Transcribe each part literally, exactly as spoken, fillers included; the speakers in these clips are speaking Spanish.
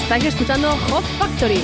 Estáis escuchando Hot Factory.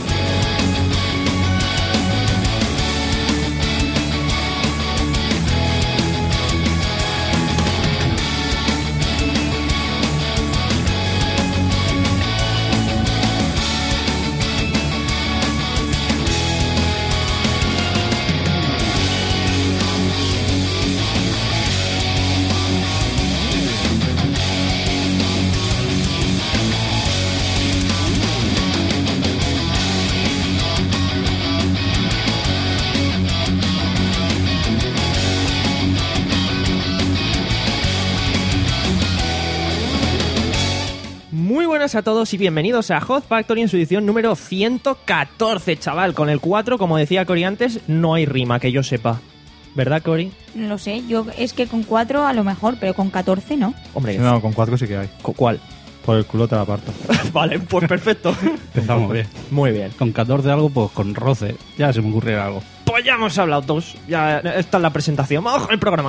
A todos y bienvenidos a Hot Factory en su edición número ciento catorce, chaval. Con el cuatro, como decía Cory antes, no hay rima, que yo sepa. ¿Verdad, Cory? No lo sé, yo es que con cuatro a lo mejor, pero con catorce no. Hombre, no, con cuatro sí que hay. ¿Cuál? Por el culo te la aparto. Vale, pues perfecto. Empezamos bien. Muy bien. Con catorce algo, pues con roce. Ya se me ocurrió algo. Pues ya hemos hablado todos. Ya está en la presentación. Vamos con el programa.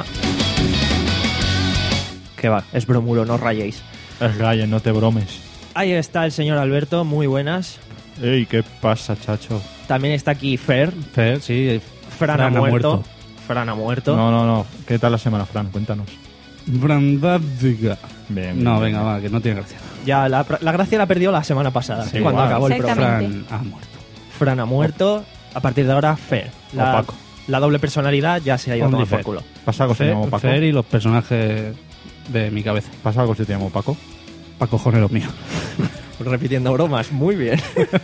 Que va, es bromulo, no os rayéis. Es Ryan, no te bromes. Ahí está el señor Alberto, muy buenas. Ey, ¿qué pasa, chacho? También está aquí Fer. Fer, sí. Fran, Fran ha muerto. muerto. Fran ha muerto. No, no, no. ¿Qué tal la semana, Fran? Cuéntanos. Brandádiga. Bien, bien. No, venga, va, que no tiene gracia. Ya, la, la gracia la perdió la semana pasada, sí, cuando igual. acabó el programa. Fran ha muerto. Fran ha muerto. A partir de ahora, Fer. La, o Paco. La doble personalidad ya se ha ido a tomar por culo. ¿Pasa algo si te llamo Paco? Fer y los personajes de mi cabeza. ¿Pasa algo si te llamo Paco? Pa' cojones los míos. Repitiendo bromas, muy bien.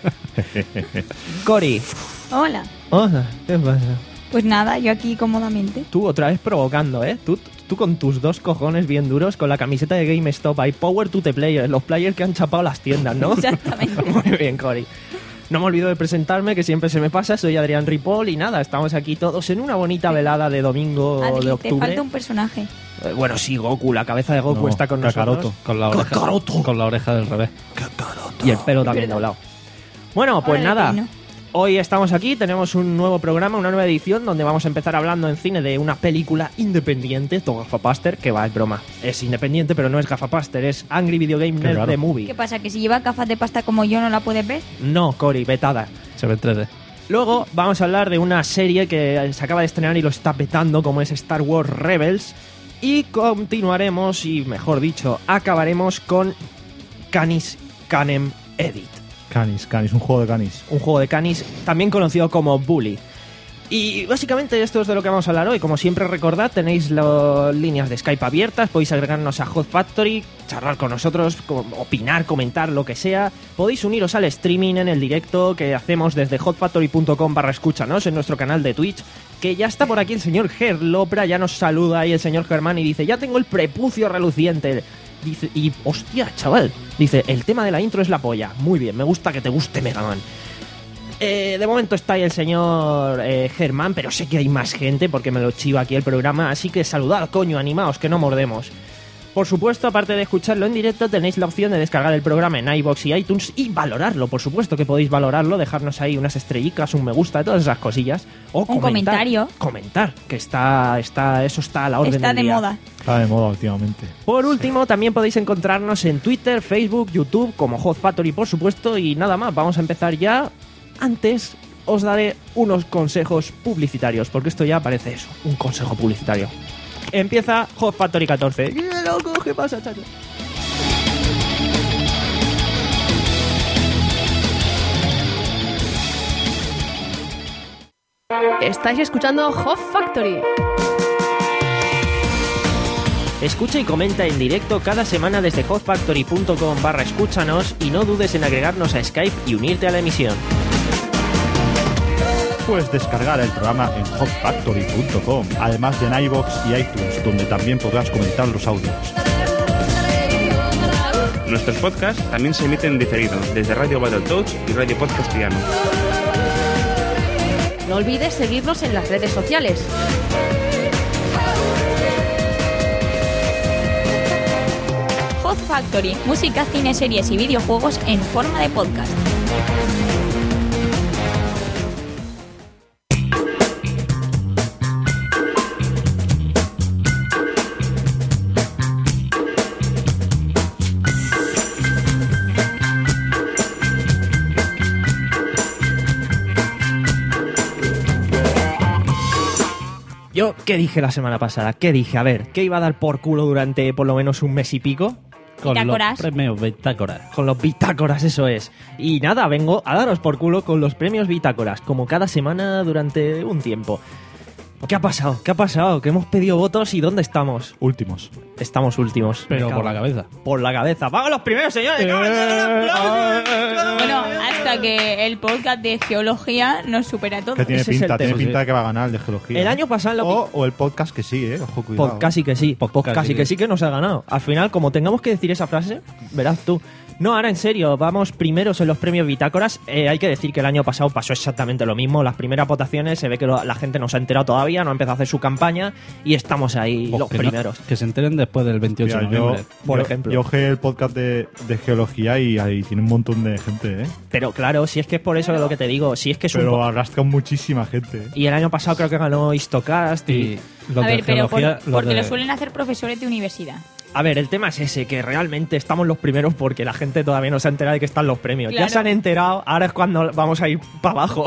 Cory. Hola. Hola, ¿qué pasa? Pues nada, yo aquí cómodamente. Tú otra vez provocando, ¿eh? Tú, tú con tus dos cojones bien duros, con la camiseta de GameStop, hay power to the players, los players que han chapado las tiendas, ¿no? Exactamente. Muy bien, Cory. No me olvido de presentarme, que siempre se me pasa, soy Adrián Ripoll y nada, estamos aquí todos en una bonita velada de domingo Adri, de octubre. te falta un personaje. Eh, bueno, sí, Goku, la cabeza de Goku no, está con Kakaroto. nosotros. Con la oreja, Kakaroto. Con la oreja del revés. Y el pelo también doblado. Bueno, pues Ahora nada, le peino. hoy estamos aquí, tenemos un nuevo programa, una nueva edición, donde vamos a empezar hablando en cine de una película independiente, todo gafapaster, que va, es broma. Es independiente, pero no es gafapaster, es Angry Video Game Qué Nerd raro. The Movie. ¿Qué pasa? ¿Que si lleva gafas de pasta como yo no la puedes ver? No, Cory, vetada. Se ve en tres D. Luego vamos a hablar de una serie que se acaba de estrenar y lo está petando, como es Star Wars Rebels. Y continuaremos, y mejor dicho, acabaremos con Canis Canem Edit. Canis, Canis, un juego de Canis. Un juego de Canis, también conocido como Bully. Y básicamente esto es de lo que vamos a hablar hoy. Como siempre, recordad, tenéis las líneas de Skype abiertas, podéis agregarnos a Hot Factory, charlar con nosotros, opinar, comentar, lo que sea. Podéis uniros al streaming en el directo que hacemos desde hotfactory.com barra escúchanos en nuestro canal de Twitch, que ya está por aquí el señor Gerlopra, ya nos saluda ahí el señor Germán y dice, ya tengo el prepucio reluciente. Dice, y hostia, chaval, dice, el tema de la intro es la polla. Muy bien, me gusta que te guste Mega Man. Eh, de momento está ahí el señor eh, Germán, pero sé que hay más gente porque me lo chiva aquí el programa, así que saludad, coño, animaos, que no mordemos. Por supuesto, aparte de escucharlo en directo, tenéis la opción de descargar el programa en iVoox y iTunes y valorarlo. Por supuesto que podéis valorarlo, dejarnos ahí unas estrellitas, un me gusta, todas esas cosillas. O Un comentar, comentario. Comentar, que está, está, eso está a la orden Está del de día. moda. Está de moda últimamente. Por último, también podéis encontrarnos en Twitter, Facebook, YouTube, como Hot Factory, por supuesto, y nada más. Vamos a empezar ya. Antes os daré unos consejos publicitarios, porque esto ya parece eso, un consejo publicitario. Empieza Hot Factory catorce. ¡Qué loco! ¿Qué pasa, chacho? Estáis escuchando Hot Factory. Escucha y comenta en directo cada semana desde hotfactory.com barra escúchanos y no dudes en agregarnos a Skype y unirte a la emisión. Puedes descargar el programa en hot factory punto com, además de en iVoox y iTunes, donde también podrás comentar los audios. Nuestros podcasts también se emiten en diferido desde Radio Battletoads y Radio Podcast Piano. No olvides seguirnos en las redes sociales. Hot Factory, música, cine, series y videojuegos en forma de podcast. Yo, ¿qué dije la semana pasada? ¿Qué dije? A ver, ¿qué iba a dar por culo durante por lo menos un mes y pico? Con Bitácoras. los premios Bitácoras. Con los bitácoras, eso es. Y nada, vengo a daros por culo con los premios bitácoras, como cada semana durante un tiempo. ¿Qué ha pasado? ¿Qué ha pasado? Que hemos pedido votos y ¿dónde estamos? Últimos. Estamos últimos. Pero Me cago. por la cabeza. Por la cabeza. ¡Vamos los primeros, señores! Bueno, hasta que el podcast de geología nos supera todo. Que tiene Ese es pinta, el tiene tema. pinta de que va a ganar el de geología. El año pasado lo O, o el podcast que sí, eh. Ojo, cuidado. Podcast y que sí, podcast Podcast y y que que sí que nos ha ganado. Al final, como tengamos que decir esa frase, verás tú. No, ahora en serio, vamos primeros en los premios bitácoras. Eh, hay que decir que el año pasado pasó exactamente lo mismo. Las primeras votaciones se ve que lo- la gente no se ha enterado todavía, no ha empezado a hacer su campaña y estamos ahí Pues los que no- primeros. que se enteren después del veintiocho de Mira, yo, noviembre. por yo- ejemplo. Yo ojeé el podcast de, de geología y ahí tiene un montón de gente, ¿eh? Pero claro, si es que es por eso lo que te digo, si es que es un Pero po- arrastra muchísima gente. ¿eh? Y el año pasado creo que ganó Histocast y... Y los A de ver, pero por- geología, los porque de- lo suelen hacer profesores de universidad. A ver, el tema es ese, que realmente estamos los primeros porque la gente todavía no se ha enterado de que están los premios. Ya Claro. se han enterado, ahora es cuando vamos a ir para abajo.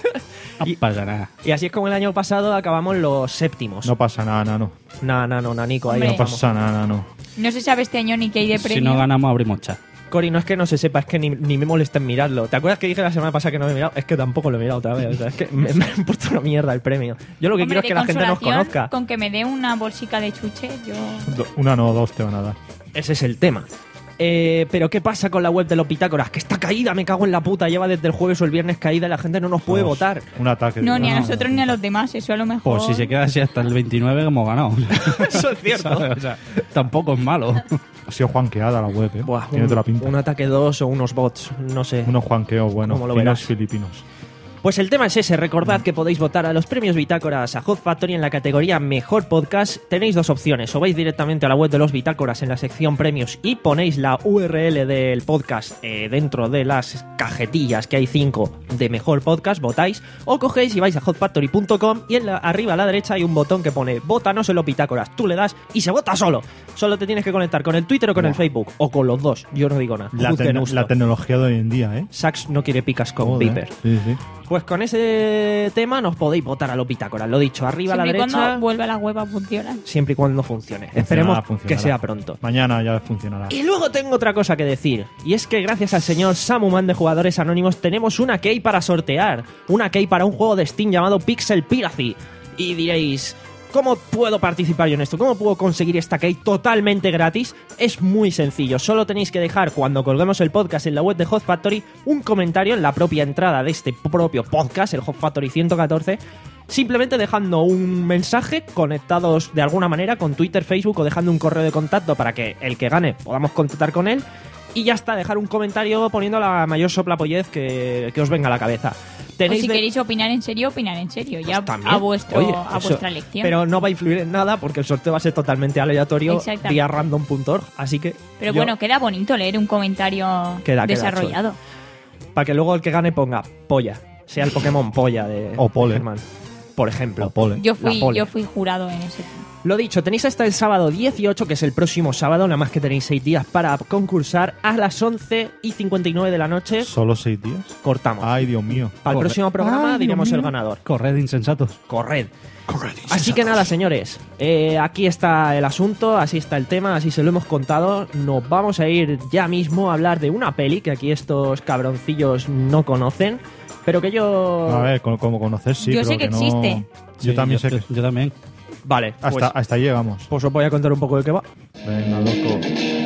No pasa nada. Y así es como el año pasado acabamos los séptimos. No pasa nada, nano. No, no, no, nanico, ahí Hombre. No nos vamos. pasa nada, nano. No se sabe este año ni qué hay de Si premio. no ganamos, abrimos chat. Cori, no es que no se sepa, es que ni, ni me molesta en mirarlo. ¿Te acuerdas que dije la semana pasada que no me he mirado? Es que tampoco lo he mirado otra vez. O sea, es que me, me ha importado una mierda el premio. Yo lo que Hombre, quiero es de que la gente nos consolación, conozca. Con que me dé una bolsica de chuche, yo... Do- Una no, dos te van a dar. Ese es el tema. Eh, pero ¿qué pasa con la web de los bitácoras? Que está caída, me cago en la puta. Lleva desde el jueves o el viernes caída y la gente no nos puede Vamos, votar. Un ataque. No, ni a No, nosotros ni a los demás, eso a lo mejor... Pues si se queda así hasta el veintinueve, hemos ganado. Eso es cierto. ¿Sabes? O sea, tampoco es malo. Ha sido juanqueada la web, ¿eh? Buah, Tiene un, toda la pinta. un ataque dos o unos bots, no sé. Unos juanqueos buenos. ¿Cómo lo Finos verás? filipinos. Pues el tema es ese, recordad que podéis votar a los premios Bitácoras a Hot Factory en la categoría Mejor Podcast. Tenéis dos opciones, o vais directamente a la web de los Bitácoras en la sección premios y ponéis la U R L del podcast eh, dentro de las cajetillas, que hay cinco de Mejor Podcast, votáis, o cogéis y vais a hot factory punto com y en la, arriba a la derecha hay un botón que pone Vótanos en los Bitácoras. Tú le das y se vota solo. Solo te tienes que conectar con el Twitter o con el Facebook, o con los dos, yo no digo nada. La, Juzguen tecno- gusto. la tecnología de hoy en día, ¿eh? Sax no quiere picas con Joder. Viper. Sí, sí. Pues con ese tema nos podéis votar a los bitácoras. Lo dicho, arriba a la Siempre y derecha, cuando vuelva la web a funcionar. siempre y cuando funcione. Funcionará, Esperemos que funcionará. sea pronto. Mañana ya funcionará. Y luego tengo otra cosa que decir, y es que gracias al señor Samuman de Jugadores Anónimos tenemos una key para sortear, una key para un juego de Steam llamado Pixel Piracy. Y diréis, ¿cómo puedo participar yo en esto? ¿Cómo puedo conseguir esta key totalmente gratis? Es muy sencillo, solo tenéis que dejar cuando colguemos el podcast en la web de Hot Factory un comentario en la propia entrada de este propio podcast, el Hot Factory ciento catorce, simplemente dejando un mensaje conectados de alguna manera con Twitter, Facebook o dejando un correo de contacto para que el que gane podamos contactar con él. Y ya está, dejar un comentario poniendo la mayor soplapollez que, que os venga a la cabeza. O Tenéis si de- queréis opinar en serio, opinar en serio. Ya Pues también. a, vuestro, Oye, a eso- vuestra elección. Pero no va a influir en nada porque el sorteo va a ser totalmente aleatorio Exactamente. vía random punto org. Así que, Pero yo- bueno, queda bonito leer un comentario Queda- queda desarrollado. para que luego el que gane ponga polla, sea el Pokémon polla de O pole. Germán, por ejemplo. O pole. Yo fui, La pole. yo fui jurado en ese. Lo dicho, tenéis hasta el sábado dieciocho, que es el próximo sábado, nada más que tenéis seis días para concursar. A las once y cincuenta y nueve de la noche ¿Solo seis días? cortamos. Ay, Dios mío. Para el Corre. próximo programa Ay, diremos Dios el mío. ganador. Corred, insensatos. Corred. Así que nada, señores, eh, aquí está el asunto, así está el tema, así se lo hemos contado. Nos vamos a ir ya mismo a hablar de una peli que aquí estos cabroncillos no conocen, pero que yo... A ver, como, como conocer, sí. Yo pero sé que no- existe. Yo Sí, también yo, sé que... yo, yo también. Vale, pues, Hasta, hasta ahí llegamos. pues os voy a contar un poco de qué va. Venga, loco.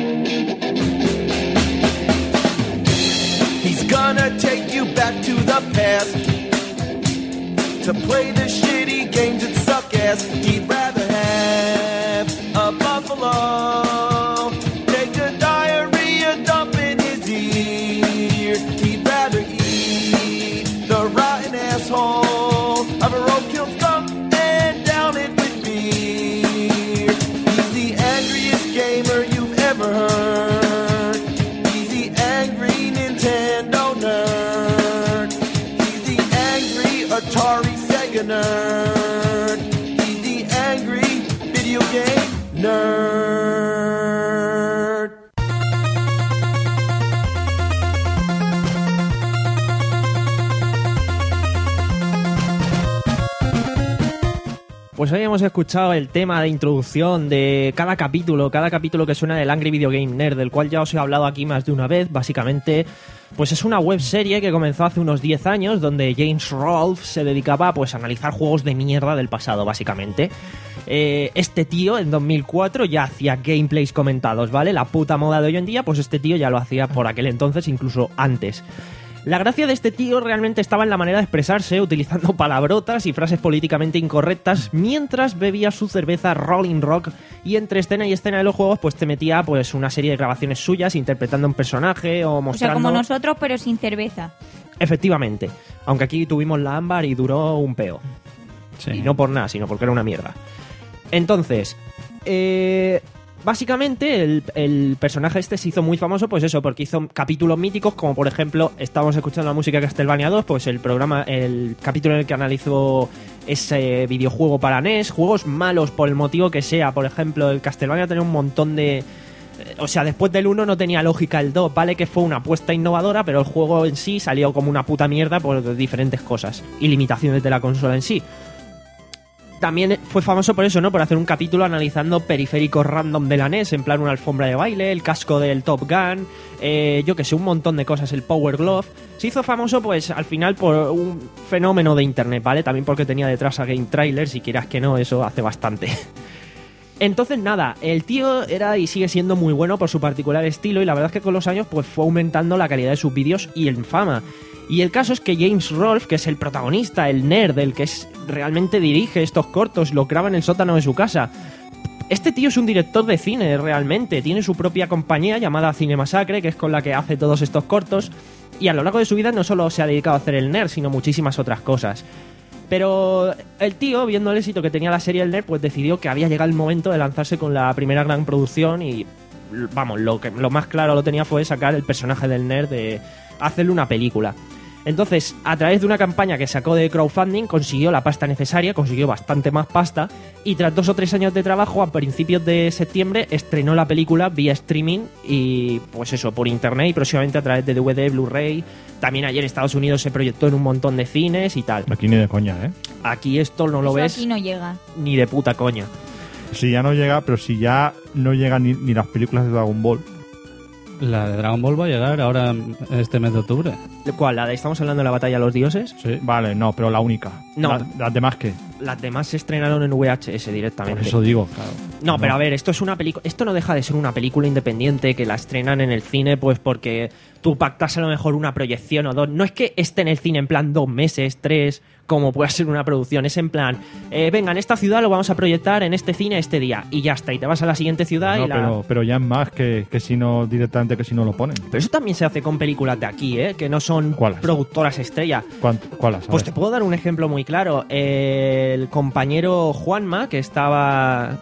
He's gonna take you back to the past to play the shitty games that suck ass. He'd rather have a buffalo take a diarrhea dump in his ear. He'd rather eat the rotten asshole of a roadkill stump and down it with beer. He's the angriest gamer you've ever heard. He's the angry Nintendo nerd. He's the angry Atari Sega nerd. He's the angry video game nerd. Pues hoy hemos escuchado el tema de introducción de cada capítulo, cada capítulo que suena del Angry Video Game Nerd, del cual ya os he hablado aquí más de una vez. Básicamente, pues es una webserie que comenzó hace unos diez años, donde James Rolfe se dedicaba pues, a analizar juegos de mierda del pasado, básicamente. Eh, este tío, en dos mil cuatro, ya hacía gameplays comentados, ¿vale? La puta moda de hoy en día, pues este tío ya lo hacía por aquel entonces, incluso antes. La gracia de este tío realmente estaba en la manera de expresarse, utilizando palabrotas y frases políticamente incorrectas, mientras bebía su cerveza Rolling Rock, y entre escena y escena de los juegos pues te metía pues una serie de grabaciones suyas interpretando un personaje o mostrando... O sea, como nosotros, pero sin cerveza. Efectivamente, aunque aquí tuvimos la ámbar y duró un peo. Sí. Y no por nada, sino porque era una mierda. Entonces, eh... básicamente el, el personaje este se hizo muy famoso pues eso, porque hizo capítulos míticos como por ejemplo, estábamos escuchando la música de Castlevania dos, pues el programa, el capítulo en el que analizó ese videojuego para N E S, juegos malos por el motivo que sea. Por ejemplo, el Castlevania tenía un montón de... O sea, después del uno no tenía lógica el dos, vale que fue una apuesta innovadora, pero el juego en sí salió como una puta mierda por diferentes cosas y limitaciones de la consola en sí. También fue famoso por eso, ¿no? Por hacer un capítulo analizando periféricos random de la N E S, en plan una alfombra de baile, el casco del Top Gun, eh, yo que sé, un montón de cosas, el Power Glove. Se hizo famoso, pues, al final por un fenómeno de internet, ¿vale? También porque tenía detrás a Game Trailers, si quieras que no, eso hace bastante. Entonces, nada, el tío era y sigue siendo muy bueno por su particular estilo, y la verdad es que con los años, pues, fue aumentando la calidad de sus vídeos y en fama. Y el caso es que James Rolfe, que es el protagonista, el nerd, el que es, realmente dirige estos cortos, lo graba en el sótano de su casa. Este tío es un director de cine, realmente. Tiene su propia compañía llamada Cinemasacre, que es con la que hace todos estos cortos. Y a lo largo de su vida no solo se ha dedicado a hacer el nerd, sino muchísimas otras cosas. Pero el tío, viendo el éxito que tenía la serie El Nerd, pues decidió que había llegado el momento de lanzarse con la primera gran producción y, vamos, lo, que, lo más claro lo tenía fue sacar el personaje del nerd, de hacerle una película. Entonces, a través de una campaña que sacó de crowdfunding, consiguió la pasta necesaria, consiguió bastante más pasta, y tras dos o tres años de trabajo, a principios de septiembre, estrenó la película vía streaming y, pues eso, por internet y próximamente a través de D V D, Blu-ray. También ayer en Estados Unidos se proyectó en un montón de cines y tal. Aquí ni de coña, ¿eh? Aquí esto no lo Eso ves aquí no llega. ni de puta coña. Si ya no llega, pero si ya no llegan ni, ni las películas de Dragon Ball. La de Dragon Ball va a llegar ahora este mes de octubre. ¿Cuál? ¿La de estamos hablando de la batalla de los dioses? Sí. Vale, no, pero la única. No. La- ¿Las demás qué? Las demás se estrenaron en V H S Por directamente. eso digo, claro. No, pero a ver, esto es una película. Esto no deja de ser una película independiente que la estrenan en el cine, pues porque tú pactas a lo mejor una proyección o dos. No es que esté en el cine en plan dos meses, tres, como pueda ser una producción. Es en plan, eh, venga, en esta ciudad lo vamos a proyectar en este cine este día y ya está. Y te vas a la siguiente ciudad No, y la. pero, pero ya es más que, que si no, directamente que si no lo ponen. Pero eso también se hace con películas de aquí, ¿eh? Que no son ¿Cuáles? productoras estrella. ¿Cuánto- ¿Cuál has? A Pues ver. te puedo dar un ejemplo muy claro. El compañero Juanma, que estaba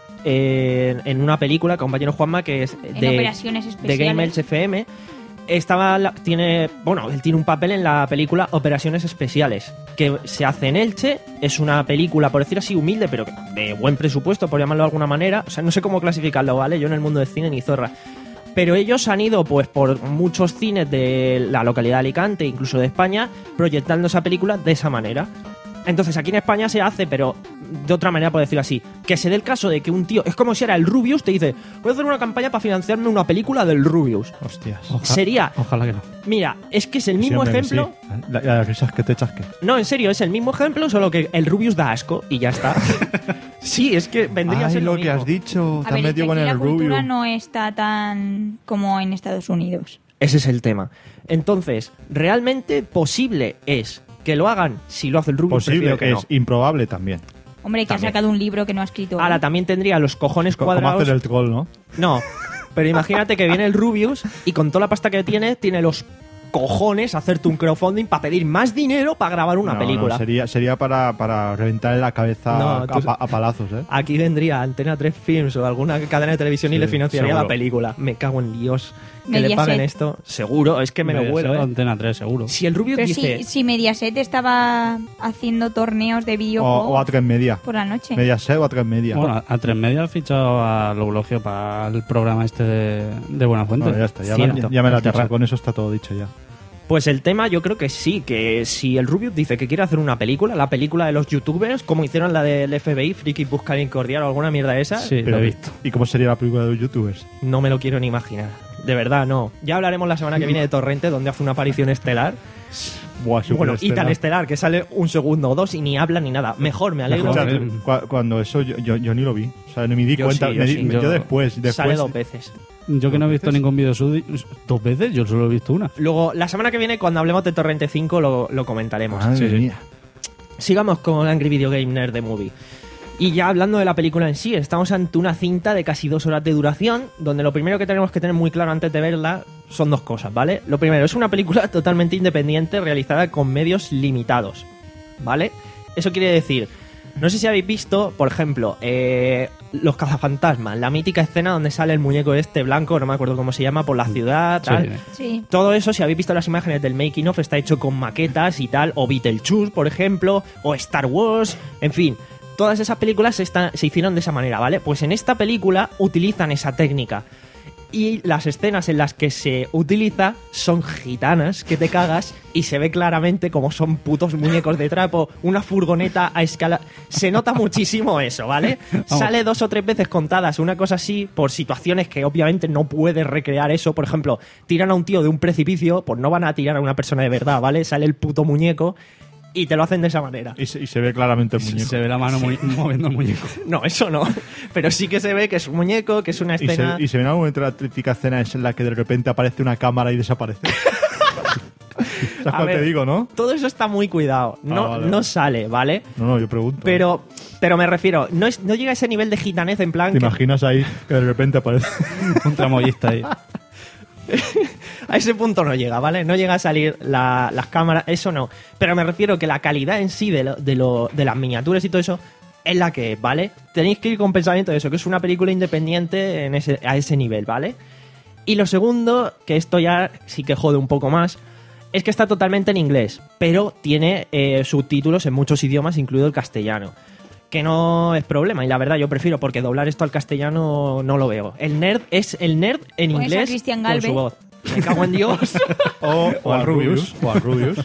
eh, en una película, compañero Juanma, que es En de, operaciones de especiales. Game Elch F M, estaba la- tiene bueno él tiene un papel en la película Operaciones Especiales, que se hace en Elche. Es una película, por decir así, humilde, pero de buen presupuesto, por llamarlo de alguna manera. O sea, no sé cómo clasificarlo, ¿vale? Yo en el mundo del cine ni zorra. Pero ellos han ido pues por muchos cines de la localidad de Alicante, incluso de España, proyectando esa película de esa manera. Entonces aquí en España se hace, pero de otra manera, por decirlo así. Que se dé el caso de que un tío, es como si era el Rubius, te dice, voy a hacer una campaña para financiarme una película del Rubius. Hostias. Oja- Sería, Ojalá que no. mira, es que es el mismo Sí, hombre, ejemplo. sí. La- Las risas que te chasque. No, en serio, es el mismo ejemplo, solo que el Rubius da asco y ya está. Sí, es que vendría a Ay, ser lo lo que mismo. has dicho. A Te has ver, es que metido con aquí la el cultura Rubio. no está tan como en Estados Unidos. Ese es el tema. Entonces, realmente posible es que lo hagan. Si lo hace el Rubius, Posible, prefiero que no. es improbable también. Hombre, que También. ha sacado un libro que no ha escrito. Ahora él. también tendría los cojones Co- Como cuadrados. hacer el troll, ¿no? No, pero imagínate que viene el Rubius y con toda la pasta que tiene, tiene los cojones a hacerte un crowdfunding para pedir más dinero para grabar una No, película. no, sería sería para, para reventarle la cabeza No, a, tú- pa- a palazos, ¿eh? Aquí vendría Antena tres Films o alguna cadena de televisión y Sí, le financiaría seguro. la película. Me cago en Dios. Que le Mediaset. paguen esto. Seguro, es que me lo Mediaset vuelo, o ¿eh? Antena tres, seguro. Si el Rubius Pero dice... si, si Mediaset estaba haciendo torneos de O, videojuegos o a tres media. por la noche. Mediaset o a tres media. Bueno, a tres media ha fichado a Loulogio para el programa este de, de Buena Fuente. Bueno, ya está, ya, Cierto, me, ya me la has el Terra- dicho, con eso está todo dicho ya. Pues el tema yo creo que sí, que si el Rubius dice que quiere hacer una película, la película de los youtubers, como hicieron la del F B I, Friki Busca Incordiar o alguna mierda de esa, Sí, Pero, lo he visto. ¿y cómo sería la película de los youtubers? no me lo quiero ni imaginar. De verdad, no. Ya hablaremos la semana que viene de Torrente, donde hace una aparición estelar. Buah, Bueno, y superestelar. tan estelar, que sale un segundo o dos y ni habla ni nada. Mejor, me alegro. Mejor, Escucha, eh. tú, cua- cuando eso yo, yo, yo ni lo vi. O sea, ni me di Yo cuenta. sí, yo me di- sí. me- yo, Yo- después, después. Sale dos veces. Yo que no he visto veces? ningún vídeo suyo. ¿Dos veces? Yo solo he visto una. Luego, la semana que viene, cuando hablemos de Torrente cinco, lo, lo comentaremos. Madre Sí, sí. mía. Sigamos con Angry Video Game Nerd The Movie. Y ya hablando de la película en sí, estamos ante una cinta de casi dos horas de duración, donde lo primero que tenemos que tener muy claro antes de verla son dos cosas, ¿vale? Lo primero, es una película totalmente independiente realizada con medios limitados, ¿vale? Eso quiere decir, no sé si habéis visto, por ejemplo, eh, Los cazafantasmas, la mítica escena donde sale el muñeco este blanco, no me acuerdo cómo se llama, por la ciudad, tal. Sí. Sí. Todo eso, si habéis visto las imágenes del making of, está hecho con maquetas y tal, o Beetlejuice, por ejemplo, o Star Wars, en fin. Todas esas películas se, están- se hicieron de esa manera, ¿vale? Pues en esta película utilizan esa técnica. Y las escenas en las que se utiliza son gitanas, que te cagas, y se ve claramente como son putos muñecos de trapo, una furgoneta a escala... Se nota muchísimo eso, ¿vale? Sale dos o tres veces contadas, una cosa así, por situaciones que obviamente no puedes recrear eso. Por ejemplo, tiran a un tío de un precipicio, pues no van a tirar a una persona de verdad, ¿vale? Sale el puto muñeco y te lo hacen de esa manera. Y se, y se ve claramente el muñeco. Se ve la mano muy- moviendo el muñeco. No, eso no. Pero sí que se ve que es un muñeco, que es una Y se, escena... y se ve en algún momento la típica escena en la que de repente aparece una cámara y desaparece. ¿Sabes A cuál te ver, digo, no? Todo eso está muy cuidado. No, Ah, vale, no vale. sale, ¿vale? No, no, yo pregunto. Pero, pero me refiero, no, es, no llega a ese nivel de gitanez en plan... ¿Te que- imaginas ahí que de repente aparece? Un tramoyista ahí. a ese punto no llega, ¿vale? No llega a salir la- las cámaras, eso no. Pero me refiero que la calidad en sí de, lo- de, lo- de las miniaturas y todo eso es la que es, ¿vale? Tenéis que ir con pensamiento de eso, que es una película independiente en ese, a ese nivel, ¿vale? Y lo segundo, que esto ya sí que jode un poco más, es que está totalmente en inglés, pero tiene eh, subtítulos en muchos idiomas, incluido el castellano. Que no es problema, y la verdad yo prefiero, porque doblar esto al castellano no lo veo. El nerd es el nerd en Pones a inglés Cristian con Galvez. su voz. Me cago en Dios. O, O al Rubius. O al Rubius.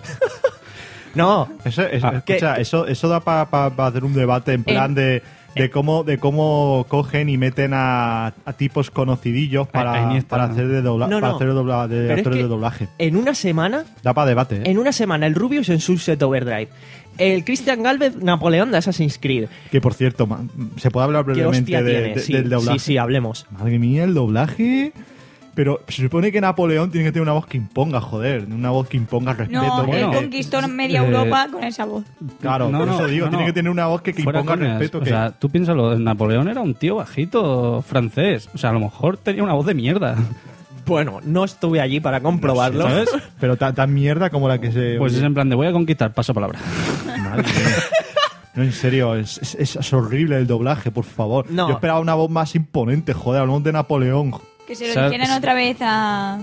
No, Eso, eso- Ah, escucha, que- eso, eso da para hacer un debate en plan de, de cómo de cómo cogen y meten a, a tipos conocidillos para, A- a Iniesta, para ¿no? hacer de, dobla- No, para no. hacer de, dobla- de Pero es actores que- de doblaje. en una semana, Da para debate, ¿eh? en una semana el Rubius en Sunset Overdrive. El Christian Galvez, Napoleón de Assassin's Creed. Que por cierto, ma- se puede hablar ¿Qué brevemente hostia de- tiene? de- Sí, del doblaje. sí, sí, hablemos. Madre mía, el doblaje. Pero se supone que Napoleón tiene que tener una voz que imponga, joder. Una voz que imponga respeto. No, porque- él bueno. conquistó media Eh, Europa con esa voz. Claro, No, por no, eso digo, no, tiene no. que tener una voz que, que Fuera imponga coñas. respeto. O que- sea, tú piénsalo, Napoleón era un tío bajito francés. O sea, a lo mejor tenía una voz de mierda. Bueno, no estuve allí para comprobarlo. ¿Sabes? pero tan, tan mierda como la que se... Pues es en plan de voy a conquistar, paso palabra. Madre mía. No, en serio, es, es- es horrible el doblaje, por favor. No. Yo esperaba una voz más imponente, joder, hablamos de Napoleón. Que se lo O sea, dijeran es- otra vez a,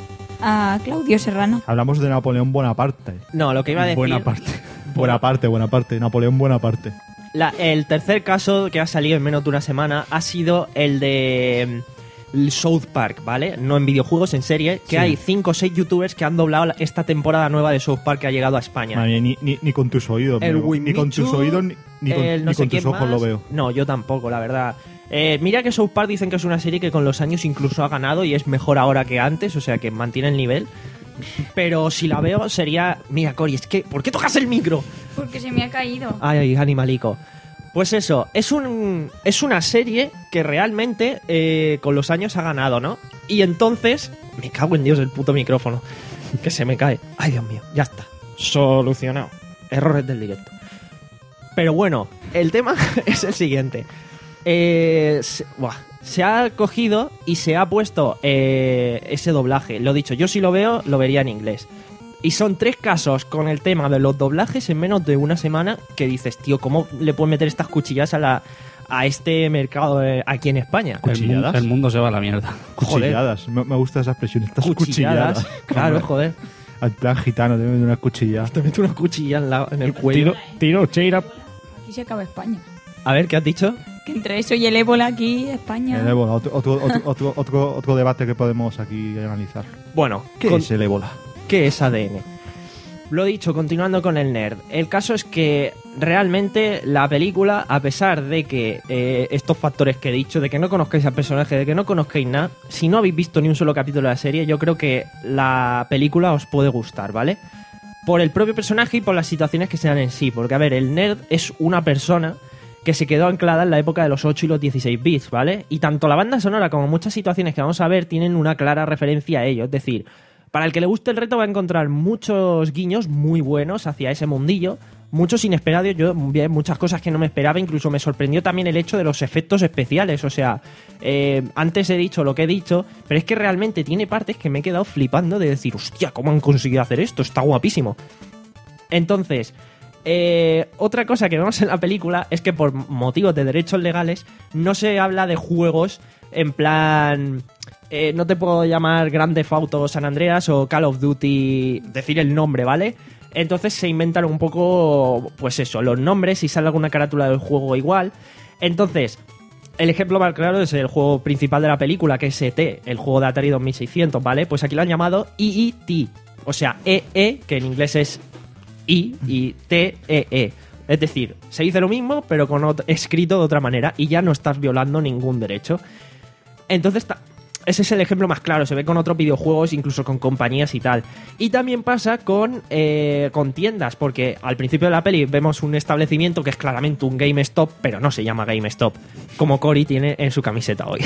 a Claudio Serrano. Hablamos de Napoleón Bonaparte. No, lo que iba a decir... Buena parte. Buena parte, buena parte. Napoleón Bonaparte. La- el tercer caso que ha salido en menos de una semana ha sido el de mm, el South Park, ¿vale? No en videojuegos, en serie, que Sí. hay cinco o seis youtubers que han doblado la- esta temporada nueva de South Park que ha llegado a España. Madre mía, ni, ni, ni con tus oídos. El me- ni con tus Wimichu, oídos ni, ni con, el no ni sé con tus quién ojos más. lo veo. No, yo tampoco, la verdad. Eh, mira que South Park dicen que es una serie que con los años incluso ha ganado y es mejor ahora que antes, o sea que mantiene el nivel. Pero si la veo sería... Mira, Cori, es que... ¿Por qué tocas el micro? Porque se me ha caído. Ay, animalico. Pues eso, es un es una serie que realmente eh, con los años ha ganado, ¿no? Y entonces, me cago en Dios el puto micrófono, que se me cae. Ay, Dios mío, ya está. Solucionado. Errores del directo. Pero bueno, el tema es el siguiente. Eh, se, buah, se ha cogido y se ha puesto eh, ese doblaje. Lo dicho, yo si lo veo, lo vería en inglés. Y son tres casos con el tema de los doblajes en menos de una semana que dices, tío, ¿cómo le puedes meter estas cuchillas a la a este mercado eh, aquí en España? El, mu- ¿Cuchilladas? el mundo se va a la mierda. Cuchilladas. Me, me gusta esa expresión. Estas cuchilladas. Claro, joder. Al plan gitano, te meten una cuchilla. Te meto una cuchilla en, la- en el cuello. Tiro, tiro, cheira. Aquí se acaba España. A ver, ¿qué has dicho? Que entre eso y el ébola aquí, España. El ébola, otro, otro, otro, otro, otro, otro debate que podemos aquí analizar. Bueno, ¿Qué con- es el ébola? ¿qué es A D N? Lo dicho, continuando con el nerd. El caso es que realmente la película, a pesar de que eh, estos factores que he dicho, de que no conozcáis al personaje, de que no conozcáis nada, si no habéis visto ni un solo capítulo de la serie, yo creo que la película os puede gustar, ¿vale? Por el propio personaje y por las situaciones que se dan en sí. Porque, a ver, el nerd es una persona que se quedó anclada en la época de los ocho y los dieciséis bits, ¿vale? Y tanto la banda sonora como muchas situaciones que vamos a ver tienen una clara referencia a ello. Es decir, para el que le guste el reto va a encontrar muchos guiños muy buenos hacia ese mundillo, muchos inesperados. Yo vi muchas cosas que no me esperaba, incluso me sorprendió también el hecho de los efectos especiales. O sea, eh, antes he dicho lo que he dicho, pero es que realmente tiene partes que me he quedado flipando de decir, hostia, ¿cómo han conseguido hacer esto? Está guapísimo. Entonces, eh, otra cosa que vemos en la película es que por motivos de derechos legales no se habla de juegos en plan... Eh, no te puedo llamar Grand Theft Auto San Andreas o Call of Duty, decir el nombre, ¿vale? Entonces se inventan un poco, pues eso, los nombres y sale alguna carátula del juego igual. Entonces, el ejemplo más claro es el juego principal de la película, que es E T, el juego de Atari dos mil seiscientos, ¿vale? Pues aquí lo han llamado E E T, o sea, E E, que en inglés es I, y T E E. Es decir, se dice lo mismo, pero con ot- escrito de otra manera, y ya no estás violando ningún derecho. Entonces... Ta- Ese es el ejemplo más claro, se ve con otros videojuegos, incluso con compañías y tal. Y también pasa con, eh, con tiendas, porque al principio de la peli vemos un establecimiento que es claramente un GameStop, pero no se llama GameStop, como Cory tiene en su camiseta hoy.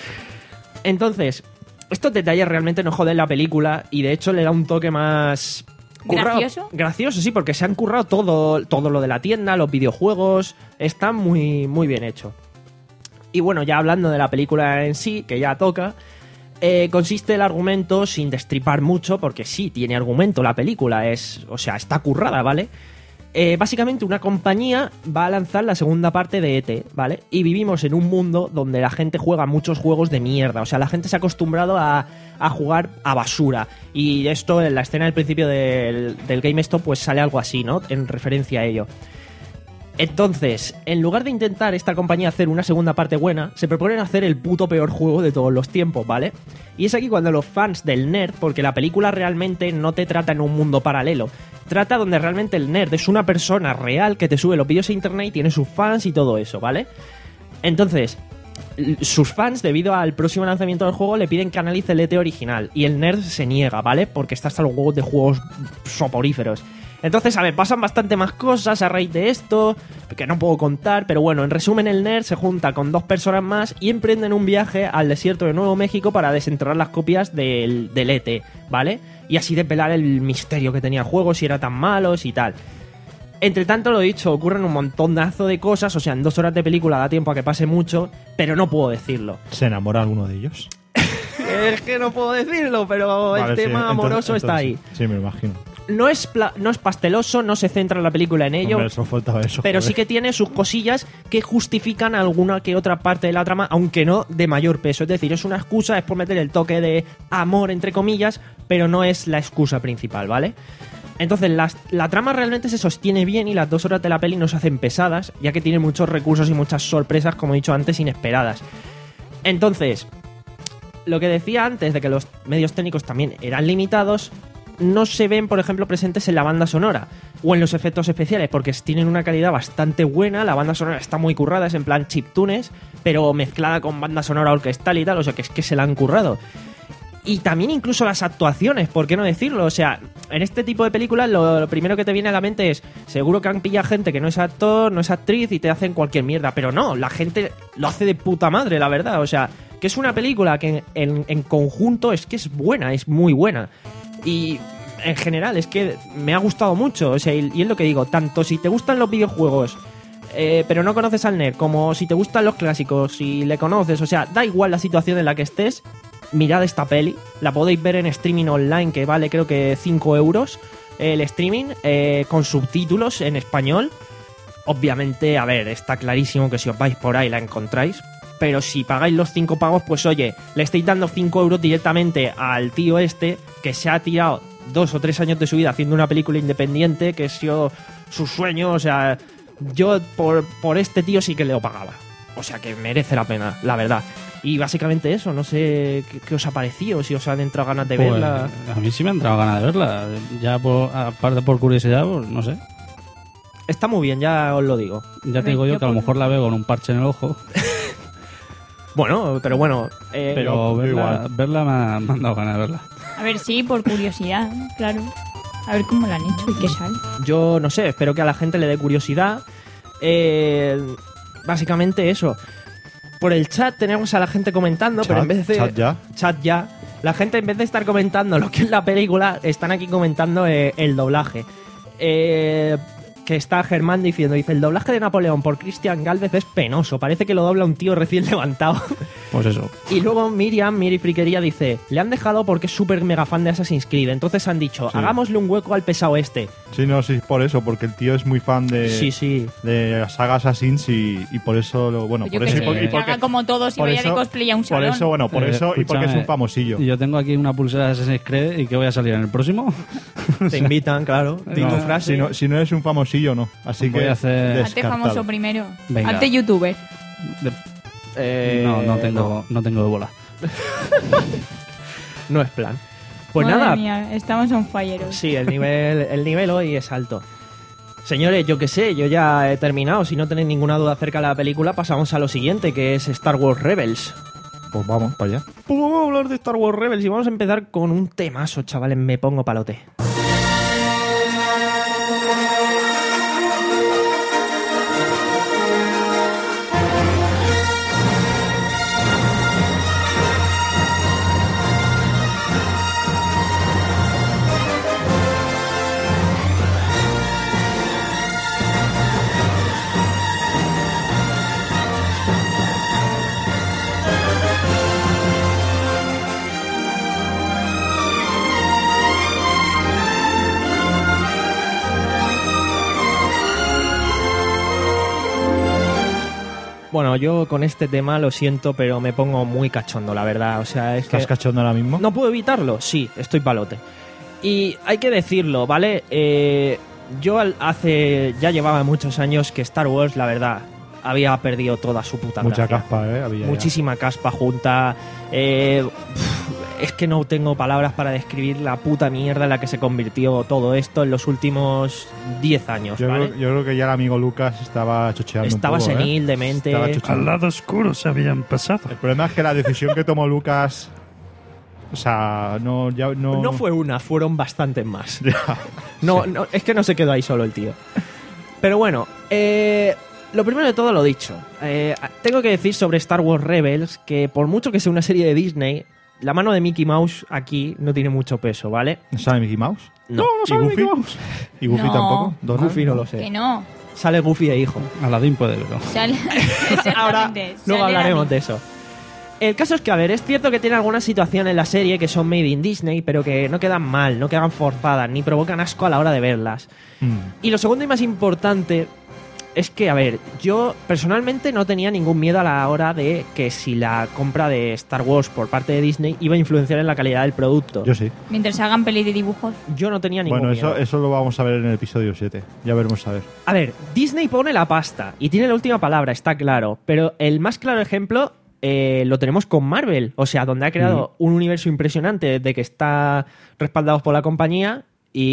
Entonces, estos detalles realmente no joden la película y de hecho le da un toque más... currado. ¿Gracioso? Gracioso, sí, porque se han currado todo, todo lo de la tienda, los videojuegos, está muy, muy bien hecho. Y bueno, ya hablando de la película en sí, que ya toca, eh, consiste el argumento, sin destripar mucho, porque sí, tiene argumento la película, es, o sea, está currada, ¿vale? Eh, básicamente una compañía va a lanzar la segunda parte de E T, ¿vale? Y vivimos en un mundo donde la gente juega muchos juegos de mierda, o sea, la gente se ha acostumbrado a, a jugar a basura. Y esto, en la escena del principio del, del GameStop, pues sale algo así, ¿no? En referencia a ello. Entonces, en lugar de intentar esta compañía hacer una segunda parte buena, se proponen hacer el puto peor juego de todos los tiempos, ¿vale? Y es aquí cuando los fans del nerd, porque la película realmente no te trata en un mundo paralelo, trata donde realmente el nerd es una persona real que te sube los vídeos a internet y tiene sus fans y todo eso, ¿vale? Entonces, sus fans, debido al próximo lanzamiento del juego, le piden que analice el E T original, y el nerd se niega, ¿vale? Porque está hasta los huevos de juegos soporíferos. Entonces, a ver, pasan bastante más cosas a raíz de esto, que no puedo contar, pero bueno, en resumen, el nerd se junta con dos personas más y emprenden un viaje al desierto de Nuevo México para desenterrar las copias del, del E T, ¿vale? Y así desvelar el misterio que tenía el juego, si era tan malos y tal. Entre tanto, lo dicho, ocurren un montonazo de cosas, o sea, en dos horas de película da tiempo a que pase mucho, pero no puedo decirlo. ¿Se enamora alguno de ellos? Es que no puedo decirlo, pero Vale, el sí, tema entonces- amoroso está ahí. entonces Sí, me lo imagino. No es, pla- no es pasteloso, no se centra la película en ello. Hombre, solo faltaba eso. Pero joder. sí que tiene sus cosillas que justifican alguna que otra parte de la trama, aunque no de mayor peso. Es decir, es una excusa, es por meter el toque de amor, entre comillas, pero no es la excusa principal, ¿vale? Entonces, la, la trama realmente se sostiene bien y las dos horas de la peli no se hacen pesadas, ya que tiene muchos recursos y muchas sorpresas, como he dicho antes, inesperadas. Entonces, lo que decía antes de que los medios técnicos también eran limitados, no se ven, por ejemplo, presentes en la banda sonora o en los efectos especiales, porque tienen una calidad bastante buena. La banda sonora está muy currada, es en plan chiptunes, pero mezclada con banda sonora orquestal y tal, o sea que es que se la han currado. Y también incluso las actuaciones, ¿por qué no decirlo? O sea, en este tipo de películas lo, lo primero que te viene a la mente es, seguro que han pillado gente que no es actor, no es actriz y te hacen cualquier mierda, pero no, la gente lo hace de puta madre, la verdad. O sea, que es una película que en, en, en conjunto es que es buena, es muy buena. Y en general es que me ha gustado mucho, o sea, y, y es lo que digo, tanto si te gustan los videojuegos, eh, pero no conoces al nerd, como si te gustan los clásicos, si le conoces, o sea, da igual la situación en la que estés, mirad esta peli, la podéis ver en streaming online, que vale creo que cinco euros el streaming, eh, con subtítulos en español. Obviamente, a ver, está clarísimo que si os vais por ahí la encontráis, pero si pagáis los cinco pavos, pues oye, le estáis dando cinco euros directamente al tío este que se ha tirado dos o tres años de su vida haciendo una película independiente, que es yo, su sueño. O sea, yo por, por este tío sí que le lo pagaba. O sea que merece la pena, la verdad. Y básicamente eso, no sé qué, qué os ha parecido, si os han entrado ganas de Pues, verla. a mí sí me ha entrado ganas de verla. Ya por, aparte por curiosidad, pues no sé. Está muy bien, ya os lo digo. Ya te digo yo Yo que a lo por- mejor la veo con un parche en el ojo, Bueno, pero bueno. eh, pero yo verla, igual. verla me, ha, me han dado ganas de verla. A ver, sí, por curiosidad, claro. A ver cómo lo han hecho y qué sale. Yo no sé, espero que a la gente le dé curiosidad. Eh, básicamente eso. Por el chat tenemos a la gente comentando, pero en Chat, vez de. chat ya. Chat ya. La gente, en vez de estar comentando lo que es la película, están aquí comentando eh, el doblaje. Eh, que está Germán diciendo: dice, el doblaje de Napoleón por Cristian Gálvez es penoso. Parece que lo dobla un tío recién levantado. Pues eso. Y luego Miriam, Miri Friquería, dice: le han dejado porque es súper mega fan de Assassin's Creed. Entonces han dicho: Sí. hagámosle un hueco al pesado este. Sí, no, sí, por eso, porque el tío es muy fan de, Sí, sí. de la saga Assassin's y, y por eso, lo, bueno, Yo por qué eso sé, y por- y que porque- haga como todos y por vaya eso- de cosplay a un por salón. eso, bueno, por Eh, eso y porque es un escúchame, famosillo. Y yo tengo aquí una pulsera de Assassin's Creed y que voy a salir en el próximo. Te invitan, claro. Di tu No, frase. Si no, si no eres un famosillo, no. Así Voy que a hacer- Hazte descartado. famoso primero. Venga. Hazte youtuber. De- Eh, no, no tengo, no. tengo bola. No es plan. Pues Madre nada. mía, estamos on fire hoy. Sí, el nivel, el nivel hoy es alto. Señores, yo qué sé, yo ya he terminado. Si no tenéis ninguna duda acerca de la película, pasamos a lo siguiente, que es Star Wars Rebels. Pues vamos, para allá. Pues vamos a hablar de Star Wars Rebels y vamos a empezar con un temazo, chavales. Me pongo palote. Bueno, yo con este tema lo siento, pero me pongo muy cachondo, la verdad. O sea, es ¿Estás que cachondo ahora mismo? no puedo evitarlo. Sí, estoy palote. Y hay que decirlo, ¿vale? Eh, yo al- hace ya llevaba muchos años que Star Wars, la verdad, había perdido toda su puta Mucha gracia. caspa, ¿eh? Había ya. Muchísima caspa junta. Eh, pf, es que no tengo palabras para describir la puta mierda en la que se convirtió todo esto en los últimos diez años, Yo, ¿vale? creo, yo creo que ya el amigo Lucas estaba chocheando Estaba un poco, ¿eh? senil, demente. Estaba chocheando. lado oscuro se habían pasado. El problema es que la decisión que tomó Lucas... O sea, no... Ya, no, No fue una, fueron bastantes más. Ya. No, no, es que no se quedó ahí solo el tío. Pero bueno, eh, lo primero de todo lo dicho. Eh, tengo que decir sobre Star Wars Rebels que por mucho que sea una serie de Disney, la mano de Mickey Mouse aquí no tiene mucho peso, ¿vale? ¿No sale Mickey Mouse? No, ¿Y Goofy? ¿Y Goofy No. tampoco? ¿Donald? Goofy no lo Que sé. no. Sale Goofy de hijo. Aladín puede verlo. Sale... Ahora, Exactamente. luego sale hablaremos David. de eso. El caso es que, a ver, es cierto que tiene algunas situaciones en la serie que son made in Disney, pero que no quedan mal, no quedan forzadas, ni provocan asco a la hora de verlas. Mm. Y lo segundo y más importante es que, a ver, yo personalmente no tenía ningún miedo a la hora de que si la compra de Star Wars por parte de Disney iba a influenciar en la calidad del producto. Yo sí. Mientras hagan peli de dibujos. Yo no tenía ningún Bueno, miedo. eso, eso lo vamos a ver en el episodio siete. Ya veremos a ver. A ver, Disney pone la pasta y tiene la última palabra, está claro. Pero el más claro ejemplo eh, lo tenemos con Marvel. O sea, donde ha creado un universo impresionante desde que está respaldados por la compañía.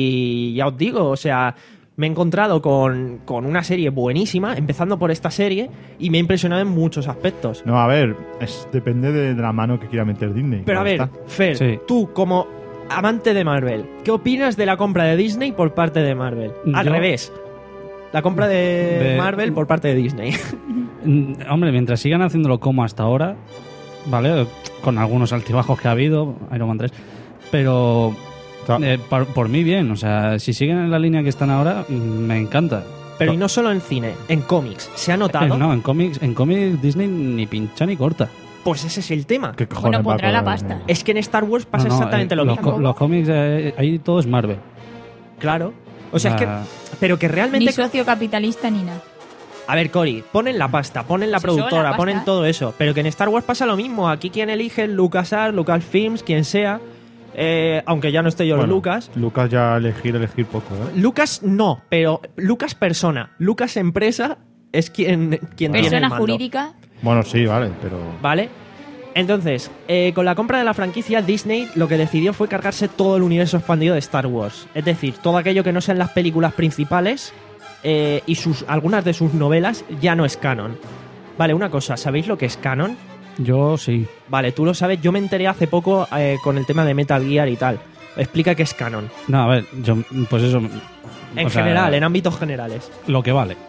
Y ya os digo, o sea, me he encontrado con, con una serie buenísima, empezando por esta serie, y me ha impresionado en muchos aspectos. No, a ver, es, depende de, de la mano que quiera meter Disney. Pero a ver, Claro Fer, Sí. tú como amante de Marvel, ¿qué opinas de la compra de Disney por parte de Marvel? Al Yo- revés. La compra de, De- Marvel por parte de Disney. Mm, Hombre, mientras sigan haciéndolo como hasta ahora, ¿vale? Con algunos altibajos que ha habido, Iron Man tres, pero está. eh, por, por mí bien, o sea, si siguen en la línea que están ahora, mm, me encanta. Pero y no solo en cine, en cómics. ¿Se ha notado? Eh, no, en cómics, en cómics Disney ni pincha ni corta. Pues ese es el tema. ¿Qué cojones Bueno, va pondrá a la cobrar pasta. Disney? Es que en Star Wars pasa No, no, exactamente eh, lo los, mismo. co- los cómics, eh, ahí todo es Marvel. Claro. O sea, es Ah, que... Pero que Ni realmente... socio capitalista ni nada. A ver, Cory, ponen la pasta, ponen la Sí, solo productora, la pasta. ponen todo eso. Pero que en Star Wars pasa lo mismo. Aquí quien elige es LucasArts, Lucasfilms, quien sea. Eh, aunque ya no esté yo Bueno, Lucas. Lucas ya elegir, elegir poco, ¿eh? Lucas no, pero Lucas persona. Lucas empresa es quien, quien tiene el Persona mando. jurídica. Bueno, sí, vale, pero... ¿Vale? Entonces, eh, con la compra de la franquicia, Disney lo que decidió fue cargarse todo el universo expandido de Star Wars. Es decir, todo aquello que no sean las películas principales eh, y sus algunas de sus novelas ya no es canon. Vale, una cosa, ¿sabéis lo que es canon? Yo sí. Vale, tú lo sabes, yo me enteré hace poco eh, con el tema de Metal Gear y tal. Explica qué es canon. No, a ver, yo, pues eso... En o sea, general, en ámbitos generales. Lo que vale.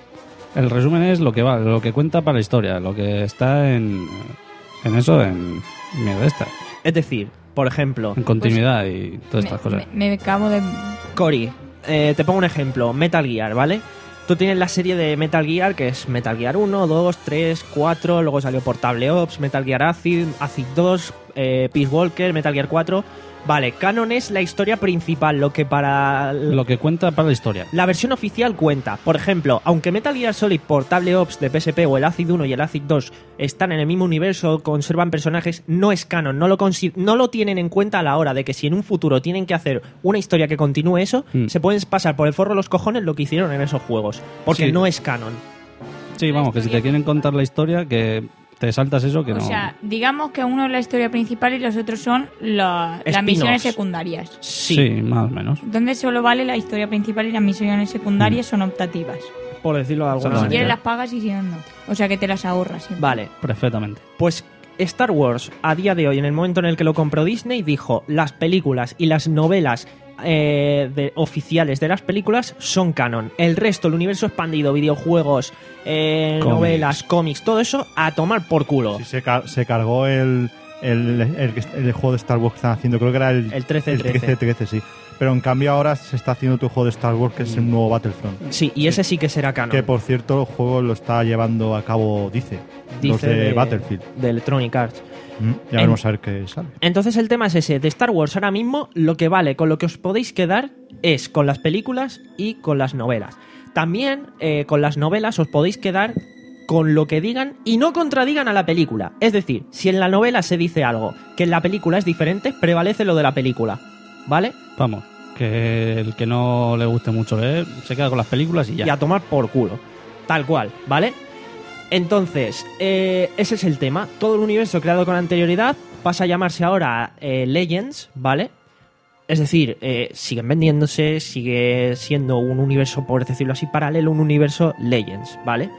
El resumen es lo que vale, lo que cuenta para la historia, lo que está en... En eso, en... Mierda esta. Es decir, por ejemplo... En continuidad y todas estas me, cosas. Me, me acabo de... Cory, eh, te pongo un ejemplo. Metal Gear, ¿vale? Tú tienes la serie de Metal Gear, que es Metal Gear uno, dos, tres, cuatro, luego salió Portable Ops, Metal Gear Acid, Acid dos, eh, Peace Walker, Metal Gear cuatro... Vale, canon es la historia principal, lo que para... Lo que cuenta para la historia. La versión oficial cuenta. Por ejemplo, aunque Metal Gear Solid Portable Ops de P S P o el Acid uno y el Acid dos están en el mismo universo, conservan personajes, no es canon, no lo, consi- no lo tienen en cuenta a la hora de que si en un futuro tienen que hacer una historia que continúe eso, Mm. se pueden pasar por el forro de los cojones lo que hicieron en esos juegos. Porque Sí. no es canon. Sí, vamos, que si te quieren contar la historia, que te saltas eso, que O no... sea, digamos que uno es la historia principal y los otros son la- las Spin-offs. misiones secundarias. Sí, Sí, más o menos. Donde solo vale la historia principal y las misiones secundarias son optativas. por decirlo de alguna Si Exactamente. quieres manera. las pagas y si no, no. O sea que te las ahorras siempre. Vale, Perfectamente. pues Star Wars, a día de hoy, en el momento en el que lo compró Disney, dijo: las películas y las novelas eh, de, oficiales de las películas son canon. El resto, el universo expandido, videojuegos, eh, Cómics. novelas, cómics, todo eso, a tomar por culo. Sí, se, car- se cargó el, el, el, el juego de Star Wars que están haciendo. Creo que era el, El trece el trece. trece, sí. Pero en cambio ahora se está haciendo otro juego de Star Wars que es el nuevo Battlefront. Sí, y ese sí que será canon. Que por cierto, el juego lo está llevando a cabo, dice, los Dice de, Battlefield. de Electronic Arts. Mm, Ya veremos a ver qué sale. Entonces el tema es ese, de Star Wars ahora mismo lo que vale, con lo que os podéis quedar es con las películas y con las novelas. También eh, con las novelas os podéis quedar con lo que digan y no contradigan a la película. Es decir, si en la novela se dice algo que en la película es diferente, prevalece lo de la película, ¿vale? Vamos, que el que no le guste mucho leer se queda con las películas y ya. Y a tomar por culo. Tal cual, ¿vale? Entonces, eh, ese es el tema. Todo el universo creado con anterioridad pasa a llamarse ahora eh, Legends, ¿vale? Es decir, eh, siguen vendiéndose, sigue siendo un universo, por decirlo así, paralelo, un universo Legends, ¿vale?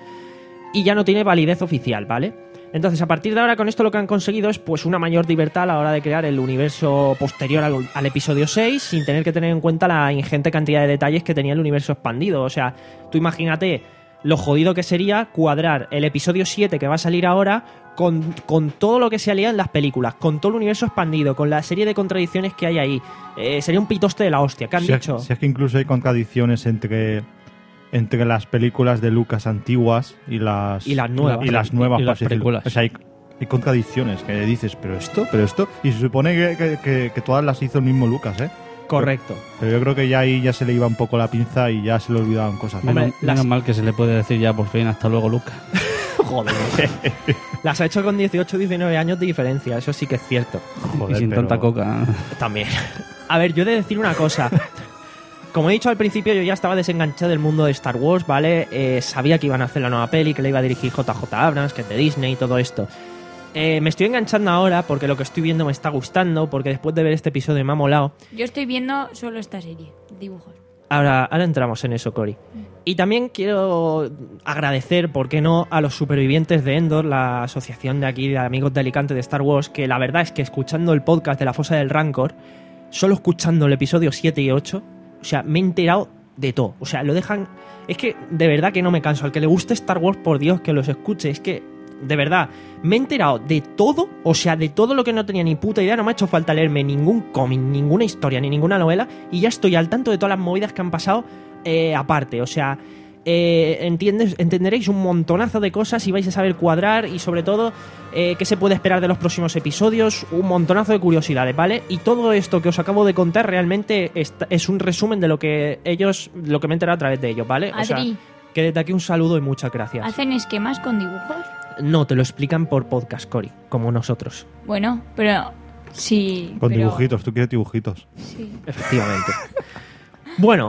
Y ya no tiene validez oficial, ¿vale? Entonces, a partir de ahora, con esto lo que han conseguido es pues una mayor libertad a la hora de crear el universo posterior al, al episodio seis, sin tener que tener en cuenta la ingente cantidad de detalles que tenía el universo expandido. O sea, tú imagínate lo jodido que sería cuadrar el episodio siete que va a salir ahora con, con todo lo que se alía en las películas, con todo el universo expandido, con la serie de contradicciones que hay ahí. Eh, sería un pitoste de la hostia. ¿Qué han Si es, dicho? si es que incluso hay contradicciones entre entre las películas de Lucas antiguas y las Y las nuevas. y las nuevas Y las por así decirlo. películas. O sea, hay, hay contradicciones que dices, pero esto, pero esto, y se supone que, que- que- que todas las hizo el mismo Lucas, ¿eh? Correcto. Pero yo creo que ya ahí ya se le iba un poco la pinza y ya se le olvidaban cosas. Hombre, Menos, las- menos mal que se le puede decir ya por fin hasta luego, Luca. Joder. Las ha hecho con dieciocho, diecinueve años de diferencia, eso sí que es cierto. Joder, y sin pero- tanta coca. También. A ver, yo he de decir una cosa. Como he dicho al principio, yo ya estaba desenganchado del mundo de Star Wars, ¿vale? Eh, sabía que iban a hacer la nueva peli, que la iba a dirigir J J Abrams, que es de Disney y todo esto. Eh, me estoy enganchando ahora porque lo que estoy viendo me está gustando, porque después de ver este episodio me ha molado. Yo estoy viendo solo esta serie, dibujos. Ahora, ahora entramos en eso, Cory. Y también quiero agradecer, ¿por qué no?, a los supervivientes de Endor, la asociación de aquí de amigos de Alicante de Star Wars, que la verdad es que escuchando el podcast de La Fosa del Rancor, solo escuchando el episodio siete y ocho, o sea, me he enterado de todo. O sea, lo dejan... Es que de verdad que no me canso. Al que le guste Star Wars, por Dios, que los escuche. Es que, de verdad, me he enterado de todo, o sea, de todo lo que no tenía ni puta idea. No me ha hecho falta leerme ningún cómic, ninguna historia, ni ninguna novela, y ya estoy al tanto de todas las movidas que han pasado eh, aparte. O sea, eh, entiendes, entenderéis un montonazo de cosas y vais a saber cuadrar, y sobre todo, eh, qué se puede esperar de los próximos episodios, un montonazo de curiosidades, ¿vale? Y todo esto que os acabo de contar realmente está- es un resumen de lo que ellos, lo que me he enterado a través de ellos, ¿vale? O sea, Adri, que desde aquí un saludo y muchas gracias. ¿hacen esquemas con dibujos? No, te lo explican por podcast, Cory, como nosotros. Bueno, pero sí. Con pero- dibujitos, tú quieres dibujitos. Sí. Efectivamente. Bueno,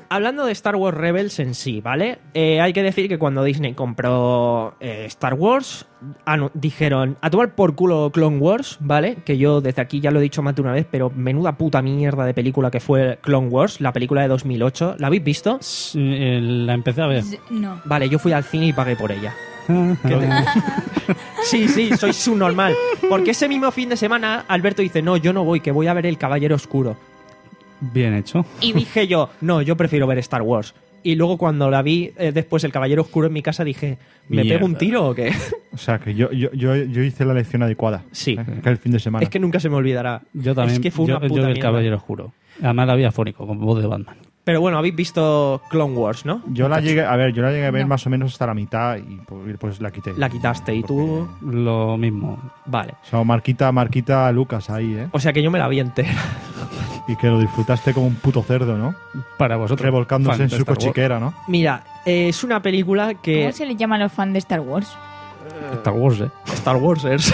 Hablando de Star Wars Rebels en sí, ¿vale? Eh, hay que decir que cuando Disney compró eh, Star Wars, anu- dijeron a tomar por culo Clone Wars, ¿vale? Que yo desde aquí ya lo he dicho más de una vez, pero menuda puta mierda de película que fue Clone Wars, la película de dos mil ocho. ¿La habéis visto? Sí, eh, la empecé a ver. No. Vale, yo fui al cine y pagué por ella. Sí, sí, soy subnormal. Porque ese mismo fin de semana Alberto dice, no, yo no voy, que voy a ver El Caballero Oscuro. Bien hecho. Y dije yo, no, yo prefiero ver Star Wars. Y luego cuando la vi eh, después El Caballero Oscuro en mi casa dije, ¿me Mierda. pego un tiro o qué? O sea, que yo, yo, yo, yo hice la lección adecuada. Sí. ¿eh? Que el fin de semana. Es que nunca se me olvidará. Yo también. Es que fue yo, una yo puta vi el mierda. Caballero Oscuro. Además la vi afónico, con voz de Batman. Pero bueno, habéis visto Clone Wars, ¿no? Yo la llegué, a ver, yo la llegué a ver No. más o menos hasta la mitad y pues, pues la quité. La quitaste y tú... Lo mismo. Vale. O sea, marquita, marquita Lucas ahí, ¿eh? O sea que yo me la vi entera. Y que lo disfrutaste como un puto cerdo, ¿no? Para vosotros. Revolcándose fan en de su Star Wars. cochiquera, ¿no? Mira, eh, es una película que... ¿Cómo se le llama a los fans de Star Wars? Star Wars, ¿eh? Star Warsers.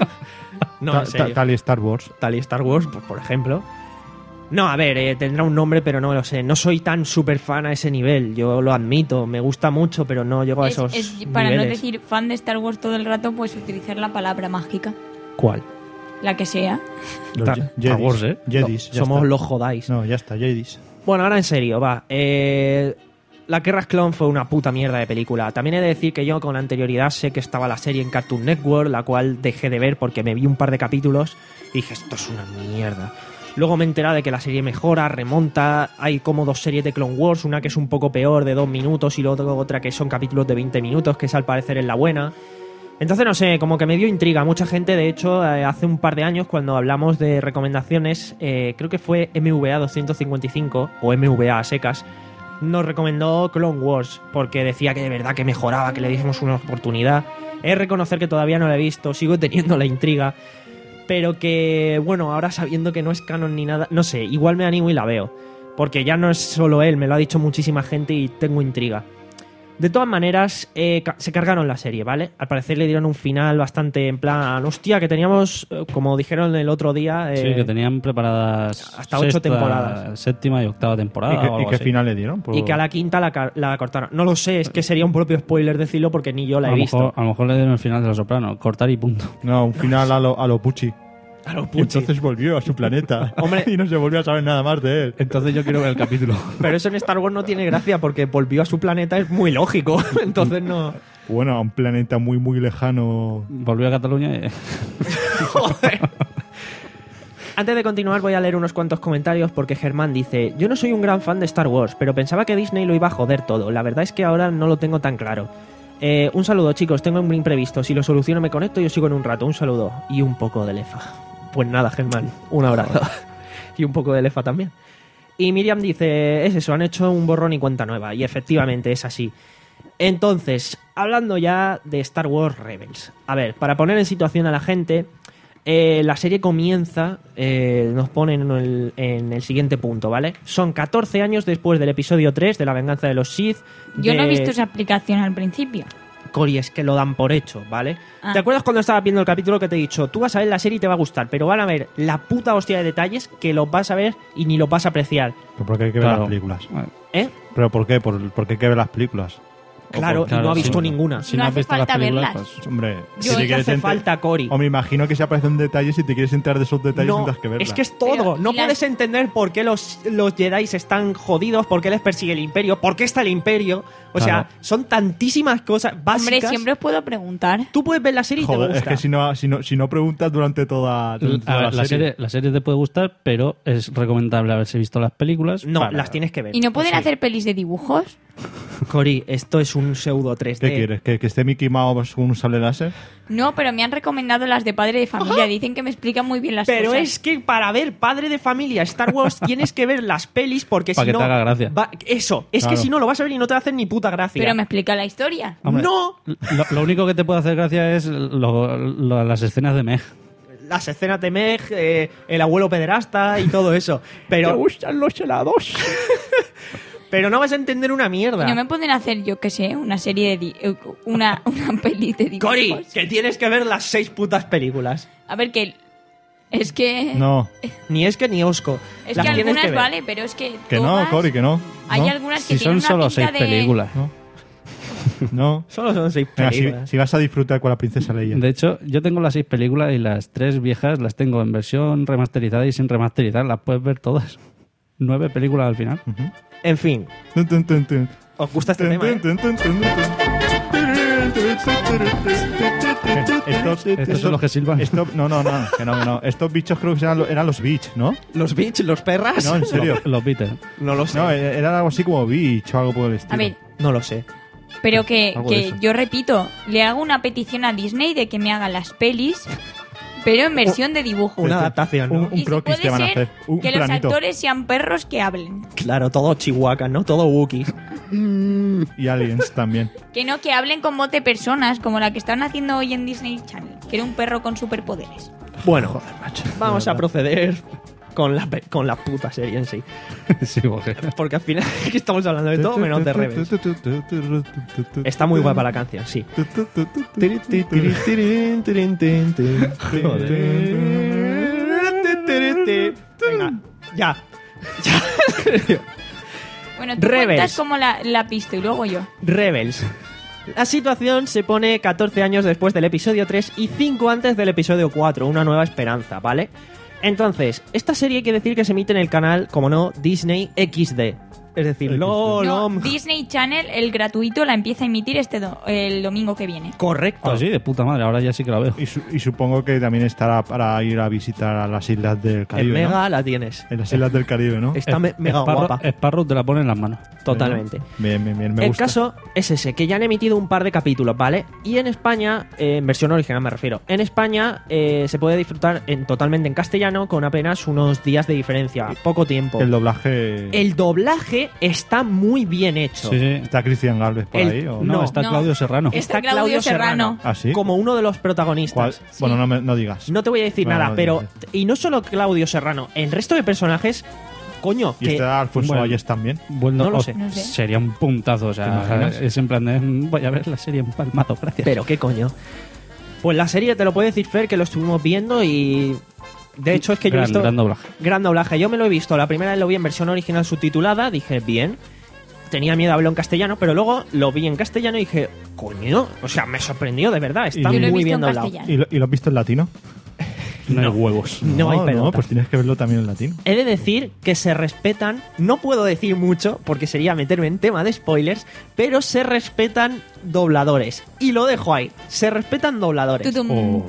No, Ta- en serio. ta- Tal y Star Wars. Tal y Star Wars, pues, por ejemplo. No, a ver, eh, tendrá un nombre, pero no lo sé. No soy tan super fan a ese nivel, yo lo admito. Me gusta mucho, pero no llego a Es- esos es- para no niveles. decir fan de Star Wars todo el rato, pues utilizar la palabra mágica, ¿Cuál? la que sea. Los Star- Ye- Star Jedis. Wars, ¿eh? Jedis, ya Somos está. los jodáis. No, ya está, Jedis. Bueno, ahora en serio, va. Eh, La Guerra Clone fue una puta mierda de película. También he de decir que yo con anterioridad sé que estaba la serie en Cartoon Network, la cual dejé de ver porque me vi un par de capítulos y dije, esto es una mierda. Luego me he enterado de que la serie mejora, remonta, hay como dos series de Clone Wars, una que es un poco peor de dos minutos y luego otra que son capítulos de veinte minutos, que es al parecer es la buena. Entonces no sé, como que me dio intriga. Mucha gente, de hecho, eh, hace un par de años cuando hablamos de recomendaciones, eh, creo que fue M V A doscientos cincuenta y cinco o M V A a secas, nos recomendó Clone Wars porque decía que de verdad que mejoraba, que le diésemos una oportunidad. He de reconocer que todavía no la he visto, sigo teniendo la intriga, pero que, bueno, ahora sabiendo que no es canon ni nada, no sé, igual me animo y la veo, porque ya no es solo él, me lo ha dicho muchísima gente y tengo intriga. De todas maneras, eh, ca- se cargaron la serie, ¿vale? Al parecer le dieron un final bastante en plan, hostia, que teníamos, eh, como dijeron el otro día... eh, Sí, que tenían preparadas hasta ocho sexta, temporadas. Séptima y octava temporada. ¿Y o qué, algo y qué así. final le dieron? Por- Y que a la quinta la, ca- la cortaron. No lo sé, es que sería un propio spoiler decirlo porque ni yo la a he lo visto. Mejor, a lo mejor le dieron el final de Los Sopranos, cortar y punto. No, un final a lo, a lo Pucci. A lo Y puchi. entonces volvió a su planeta. Hombre. Y no se volvió a saber nada más de él. Entonces yo quiero ver el capítulo. Pero eso en Star Wars no tiene gracia porque volvió a su planeta, es muy lógico. Entonces no... Bueno, a un planeta muy, muy lejano. Volvió a Cataluña y... Joder. Antes de continuar voy a leer unos cuantos comentarios porque Germán dice: yo no soy un gran fan de Star Wars, pero pensaba que Disney lo iba a joder todo. La verdad es que ahora no lo tengo tan claro. Eh, un saludo, chicos, tengo un imprevisto. Si lo soluciono me conecto y os sigo en un rato. Un saludo y un poco de lefa. Pues nada, Germán, un abrazo. Y un poco de lefa también. Y Miriam dice: es eso, han hecho un borrón y cuenta nueva. Y efectivamente es así. Entonces, hablando ya de Star Wars Rebels. A ver, para poner en situación a la gente, eh, la serie comienza, eh, nos ponen en el, en el siguiente punto, ¿vale? Son catorce años después del episodio tres de La venganza de los Sith. Yo de... no he visto esa aplicación al principio. Cori, es que lo dan por hecho, ¿vale? Ah. ¿Te acuerdas cuando estaba viendo el capítulo que te he dicho? Tú vas a ver la serie y te va a gustar, pero van a ver la puta hostia de detalles que los vas a ver y ni los vas a apreciar. ¿Pero por qué hay que ver Claro. las películas? ¿Eh? ¿Pero por qué? ¿Por, por qué hay que ver las películas? Claro, Claro, y no ha sí. visto ninguna. Si No no, has hace visto las falta películas, verlas. pues... Hombre, Yo- si Sí que quieres hace enter- falta, Cori. O me imagino que si aparecen detalles y te quieres enterar de esos detalles No, tendrás que verlas. es que es todo. Pero, no ¿y las- puedes entender por qué los, los Jedi están jodidos, por qué les persigue el Imperio, por qué está el Imperio. O Claro. sea, son tantísimas cosas básicas. Hombre, siempre os puedo preguntar. Tú puedes ver la serie y te Joder, gusta. es que si no, si no, si no preguntas durante toda, durante A toda ver, la, la, serie. serie, la serie te puede gustar, pero es recomendable haberse visto las películas. No, para- las tienes que ver. ¿Y no pueden O sea, hacer pelis de dibujos? Cori, esto es un pseudo tres D. ¿Qué quieres? ¿Que, que esté Mickey Mouse con un sable láser? No, pero me han recomendado las de Padre de Familia. Dicen que me explican muy bien las Pero cosas. es que para ver Padre de Familia Star Wars tienes que ver las pelis porque Pa' si que no... te haga gracia. va- Eso, es Claro. que si no lo vas a ver y no te va a hacer ni puta gracia. Pero me explica la historia. Hombre, No, Lo, lo único que te puede hacer gracia es lo- lo- las escenas de Meg. las escenas de Meg, eh, el abuelo pederasta y todo eso. Pero... gustan los helados? Pero no vas a entender una mierda. Y no me pueden hacer, yo qué sé, una serie de... di- eh, una, una peli de dibujos. Cori, que tienes que ver las seis putas películas. A ver, que Es que... No, Ni es que ni Osco. Es Las que tienes algunas ver. vale, pero es que que todas- no, Cory, que no. Hay no, algunas que Si tienen son una solo pinta seis de... películas. No. No. Solo son seis Venga, si, películas. si vas a disfrutar con la princesa Leia. De hecho, yo tengo las seis películas y las tres viejas las tengo en versión remasterizada y sin remasterizar. Las puedes ver todas. Nueve películas al final. En fin, Tun, tun, tun, tun. ¿os gusta este Tun, tema? tun, eh? tun, tun, tun, tun. Estos, Estos son los que silban. estos- no, no, no, que no, que no. Estos bichos creo que eran, lo- eran los Beach, ¿no? ¿Los bitch, los perras? No, en serio. Los, los Beatles. No lo sé. No, era algo así como Beach o algo por el estilo. A ver, No lo sé. pero que, Algo de que eso. yo repito, le hago una petición a Disney de que me haga las pelis, pero en versión de dibujo. Una adaptación, ¿no? Un, un Y si croquis puede te van a ser hacer. Un que los planito. actores sean perros que hablen. Claro, todo chihuahua, ¿no? Todo Wookiees. Y aliens también. Que no, que hablen con voz de personas, como la que están haciendo hoy en Disney Channel, que era un perro con superpoderes. Bueno, vamos a proceder con la, pe- con la puta serie en sí. Sí, porque... Porque al final aquí estamos hablando de todo menos de Rebels. Está muy guapa la canción, sí. Venga, ya. Bueno, tú Rebels. cuentas como la, la pista y luego yo. Rebels. La situación se pone catorce años después del episodio tres y cinco antes del episodio cuatro, Una nueva esperanza, ¿vale? Entonces, esta serie hay que decir que se emite en el canal, como no, Disney equis de. Es decir, LOL, No, om- Disney Channel, el gratuito, la empieza a emitir este do- el domingo que viene. Correcto. Ah, sí, de puta madre. Ahora ya sí que la veo. Y, su- y supongo que también estará para ir a visitar a las islas del En Caribe, Mega ¿no? la tienes. En las islas del Caribe, ¿no? Está me- mega Sparrow, guapa. Sparrow te la pone en las manos. Totalmente. Bien, bien, bien. Me el gusta. caso es ese, que ya han emitido un par de capítulos, ¿vale? Y en España, eh, en versión original me refiero, en España eh, se puede disfrutar en, totalmente en castellano con apenas unos días de diferencia, poco tiempo. El doblaje. El doblaje está muy bien hecho. Sí, sí. ¿Está Cristian Galvez por El- ahí? O... No, No, está no. Claudio Serrano. Es- Está Claudio Serrano. ¿Ah, sí? Como uno de los ¿Cuál? protagonistas. Bueno, no, me, no digas. No te voy a decir Bueno, nada, no pero... digas. Y no solo Claudio Serrano, el resto de personajes... Coño, ¿Y que... está Alfonso Bueno. Valles también? Bueno, No lo o- sé. No sé. Sería un puntazo. O ¿Te sea, imaginas? es en plan de. mm, Voy a ver la serie empalmado, gracias. Pero qué coño. Pues la serie te lo puede decir Fer, que lo estuvimos viendo y... De hecho es que yo gran, he visto... gran doblaje. Gran doblaje. Yo me lo he visto. La primera vez lo vi en versión original subtitulada. Dije, bien. Tenía miedo a hablarlo en castellano, pero luego lo vi en castellano y dije, coño. O sea, me sorprendió, de verdad. Está Yo Yo lo he muy visto bien en doblado. castellano. ¿Y lo, y lo has visto en latino? No, hay huevos. No hay pelota. No, pues tienes que verlo también en latino. He de decir que se respetan, no puedo decir mucho porque sería meterme en tema de spoilers, pero se respetan dobladores. Y lo dejo ahí, se respetan dobladores. Tutum. Oh.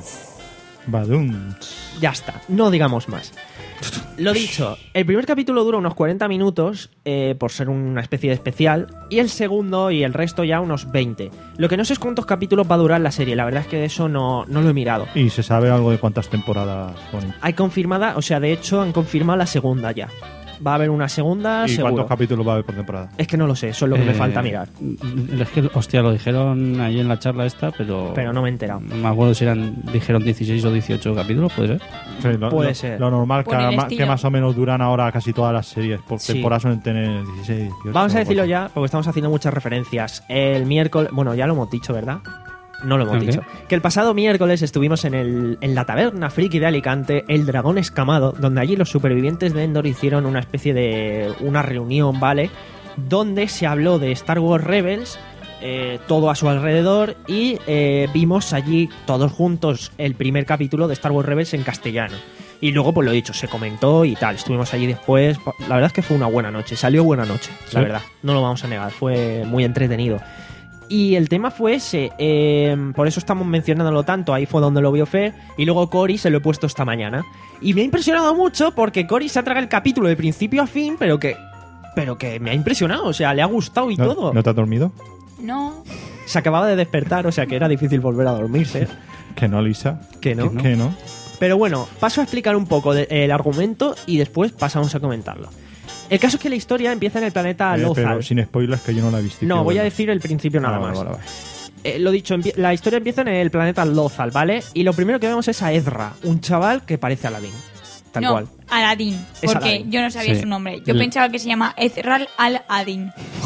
Badum. Ya está, no digamos más. Lo dicho, el primer capítulo dura unos cuarenta minutos eh, por ser una especie de especial y el segundo y el resto ya unos veinte. Lo que no sé es cuántos capítulos va a durar la serie, la verdad es que de eso no, no lo he mirado. ¿Y se sabe algo de cuántas temporadas ponen? Hay confirmada, o sea, de hecho han confirmado la segunda ya. Va a haber una segunda, ¿Y seguro. cuántos capítulos va a haber por temporada? Es que no lo sé, eso es lo que me Eh, falta mirar. Es que, hostia, lo dijeron ahí en la charla esta, pero. Pero no me he enterado. No me acuerdo si eran, dijeron dieciséis o dieciocho capítulos, ¿puede ser? Sí, lo, Puede lo- ser. Lo normal que, Por el ma- estilo. que más o menos duran ahora casi todas las series. Por Sí. temporada suelen tener dieciséis, dieciocho. Vamos a o decirlo algo ya, porque estamos haciendo muchas referencias. El miércoles, bueno, ya lo hemos dicho, ¿verdad? No lo hemos ¿El qué? dicho. Que el pasado miércoles estuvimos en, el, en la taberna friki de Alicante, El Dragón Escamado, donde allí los supervivientes de Endor hicieron una especie de una reunión, ¿vale? Donde se habló de Star Wars Rebels, eh, todo a su alrededor, y eh, vimos allí todos juntos el primer capítulo de Star Wars Rebels en castellano. Y luego, pues lo dicho, se comentó y tal. Estuvimos allí después. La verdad es que fue una buena noche. Salió buena noche, la Sí. verdad. No lo vamos a negar. Fue muy entretenido. Y el tema fue ese. eh, por eso estamos mencionándolo tanto. Ahí fue donde lo vio Fer. Y luego Cory se lo he puesto esta mañana. Y me ha impresionado mucho porque Cory se ha tragado el capítulo de principio a fin, pero que. Pero que me ha impresionado. O sea, le ha gustado y ¿No, todo. ¿No te has dormido? No. Se acababa de despertar, o sea que era difícil volver a dormirse. Que no, Lisa. Que no. Que no. Que no. Pero bueno, paso a explicar un poco de- el argumento y después pasamos a comentarlo. El caso es que la historia empieza en el planeta Eh, Lothal. pero sin spoilers, que yo no la he visto. No, Quiero voy a verla. decir el principio nada Ah, vale, más. vale, vale. Eh, lo dicho, empie- la historia empieza en el planeta Lothal, ¿vale? Y lo primero que vemos es a Ezra, un chaval que parece Aladdin. Tal no, cual. Aladín. Es Porque Aladín. yo no sabía Sí. su nombre. Yo El- pensaba que se llama Ezral Al-Adin.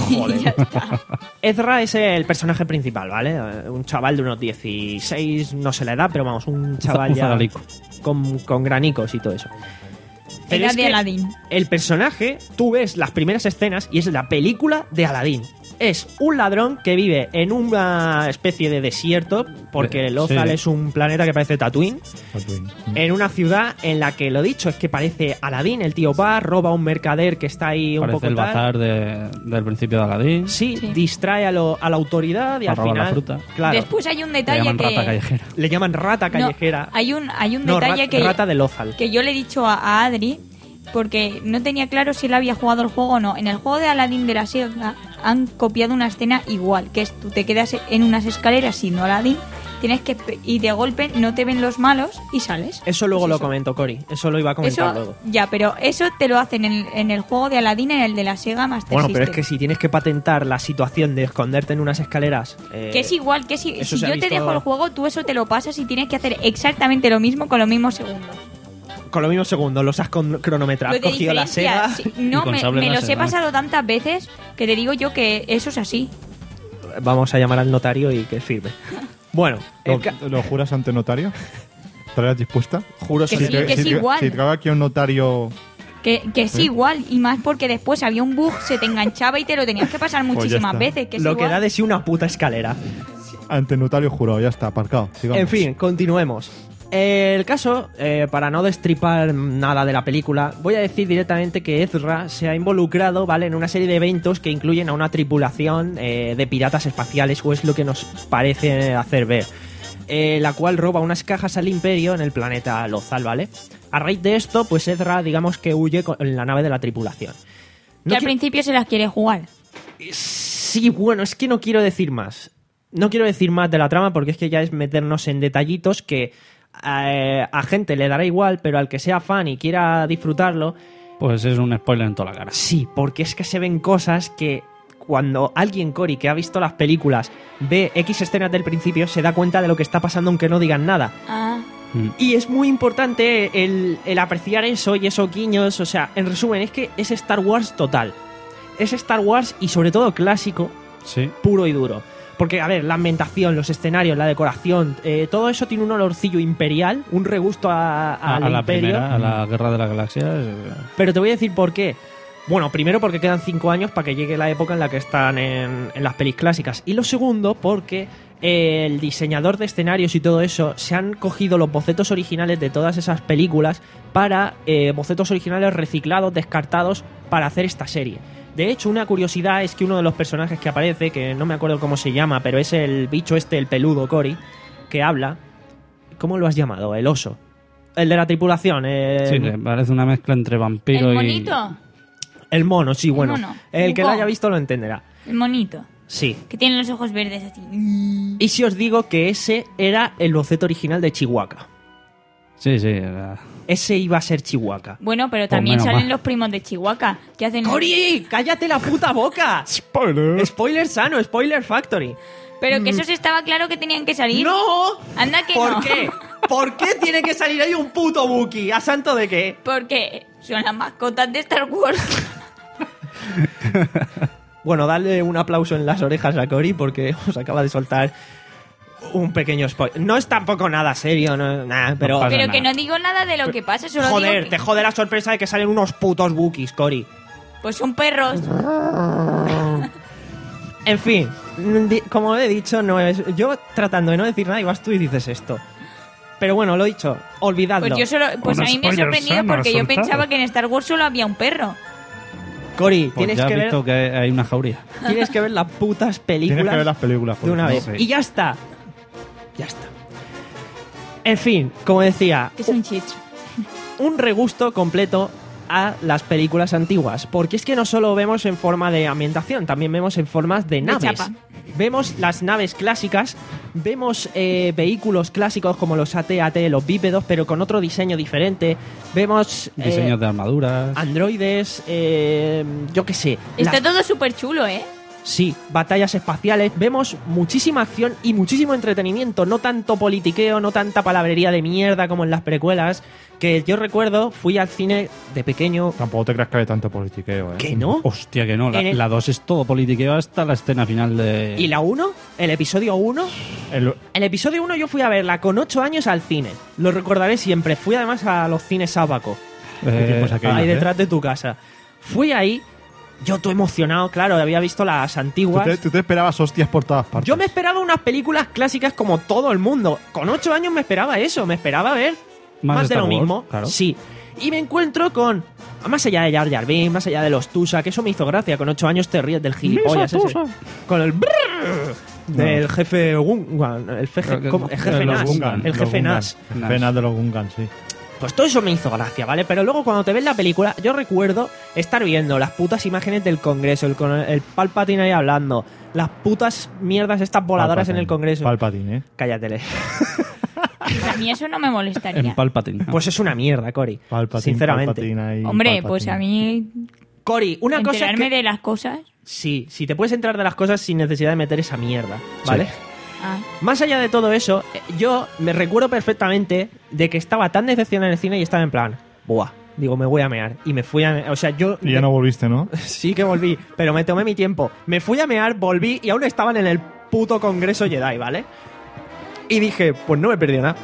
Joder. Ya está. Ezra es el personaje principal, ¿vale? Eh, Un chaval de unos dieciséis, no sé la edad, pero vamos, un chaval Un ya zagalico. con, con granicos y todo eso. Pero Edad es de que Aladdin. el personaje, tú ves las primeras escenas y es la película de Aladdin. Es un ladrón que vive en una especie de desierto, porque Eh, Lothal sí. es un planeta que parece Tatooine, en una ciudad en la que lo dicho es que parece Aladdin, el tío va, roba a un mercader que está ahí un Parece poco el tal. bazar de- del principio de Aladdin. Sí, Sí. distrae a, lo- a la autoridad y A al robar la final, fruta. claro, Después hay un Le detalle llaman que... rata callejera. le llaman rata No, callejera. hay un, hay un No, detalle rat- que, rata de Lothal. que yo le he dicho a, a Adri, porque no tenía claro si él había jugado el juego o no. En el juego de Aladdin de la Sega han copiado una escena igual, que es tú te quedas en unas escaleras siendo Aladdin, tienes que pe- y de golpe no te ven los malos y sales. Eso luego Pues lo eso. comento, Cory. Eso lo iba a comentar Eso, luego. ya, pero eso te lo hacen en, en el juego de Aladdin, en el de la Sega Master Bueno, pero es System. que si tienes que patentar la situación de esconderte en unas escaleras... eh, Que es igual, que si, eso si se ha yo te visto- dejo el juego, tú eso te lo pasas y tienes que hacer exactamente lo mismo con los mismos segundos. con los mismos segundos los has con- cronometrado. Lo Has de cogido la diferencia, Sega... sí, no, Y con me, sable me los láser, he ¿no? pasado tantas veces que te digo yo que eso es así. Vamos a llamar al notario y que firme. Bueno, el ¿Lo, ca- lo juras ante notario? ¿Estarías dispuesta? juro Que si sí, te- que si es te- igual. Si te caga aquí un notario... Que, que es igual, y más porque después había un bug, se te enganchaba y te lo tenías que pasar Pues ya muchísimas está. veces. Que es lo que igual. da de sí una puta escalera. Ante notario jurado, ya está, aparcado. Sigamos. En fin, continuemos. El caso, eh, para no destripar nada de la película, voy a decir directamente que Ezra se ha involucrado, ¿vale?, en una serie de eventos que incluyen a una tripulación eh, de piratas espaciales, o es lo que nos parece hacer ver, eh, la cual roba unas cajas al Imperio en el planeta Lothal, ¿vale? A raíz de esto, pues Ezra, digamos que huye con en la nave de la tripulación. Que No al quiero- principio se las quiere jugar. Sí, bueno, es que no quiero decir más. No quiero decir más de la trama porque es que ya es meternos en detallitos que eh, a gente le dará igual, pero al que sea fan y quiera disfrutarlo, Pues es un spoiler en toda la cara. sí, porque es que se ven cosas que cuando alguien, Cory, que ha visto las películas, ve X escenas del principio, se da cuenta de lo que está pasando aunque no digan nada. Ah, Mm. Y es muy importante el, el apreciar eso y esos guiños. O sea, en resumen, es que es Star Wars total. Es Star Wars y sobre todo clásico, Sí. puro y duro. Porque, a ver, la ambientación, los escenarios, la decoración, eh, todo eso tiene un olorcillo imperial, un regusto a, A, al a la imperio. primera, a la Guerra de las Galaxias. eh, Pero te voy a decir por qué. Bueno, primero porque quedan cinco años para que llegue la época en la que están en, en las pelis clásicas. Y lo segundo porque eh, el diseñador de escenarios y todo eso se han cogido los bocetos originales de todas esas películas para eh, bocetos originales reciclados, descartados, para hacer esta serie. De hecho, una curiosidad es que uno de los personajes que aparece, que no me acuerdo cómo se llama, pero es el bicho este, el peludo, Cory, que habla. ¿Cómo lo has llamado? El oso. El de la tripulación. eh, Sí, que parece una mezcla entre vampiro el y... monito. El mono, sí, El bueno. mono. El que lo Buco. haya visto lo entenderá. El monito. Sí. Que tiene los ojos verdes así. Y si os digo que ese era el boceto original de Chihuahua. Sí, sí. era- Ese iba a ser Chihuahua. Bueno, pero también menos salen mal. los primos de Chihuahua. Que hacen. ¡Cori! ¡Cállate la puta boca! ¡Spoiler! Spoiler sano, Spoiler Factory. Pero que eso se estaba claro que tenían que salir. ¡No! Anda que ¿Por no. qué? ¿Por qué tiene que salir ahí un puto Wookiee? ¿A santo de qué? Porque son las mascotas de Star Wars. Bueno, dale un aplauso en las orejas a Cory porque os acaba de soltar un pequeño spoiler. No es tampoco nada serio, no, nada, pero... No pasa Pero nada. que no digo nada de lo que pasa, solo Joder, digo que te jode la sorpresa de que salen unos putos Wookiees, Cory. pues son perros. En fin, di- como he dicho, no es. Yo tratando de no decir nada, y vas tú y dices esto. Pero bueno, lo he dicho, olvidadlo. Pues yo solo, pues a Un mí me ha spoiler sorprendido sano porque yo soltado. pensaba que en Star Wars solo había un perro. Cory, Pues tienes, ya has que ver, visto que hay una jauría. tienes que ver las putas películas Tienes que ver las películas. por de una vez. favor. Sí. Y ya está. Ya está. En fin, como decía, Que es un chich. un regusto completo a las películas antiguas, porque es que no solo vemos en forma de ambientación, también vemos en formas de naves. chapa. Vemos las naves clásicas, vemos eh, vehículos clásicos como los A T A T, los bípedos, pero con otro diseño diferente. Vemos eh, Diseños de armaduras. androides, eh, yo qué sé. Está las- todo súper chulo, ¿eh? Sí, batallas espaciales, vemos muchísima acción y muchísimo entretenimiento, no tanto politiqueo, no tanta palabrería de mierda como en las precuelas, que yo recuerdo, fui al cine de pequeño. Tampoco te creas que hay tanto politiqueo, ¿eh? ¿Que no? Hostia, que no. La, En el- la dos es todo politiqueo hasta la escena final de... ¿Y la uno? ¿El episodio uno? El- El episodio uno yo fui a verla con ocho años al cine. Lo recordaré siempre. Fui además a los cines Sábaco, Eh, ¿Qué tiempos aquellos, ahí eh? detrás de tu casa. Fui ahí, yo todo emocionado, claro, había visto las Tú antiguas. te, tú te esperabas hostias por todas partes. Yo me esperaba unas películas clásicas como todo el mundo. Con ocho años me esperaba eso, me esperaba ver Más más, de Star lo Wars, mismo. claro. Sí. Y me encuentro con, más allá de Jar Jar Binks, más allá de los Tusa, que eso me hizo gracia. Con ocho años te ríes del gilipollas ese. Tusa. Con el brrr del jefe Gungan, el, feje- Eh, ¿cómo? el jefe eh, los Nas, Gungan, el Los jefe Gungan. Nas. El Nas. jefe Nas de los Gungan, sí. Pues todo eso me hizo gracia, ¿vale? Pero luego cuando te ves la película, yo recuerdo estar viendo las putas imágenes del Congreso, el, con- el Palpatine ahí hablando, las putas mierdas estas voladoras en el Congreso. Palpatine, ¿eh? Cállatele. A mí eso no me molestaría. En Palpatine. Pues es una mierda, Cory. Palpatine, Sinceramente. Palpatine ahí, Hombre, Palpatine. pues a mí Cory, una cosa es enterarme que... de las cosas... Sí, si te puedes entrar de las cosas sin necesidad de meter esa mierda, ¿vale? Ah, Más allá de todo eso, eh, yo me recuerdo perfectamente de que estaba tan decepcionado en el cine y estaba en plan, buah, digo, me voy a mear. Y me fui a mear. O sea, yo... Y ya no volviste, ¿no? Sí que volví, pero me tomé mi tiempo. Me fui a mear, volví y aún estaban en el puto Congreso Jedi, ¿vale? Y dije, pues no me perdí nada.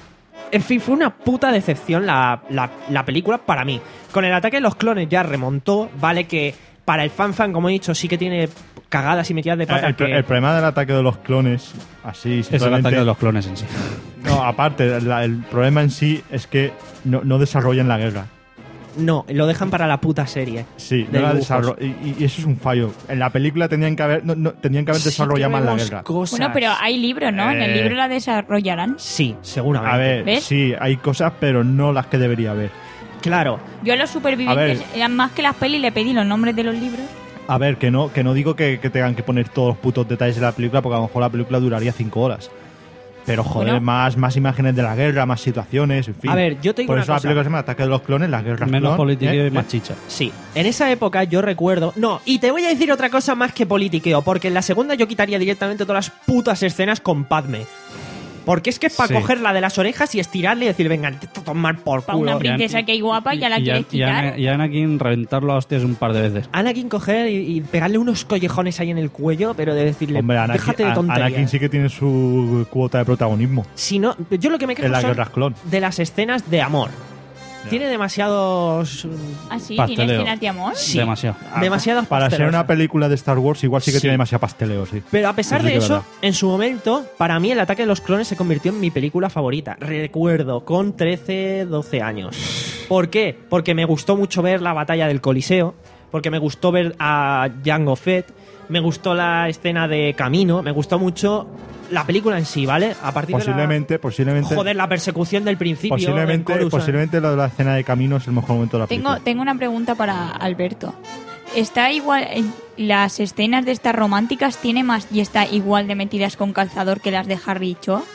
En fin, fue una puta decepción la, la, la película para mí. Con el ataque de los clones ya remontó, ¿vale? Que para el fan fan, como he dicho, sí que tiene cagadas y metidas de pata. El, que... el problema del ataque de los clones, así, Es el simplemente- ataque de los clones en sí. No, aparte, la- el problema en sí es que no, no desarrollan la guerra. No, lo dejan para la puta serie. Sí, de no la dibujos. desarro- y, y eso es un fallo. En la película tenían que haber, no, no, tenían que haber Sí desarrollado que más la vemos guerra. cosas. bueno, pero hay libros, ¿no? En el Eh. libro la desarrollarán. Sí, seguramente. A ver, ¿Ves? sí, hay cosas, pero no las que debería haber. Claro. Yo a los supervivientes, A eran más que las pelis, le pedí los nombres de los libros. A ver, que no, que no digo que, que tengan que poner todos los putos detalles de la película, porque a lo mejor la película duraría cinco horas. Pero joder, Bueno. más, más imágenes de la guerra, más situaciones, en fin. A ver, yo te digo Por una eso la cosa. película se llama Ataque de los Clones, las guerras Menos clon, politiqueo ¿eh? y más ¿Eh? chicha. Sí, en esa época yo recuerdo... No, y te voy a decir otra cosa más que politiqueo, porque en la segunda yo quitaría directamente todas las putas escenas con Padme. Porque es que es para Sí. cogerla de las orejas y estirarle y decir, venga, te tomar por Para una culo. princesa que hay guapa, ya la y, quieres y, quitar. Ana- y a Anakin reventarlo a hostias un par de veces. Anakin coger y, y pegarle unos collejones ahí en el cuello, pero de decirle, Hombre, Anakin, déjate de a- tonterías. Anakin sí que tiene su cuota de protagonismo Si no, yo lo que me quejo en las son guerras clon. de las escenas de amor. Tiene demasiados... Ah, sí, Pasteleo. tiene escenas de amor. Sí. Demasiado. demasiados Para ser pastelos. una película de Star Wars, igual sí que Sí. tiene demasiado pasteleo, sí. Pero a pesar Eso sí de que es eso, verdad. en su momento, para mí el ataque de los clones se convirtió en mi película favorita. Recuerdo, con trece, doce años. ¿Por qué? Porque me gustó mucho ver la batalla del Coliseo, porque me gustó ver a Jango Fett, me gustó la escena de Camino, me gustó mucho la película en sí, ¿vale? A partir Posiblemente, de posiblemente, la... Joder, la persecución del principio. del posiblemente, Coruscant. posiblemente lo de la escena de camino es el mejor momento de la Tengo, película. tengo una pregunta para Alberto. ¿Está igual, eh, las escenas de estas románticas tiene más y está igual de metidas con calzador que las de Harry y Cho?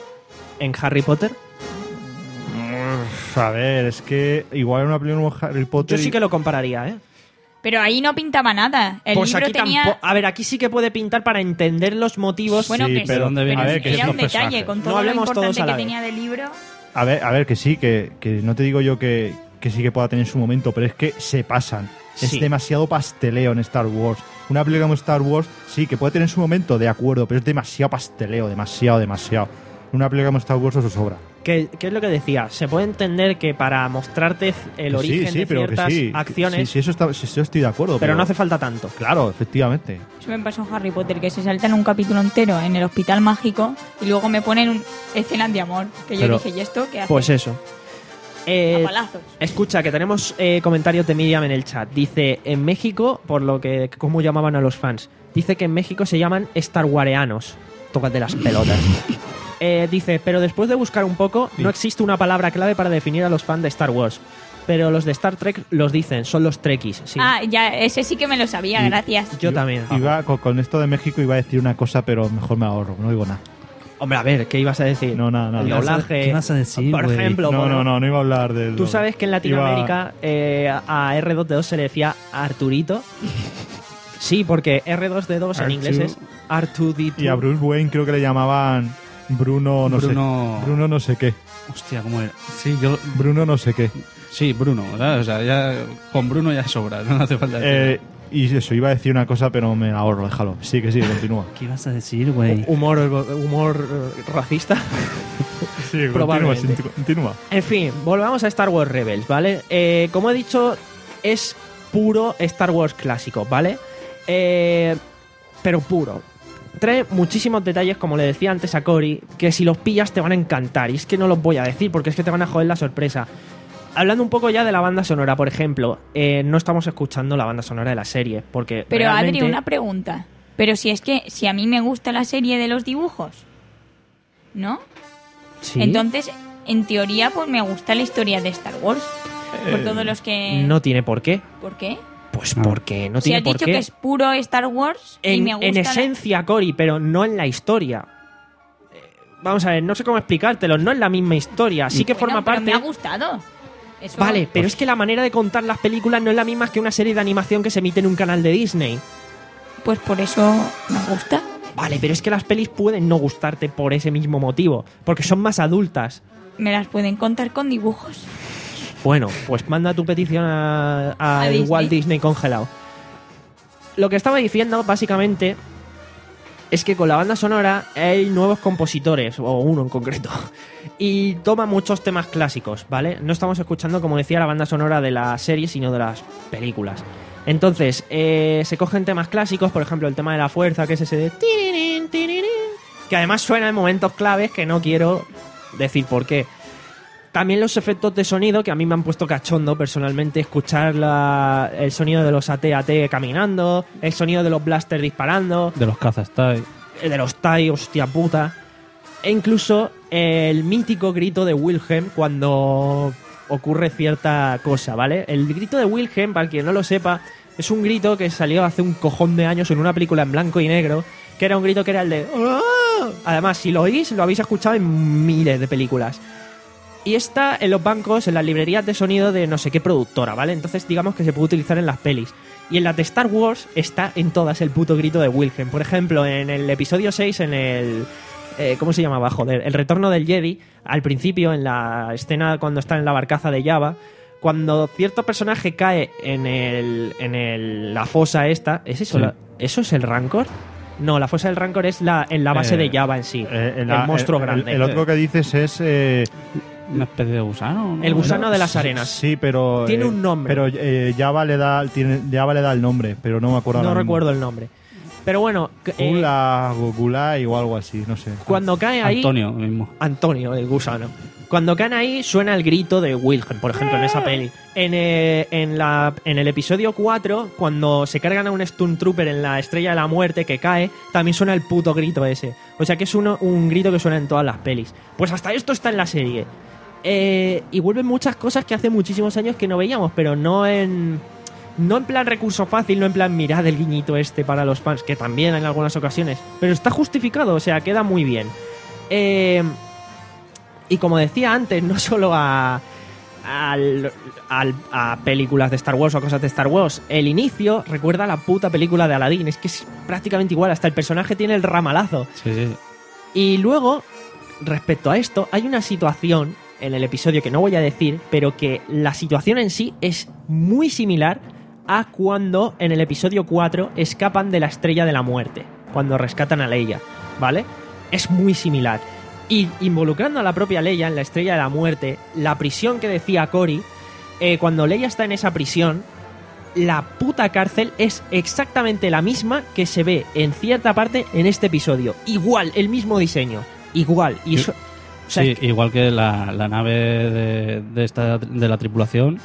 En Harry Potter. A ver, es que igual en una película como Harry Potter. Yo sí que lo compararía, ¿eh? Pero ahí no pintaba nada. El Pues libro aquí tenía... tampoco. A ver, aquí sí que puede pintar para entender los motivos. Bueno, Sí, que pero sí, ¿dónde viene? pero A ver, que era es un los detalle personajes. con No todo lo hablemos todos importante a la que vez. tenía del libro. A ver, a ver, que sí, que, que no te digo yo que, que sí que pueda tener su momento, pero es que se pasan. Es Sí. demasiado pasteleo en Star Wars. Una película como Star Wars, sí, que puede tener su momento, de acuerdo, pero es demasiado pasteleo, demasiado, demasiado. Una película como Star Wars eso sobra. ¿Qué, qué es lo que decía? Se puede entender que para mostrarte el Que origen sí, sí, de pero que ciertas sí. acciones, Sí, sí, eso, está, sí, eso estoy de acuerdo. pero no hace falta tanto. Claro, efectivamente. Eso me pasó en Harry Potter, que se saltan un capítulo entero en el hospital mágico y luego me ponen un, escenas de amor. Que yo Pero- dije, ¿y esto qué hace? Pues eso. Eh, A palazos. escucha, que tenemos eh, comentarios de Miriam en el chat. Dice, en México, por lo que, ¿cómo llamaban a los fans? Dice que en México se llaman Star Wareanos. Tócate las pelotas. Eh, dice, pero después de buscar un poco, no existe una palabra clave para definir a los fans de Star Wars. Pero los de Star Trek los dicen, son los Trekkies. Sí. Ah, ya, ese sí que me lo sabía, Y- gracias. Yo también. Iba, con, con esto de México iba a decir una cosa, pero mejor me ahorro, no digo nada. Hombre, a ver, ¿qué ibas a decir? No, nada, nada. El ¿Qué vas a- doblaje. qué vas a decir, Por güey? ejemplo, No, bueno, no, no, no iba a hablar del... Tú sabes que en Latinoamérica eh, a R dos D dos se le decía Arturito. Sí, porque erre dos de dos en R dos. inglés es erre dos de dos. Y a Bruce Wayne creo que le llamaban Bruno no Bruno- sé. Bruno no sé qué. Hostia, ¿cómo era? Sí, yo... Bruno no sé qué. Sí, Bruno, ¿verdad? O sea, ya con Bruno ya sobra, no hace falta decir. Eh, y eso, iba a decir una cosa, pero me la ahorro, déjalo. Sí, que sí, continúa. ¿Qué ibas a decir, güey? Humor, humor eh, racista. Sí, continúa, Probablemente. sí, continúa. En fin, volvamos a Star Wars Rebels, ¿vale? Eh, como he dicho, es puro Star Wars clásico, ¿vale? Eh, pero puro. Trae muchísimos detalles, como le decía antes a Cory, que si los pillas te van a encantar. Y es que no los voy a decir porque es que te van a joder la sorpresa. Hablando un poco ya de la banda sonora, por ejemplo, eh, no estamos escuchando la banda sonora de la serie, porque Pero realmente... Adri, una pregunta. Pero si es que, si a mí me gusta la serie de los dibujos, ¿no? ¿Sí? Entonces, en teoría, pues me gusta la historia de Star Wars. Por todos los que... No tiene por qué. ¿Por qué? Pues Ah. porque no Si tiene has por dicho qué. que es puro Star Wars y en, me gusta en la- esencia, Cory, pero no en la historia. Eh, Vamos a ver, no sé cómo explicártelo, no es la misma historia. Sí que Bueno, forma pero parte... me ha gustado. Eso- Vale, pero es que la manera de contar las películas no es la misma que una serie de animación que se emite en un canal de Disney. Pues por eso me gusta. Vale, pero es que las pelis pueden no gustarte por ese mismo motivo, porque son más adultas. Me las pueden contar con dibujos. Bueno, pues manda tu petición a, a A el Disney. Walt Disney congelado. Lo que estaba diciendo, básicamente, es que con la banda sonora hay nuevos compositores, o uno en concreto, y toma muchos temas clásicos, ¿vale? No estamos escuchando, como decía, la banda sonora de la serie, sino de las películas. Entonces, eh, se cogen temas clásicos, por ejemplo, el tema de la fuerza, que es ese de... tirirín, tirirín, que además suena en momentos claves que no quiero decir por qué. También los efectos de sonido, que a mí me han puesto cachondo personalmente, escuchar la- el sonido de los A T A T caminando, el sonido de los blasters disparando, De los cazas, TIE. el de los T I E, hostia puta, e incluso el mítico grito de Wilhelm cuando ocurre cierta cosa, ¿vale? El grito de Wilhelm, para quien no lo sepa, es un grito que salió hace un cojón de años en una película en blanco y negro, que era un grito que era el de... ¡Ah! Además, si lo oís, lo habéis escuchado en miles de películas. Y está en los bancos, en las librerías de sonido de no sé qué productora, ¿vale? Entonces digamos que se puede utilizar en las pelis. Y en las de Star Wars está en todas el puto grito de Wilhelm. Por ejemplo, en el episodio seis, en el... eh, ¿Cómo se llamaba? Joder, el retorno del Jedi, al principio, en la escena cuando está en la barcaza de Jabba, cuando cierto personaje cae en el en el, la fosa esta... ¿Es eso? Sí. la- ¿Eso es el Rancor? No, la fosa del Rancor es la, en la base Eh, de Jabba en sí. Eh, el, la- monstruo el- grande. El, otro que dices es... eh, Una especie de gusano, ¿no? El gusano de las sí, arenas. Sí, pero... Tiene eh, un nombre. Pero eh, Java, le da, tiene, Java le da el nombre, pero no me acuerdo No ahora mismo. recuerdo el nombre. Pero bueno, c- eh, Gula, Gulai o algo así, no sé. cuando cae ahí... Antonio mismo. Antonio, el gusano. Cuando caen ahí suena el grito de Wilhelm, por ejemplo, en esa peli. En, eh, en, la, en el episodio cuatro, cuando se cargan a un Stormtrooper en la Estrella de la Muerte que cae, también suena el puto grito ese. O sea que es uno, un grito que suena en todas las pelis. Pues hasta esto está en la serie. Eh, y vuelven muchas cosas que hace muchísimos años que no veíamos, pero no en... No en plan recurso fácil, no en plan mirad el guiñito este para los fans, que también en algunas ocasiones. Pero está justificado, o sea, queda muy bien. Eh... Y como decía antes, no solo a, al- al- a películas de Star Wars o a cosas de Star Wars, el inicio recuerda a la puta película de Aladdin. Es que es prácticamente igual, hasta el personaje tiene el ramalazo. Sí, sí. Y luego, respecto a esto, hay una situación en el episodio que no voy a decir, pero que la situación en sí es muy similar a cuando en el episodio cuatro escapan de la Estrella de la Muerte, cuando rescatan a Leia, ¿vale? Es muy similar. Y involucrando a la propia Leia en la Estrella de la Muerte, la prisión que decía Cory, eh, cuando Leia está en esa prisión, la puta cárcel es exactamente la misma que se ve en cierta parte en este episodio. Igual, el mismo diseño. Igual. Y eso... o sea, Sí, es que- igual que la, la nave de, de, esta, de la tripulación,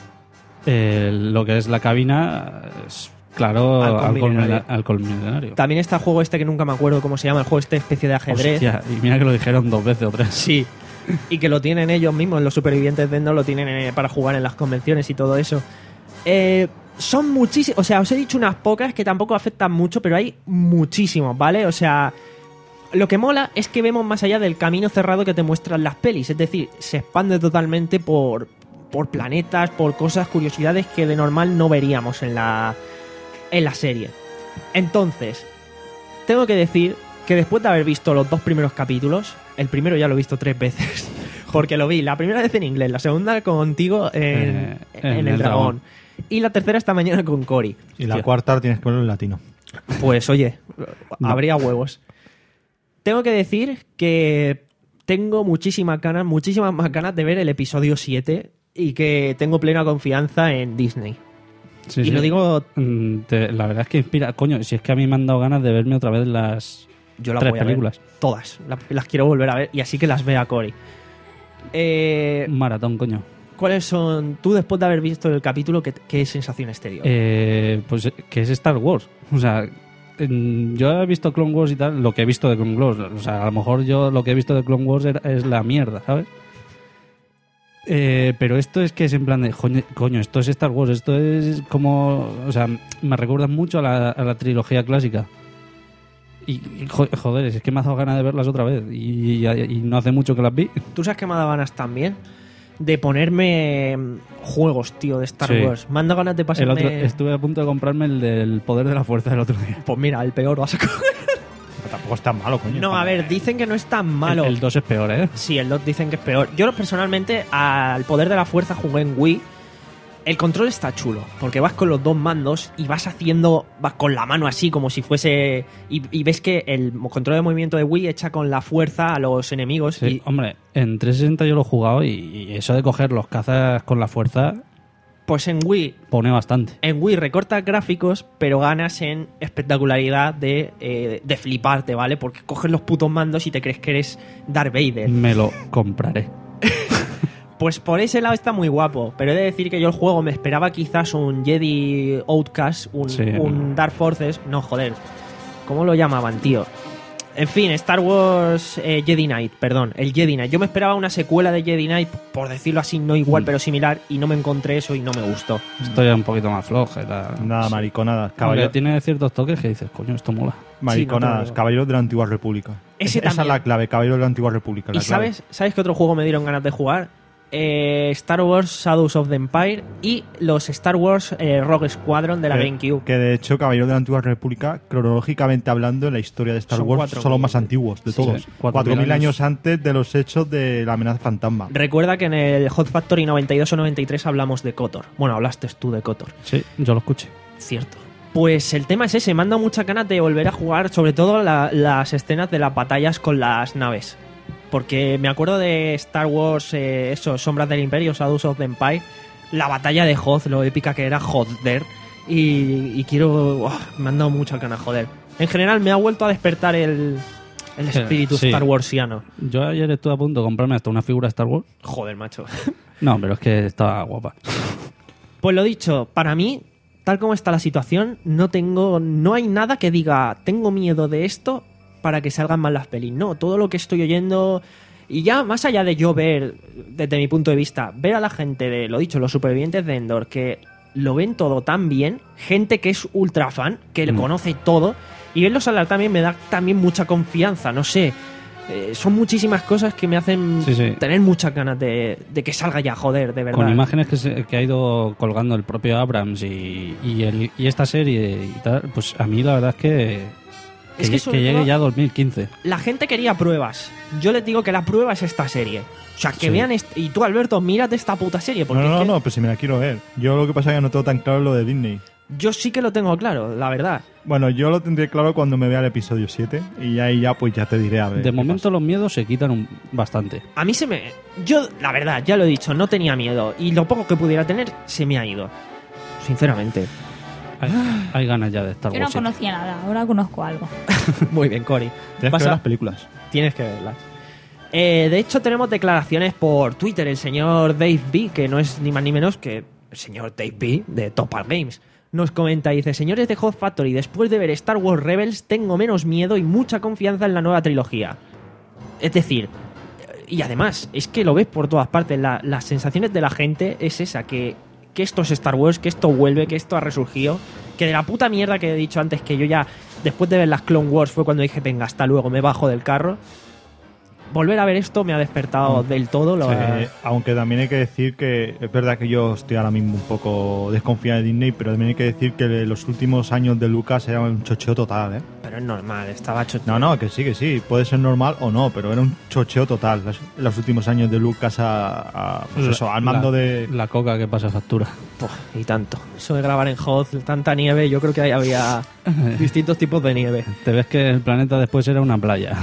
eh, lo que es la cabina, es claro, Halcón alcohol milenario. milena- alcohol milenario. También está el juego este que nunca me acuerdo cómo se llama, el juego este especie de ajedrez. Hostia, y mira que lo dijeron dos veces o tres. Sí. Y que lo tienen ellos mismos, los supervivientes de Endor lo tienen eh, para jugar en las convenciones y todo eso. Eh, son muchísimos, o sea, os he dicho unas pocas que tampoco afectan mucho, pero hay muchísimos, ¿vale? O sea, lo que mola es que vemos más allá del camino cerrado que te muestran las pelis, es decir, se expande totalmente por, por planetas, por cosas, curiosidades que de normal no veríamos en la, en la serie. Entonces, tengo que decir que después de haber visto los dos primeros capítulos, el primero ya lo he visto tres veces, porque lo vi la primera vez en inglés, la segunda contigo en, Eh, en, en el, el dragón, dragón. y la tercera esta mañana con Cory. Y la Tío, cuarta tienes que verlo en latino. Pues oye, No. habría huevos. Tengo que decir que tengo muchísimas ganas, muchísimas más ganas de ver el episodio siete y que tengo plena confianza en Disney. Sí, y sí. lo digo, Mm, te- la verdad es que inspira. Coño, si es que a mí me han dado ganas de verme otra vez las yo las tres voy a ver. películas. Todas. La- Las quiero volver a ver y así que las vea Cory. Eh, Maratón, coño. ¿Cuáles son, tú después de haber visto el capítulo, qué, qué sensaciones te dio? Eh, pues eh, que es Star Wars. O sea, en- yo he visto Clone Wars y tal, lo que he visto de Clone Wars. O sea, a lo mejor yo lo que he visto de Clone Wars era- es la mierda, ¿sabes? Eh, pero esto es que es en plan de, coño, coño, esto es Star Wars, esto es como, o sea, me recuerda mucho a la, a la trilogía clásica. Y, y, jo- joder, es que me ha dado ganas de verlas otra vez. Y, y- y no hace mucho que las vi. ¿Tú sabes que me ha dado ganas también? De ponerme mm, juegos, tío, de Star Sí. Wars. Me han dado ganas de El pasarme... otro, estuve a punto de comprarme el del poder de la fuerza el otro día. Pues mira, el peor vas a coger. Pero tampoco es tan malo, coño. No, a ver, dicen que no es tan malo. El dos es peor, ¿eh? Sí, el dos dicen que es peor. Yo personalmente al poder de la fuerza jugué en Wii. El control está chulo, porque vas con los dos mandos y vas haciendo, vas con la mano así como si fuese... Y, y ves que el control de movimiento de Wii echa con la fuerza a los enemigos. Sí, Y, hombre, en trescientos sesenta yo lo he jugado y, y eso de coger los cazas con la fuerza pues en Wii, pone bastante. en Wii recortas gráficos, pero ganas en espectacularidad de, eh, de fliparte, ¿vale? Porque coges los putos mandos y te crees que eres Darth Vader. Me lo compraré. Pues por ese lado está muy guapo, pero he de decir que yo el juego me esperaba quizás un Jedi Outcast, un, Sí. un Dark Forces, no joder, ¿cómo lo llamaban, tío? En fin, Star Wars eh, Jedi Knight, perdón, el Jedi Knight. Yo me esperaba una secuela de Jedi Knight, por decirlo así, no igual, Mm. pero similar, y no me encontré eso y no me gustó. Estoy un poquito más floja. y tal. Nada, Sí. mariconadas. Aunque Caballero, tiene ciertos toques que dices, coño, esto mola. mariconadas. Sí, no te lo digo. Caballeros de la Antigua República. Ese Esa es también. la clave, Caballeros de la Antigua República. la ¿Y clave. sabes, sabes qué otro juego me dieron ganas de jugar? Eh, Star Wars Shadows of the Empire y los Star Wars eh, Rogue Squadron de la Que- GameCube. Que de hecho, Caballeros de la Antigua República, cronológicamente hablando, en la historia de Star Son Wars, cuatro son los mil. más antiguos de Sí, todos. sí, cuatro cuatro mil mil años años antes de los hechos de la amenaza fantasma. Recuerda que en el Hot Factory noventa y dos o noventa y tres hablamos de KOTOR. Bueno, hablaste tú de KOTOR. Sí, yo lo escuché. Cierto. Pues el tema es ese, me han dado muchas ganas de volver a jugar, sobre todo la- las escenas de las batallas con las naves. Porque me acuerdo de Star Wars, eh, eso, Sombras del Imperio, Shadows of the Empire, la batalla de Hoth, lo épica que era joder. Y, y quiero... uah, me han dado muchas ganas, joder. En general me ha vuelto a despertar el, el espíritu Sí. Star Warsiano. Yo ayer estuve a punto de comprarme hasta una figura de Star Wars. Joder, macho. No, pero es que estaba guapa. Pues lo dicho, para mí, tal como está la situación, no tengo, no hay nada que diga, tengo miedo de esto para que salgan mal las pelis. No, todo lo que estoy oyendo, y ya más allá de yo ver, desde mi punto de vista, ver a la gente de, lo dicho, los supervivientes de Endor, que lo ven todo tan bien, gente que es ultra fan, que le Mm. conoce todo, y verlos hablar también me da también mucha confianza, no sé. Eh, son muchísimas cosas que me hacen Sí, sí. tener muchas ganas de, de que salga ya, joder, de verdad. Con imágenes que, se- que ha ido colgando el propio Abrams y, y, el- y esta serie y tal, pues a mí la verdad es que... Que, Es que lle- sobre que llegue todo- ya dos mil quince. La gente quería pruebas. Yo les digo que la prueba es esta serie. O sea, que Sí. vean... est- y tú, Alberto, mírate esta puta serie. Porque No, no, es que no, pues si me la quiero ver. Yo lo que pasa es que no tengo tan claro lo de Disney. yo sí que lo tengo claro, la verdad. Bueno, yo lo tendré claro cuando me vea el episodio siete y ahí ya pues ya te diré a ver. De qué momento los miedos se quitan un- bastante. A mí se me... Yo, la verdad, ya lo he dicho, no tenía miedo. Y lo poco que pudiera tener, se me ha ido. Sinceramente. Hay, hay ganas ya de Star Yo no Wars. siete. conocía nada, ahora conozco algo. Muy bien, Cory. pasa. Tienes Vas que ver a- las películas. Tienes que verlas. Eh, de hecho, tenemos declaraciones por Twitter. El señor Dave B, que no es ni más ni menos que el señor Dave B de Topal Games, nos comenta y dice: señores de Hot Factory, después de ver Star Wars Rebels, tengo menos miedo y mucha confianza en la nueva trilogía. Es decir, y además, es que lo ves por todas partes. La- las sensaciones de la gente es esa, que, que esto es Star Wars, que esto vuelve, que esto ha resurgido. Que de la puta mierda que he dicho antes, que yo ya, después de ver las Clone Wars, fue cuando dije, venga, hasta luego, me bajo del carro. volver a ver esto me ha despertado del todo. Lo Eh, aunque también hay que decir que es verdad que yo estoy ahora mismo un poco desconfiado de Disney, pero también hay que decir que los últimos años de Lucas eran un chocheo total, ¿eh? Pero es normal, estaba chocho. No, no, que sí, que sí, puede ser normal o no, pero era un chocheo total los, los últimos años de Lucas a, a, pues eso, al mando la, de... La coca que pasa factura. Puf, y tanto. Eso de grabar en Hoth, tanta nieve, yo creo que ahí había distintos tipos de nieve. Te ves que el planeta después era una playa.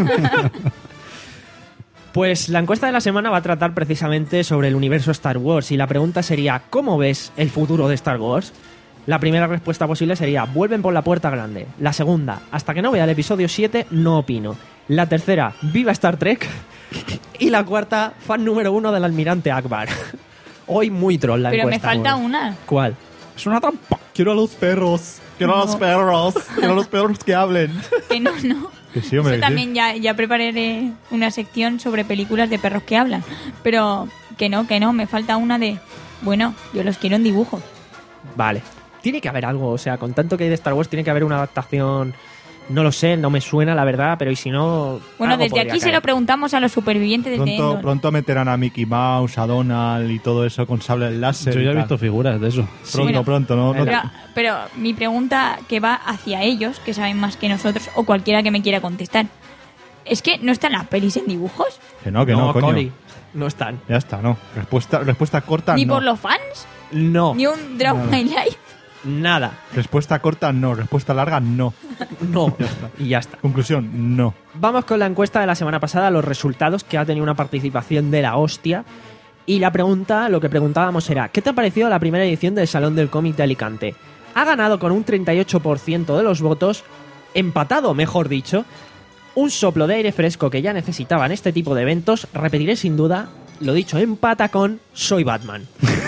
Pues la encuesta de la semana va a tratar precisamente sobre el universo Star Wars y la pregunta sería ¿cómo ves el futuro de Star Wars? La primera respuesta posible sería vuelven por la puerta grande. La segunda, hasta que no vea el episodio siete no opino. La tercera, viva Star Trek. Y la cuarta, fan número uno del almirante Akbar. Hoy muy troll la Pero me encuesta. falta bueno. una. ¿Cuál? Es una trampa. Quiero a los perros. Quiero a los No. perros. Quiero a los perros que hablen. Que no, no. Que sí, hombre, Eso que sí. también ya, ya prepararé una sección sobre películas de perros que hablan. Pero que no, que no, me falta una de... Bueno, yo los quiero en dibujo. Vale. Tiene que haber algo, o sea, con tanto que hay de Star Wars tiene que haber una adaptación. No lo sé, no me suena la verdad, pero y si no... Bueno, algo desde podría aquí se caer. lo preguntamos a los supervivientes de Pronto, Endor. pronto meterán a Mickey Mouse, a Donald y todo eso con sable láser. Yo y ya he tal. visto figuras de eso. Pronto, Bueno, pronto, ¿no? no Pero, pero mi pregunta que va hacia ellos, que saben más que nosotros, o cualquiera que me quiera contestar, es que no están las pelis en dibujos, que no, que no, no, coño. Cory, no están. Ya está, no. Respuesta, respuesta corta, ni no. por los fans, No, ni un Draw My Life. nada. Respuesta corta, no. Respuesta larga, no. No. Y ya está. Conclusión, no. Vamos con la encuesta de la semana pasada, los resultados, que ha tenido una participación de la hostia. Y la pregunta, lo que preguntábamos era, ¿qué te ha parecido la primera edición del Salón del Cómic de Alicante? Ha ganado con un treinta y ocho por ciento de los votos, empatado, mejor dicho, un soplo de aire fresco que ya necesitaban este tipo de eventos. Repetiré sin duda, lo dicho, empata con Soy Batman.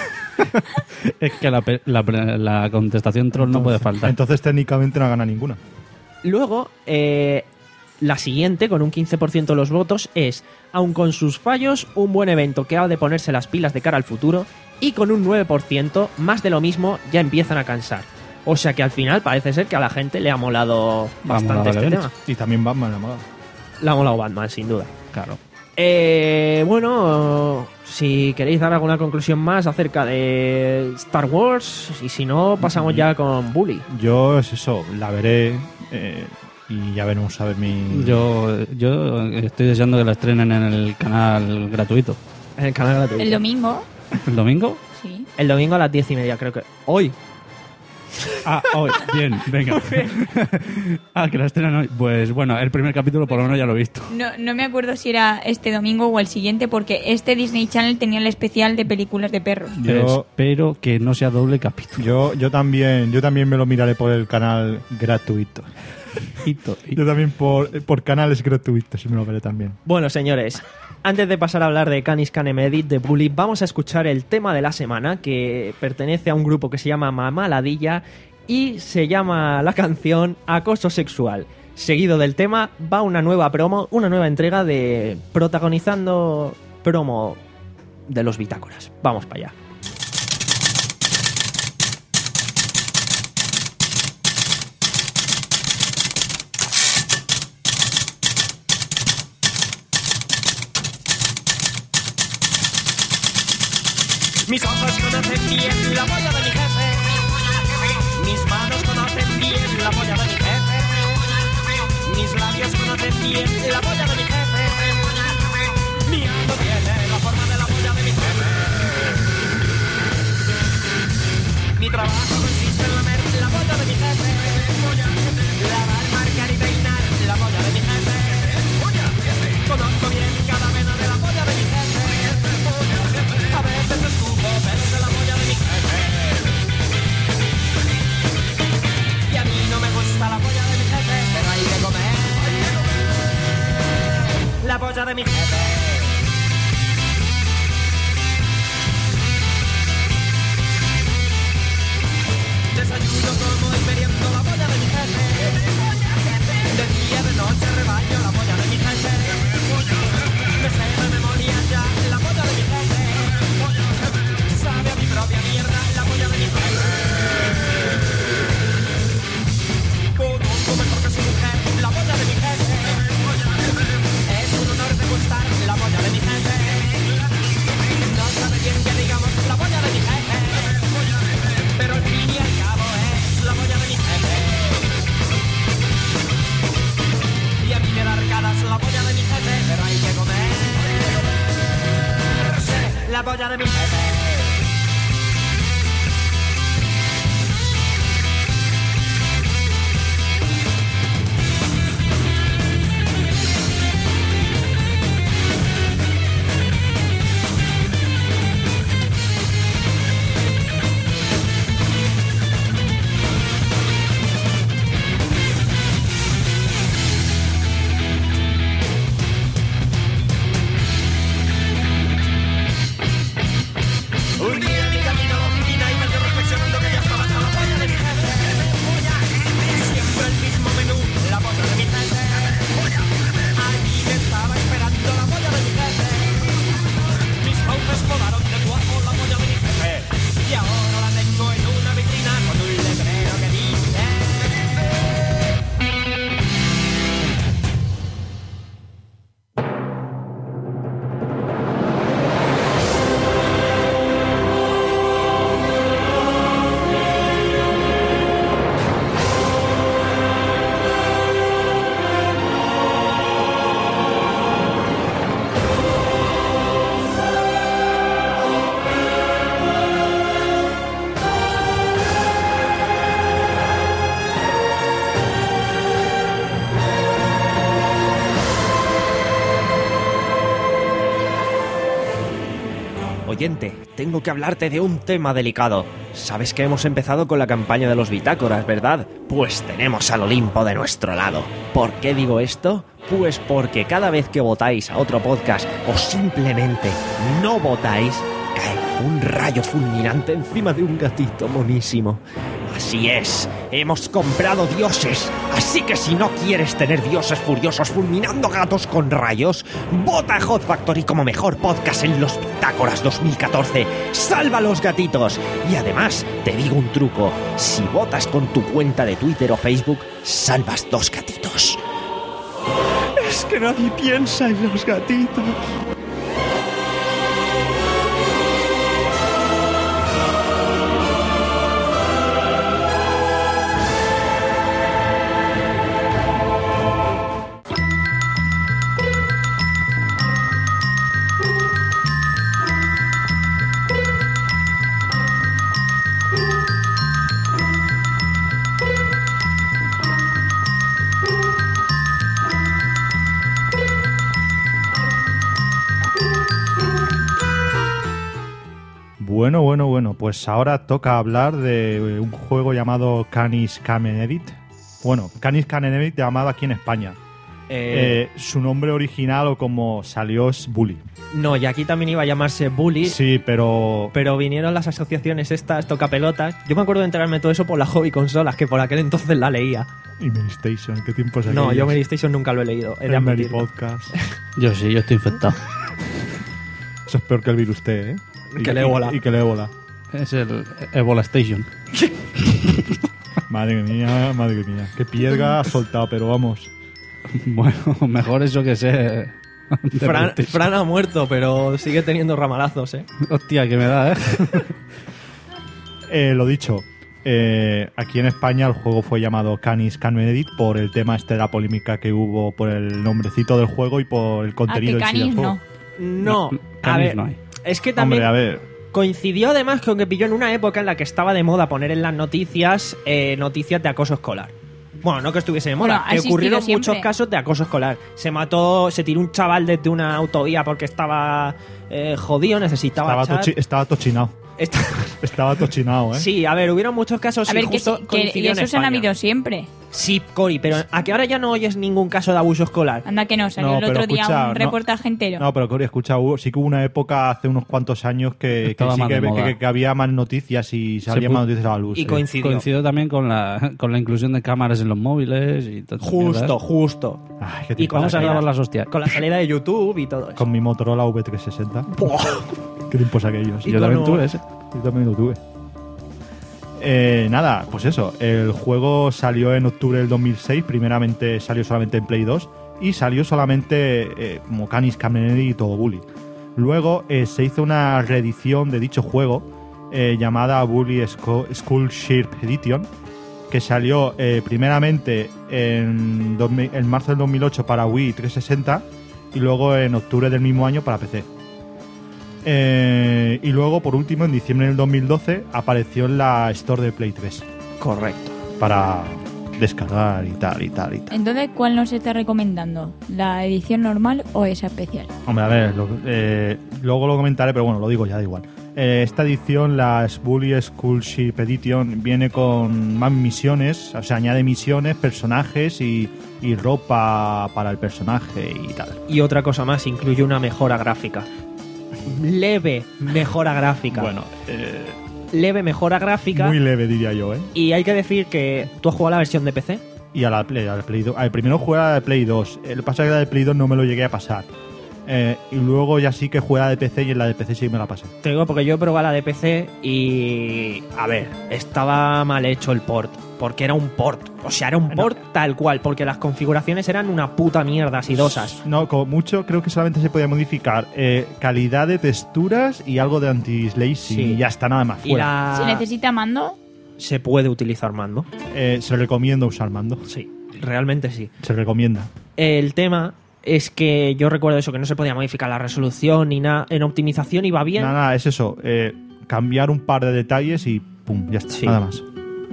Es que la, pe- la, pre- la contestación troll no puede faltar. Entonces técnicamente no gana ninguna. Luego, eh, la siguiente, con un quince por ciento de los votos, es, aun con sus fallos, un buen evento que ha de ponerse las pilas de cara al futuro, y con un nueve por ciento, más de lo mismo, ya empiezan a cansar. O sea que al final parece ser que a la gente le ha molado Le ha molado bastante el este evento. tema. Y también Batman, la moda. Le ha molado Batman, sin duda. Claro. Eh, bueno, si queréis dar alguna conclusión más acerca de Star Wars, y si no, pasamos ya con Bully. Yo es eso, la veré eh, y ya veremos a ver mi... Yo, yo estoy deseando que la estrenen en el canal gratuito. En el canal gratuito. El domingo, ¿El domingo? sí. El domingo a las diez y media, creo que. Hoy. Ah, hoy. Bien, venga. Ah, que la estrenan hoy. Pues bueno, el primer capítulo por lo menos ya lo he visto. No, no me acuerdo si era este domingo o el siguiente, porque este Disney Channel tenía el especial de películas de perros. Yo, Espero que no sea doble capítulo. yo, yo también yo también me lo miraré por el canal gratuito. Hito, hito. Yo también por, por canales gratuitos y me lo veré también. Bueno, señores, antes de pasar a hablar de Canis Canem Edit, de Bully, vamos a escuchar el tema de la semana, que pertenece a un grupo que se llama Mamaladilla y se llama la canción Acoso Sexual. Seguido del tema va una nueva promo, una nueva entrega de protagonizando promo de los bitácoras. Vamos para allá. Mis ojos conocen bien la polla de mi jefe. Mis manos conocen bien la polla de mi jefe. Mis labios conocen bien la polla de mi jefe. Mi ano tiene la forma de la polla de mi jefe. Mi trabajo consiste en lamer la polla de mi jefe. Lavar, marcar y peinar la polla de mi jefe. Conozco bien cada vena de la polla de mi jefe. A veces escupo pelos de la polla de mi jefe. Y a mí no me gusta la polla de mi jefe, pero hay que comer la polla de mi jefe. Desayuno, como y meriendo la polla de mi jefe. De día, de noche, rebaño la polla de mi jefe. Me sé de memoria ya la polla de mi jefe. Sabe a mi propia mierda la polla de mi jefe. Conozco mejor que su mujer la polla de mi jefe. Es un honor de polla de mi jefe. Un día en mi camino a la oficina iba yo reflexionando que ya estaba hasta la polla de mi jefe. Polla, siempre el mismo menú, la polla de mi jefe. Polla, allí me estaba esperando la polla de mi jefe. Mis fauces volaron de guapo la polla de mi jefe. Y ahora la tengo en una vitrina con un letrero que dice... Oyente, tengo que hablarte de un tema delicado. Sabes que hemos empezado con la campaña de los bitácoras, ¿verdad? Pues tenemos al Olimpo de nuestro lado. ¿Por qué digo esto? Pues porque cada vez que votáis a otro podcast o simplemente no votáis, cae un rayo fulminante encima de un gatito monísimo. Así es, hemos comprado dioses, así que si no quieres tener dioses furiosos fulminando gatos con rayos, vota a Hot Factory como mejor podcast en los Bitácoras dos mil catorce. ¡Salva a los gatitos! Y además, te digo un truco, si votas con tu cuenta de Twitter o Facebook, salvas dos gatitos. Es que nadie piensa en los gatitos. Bueno, bueno, bueno, pues ahora toca hablar de un juego llamado Canis Camera Edit. Bueno, Canis Camera Edit llamado aquí en España. Eh, Eh, su nombre original o como salió es Bully. no, y aquí también iba a llamarse Bully. Sí, pero... Pero vinieron las asociaciones estas, tocapelotas. Yo me acuerdo de enterarme de todo eso por la Hobby Consolas, que por aquel entonces la leía. Y Medistation, ¿qué tiempos No, aquellos? yo Medistation nunca lo he leído. He de El Mary admitirlo. Podcast. Yo sí, yo estoy infectado. Eso es peor que el virus T, ¿eh? Y- Que el y- ébola. Y que el ébola. Es el Ebola Station. Madre mía, madre mía. Qué piedra has soltado, pero vamos. Bueno, mejor eso que sé. de Fran, British. Fran ha muerto, pero sigue teniendo ramalazos, ¿eh? Hostia, que me da, ¿eh? Eh, lo dicho, eh, aquí en España el juego fue llamado Canis Camera Edit por el tema este de la polémica que hubo por el nombrecito del juego y por el Ah, contenido que en sí del Canis juego. no. No, a Canis ver, no hay. es que también Hombre, a ver, coincidió además con que pilló en una época en la que estaba de moda poner en las noticias eh, noticias de acoso escolar. Bueno, no que estuviese de moda, Bueno, ha que existido ocurrieron siempre. muchos casos de acoso escolar. Se mató, se tiró un chaval desde una autovía porque estaba eh, jodido, necesitaba estaba, chat. tochi- estaba tochinado. Esta- Estaba tochinado, ¿eh? Sí, a ver, hubieron muchos casos A y ver, que, justo sí, que coincidió en esos han España. habido siempre. Sí, Cori, pero a que ahora ya no oyes ningún caso de abuso escolar. Anda que no, salió No, el pero otro día escucha, un no- reportaje entero. No, pero Cory, escucha, hubo- sí que hubo una época hace unos cuantos años que, que Estaba sí más que, de moda. que- que había más noticias y salían pu- más noticias a la luz. Y sí. coincidió. Coincido también con la, con la inclusión de cámaras en los móviles y todo. Justo, justo. Ay, qué Y con Vamos a la grabar salida- las hostias. Con la salida de YouTube y todo eso. Con mi Motorola V trescientos sesenta. Buah. Qué tiempos aquellos. Y Yo también con- tuve ese. Yo también lo tuve. Eh, nada, pues eso. El juego salió en octubre del dos mil seis. Primeramente salió solamente en Play dos. Y salió solamente eh, como Canis Camera Edit y todo Bully. Luego eh, se hizo una reedición de dicho juego eh, llamada Bully Sco- School Ship Edition, que salió eh, primeramente en, dos mil en marzo del dos mil ocho para Wii trescientos sesenta y luego en octubre del mismo año para P C. Eh, y luego, por último, en diciembre del dos mil doce, apareció en la Store de Play tres. Correcto. Para descargar y tal, y tal, y tal. Entonces, ¿cuál nos está recomendando? ¿La edición normal o esa especial? Hombre, a ver, lo- eh, luego lo comentaré, pero bueno, lo digo ya, da igual. Eh, esta edición, la Bully Schoolship Edition, viene con más misiones, o sea, añade misiones, personajes y, y ropa para el personaje y tal. Y otra cosa más, incluye una mejora gráfica. Leve mejora gráfica. Bueno, eh, Leve mejora gráfica. muy leve diría yo, ¿eh? Y hay que decir que tú has jugado la versión de P C. Y a la Play, al Play dos. Al primero jugué a la de Play dos. El pasa que la de Play dos no me lo llegué a pasar. Eh, y luego ya sí que jugué a la de P C y en la de P C sí me la pasé. Te digo porque yo he probado la de P C y... A ver, estaba mal hecho el port. Porque era un port. O sea, era un port tal cual. Porque las configuraciones eran una puta mierda asidosas. No, como mucho creo que solamente se podía modificar eh, calidad de texturas y algo de anti-slazy Sí. y ya está, nada más Y fuera. la... Si necesita mando, Se puede utilizar mando. Eh, se recomienda usar mando. Sí, realmente sí. Se recomienda. El tema es que yo recuerdo eso, que no se podía modificar la resolución ni nada. En optimización iba bien. Nada, nada, es eso. eh, cambiar un par de detalles y pum, ya está, Sí. nada más.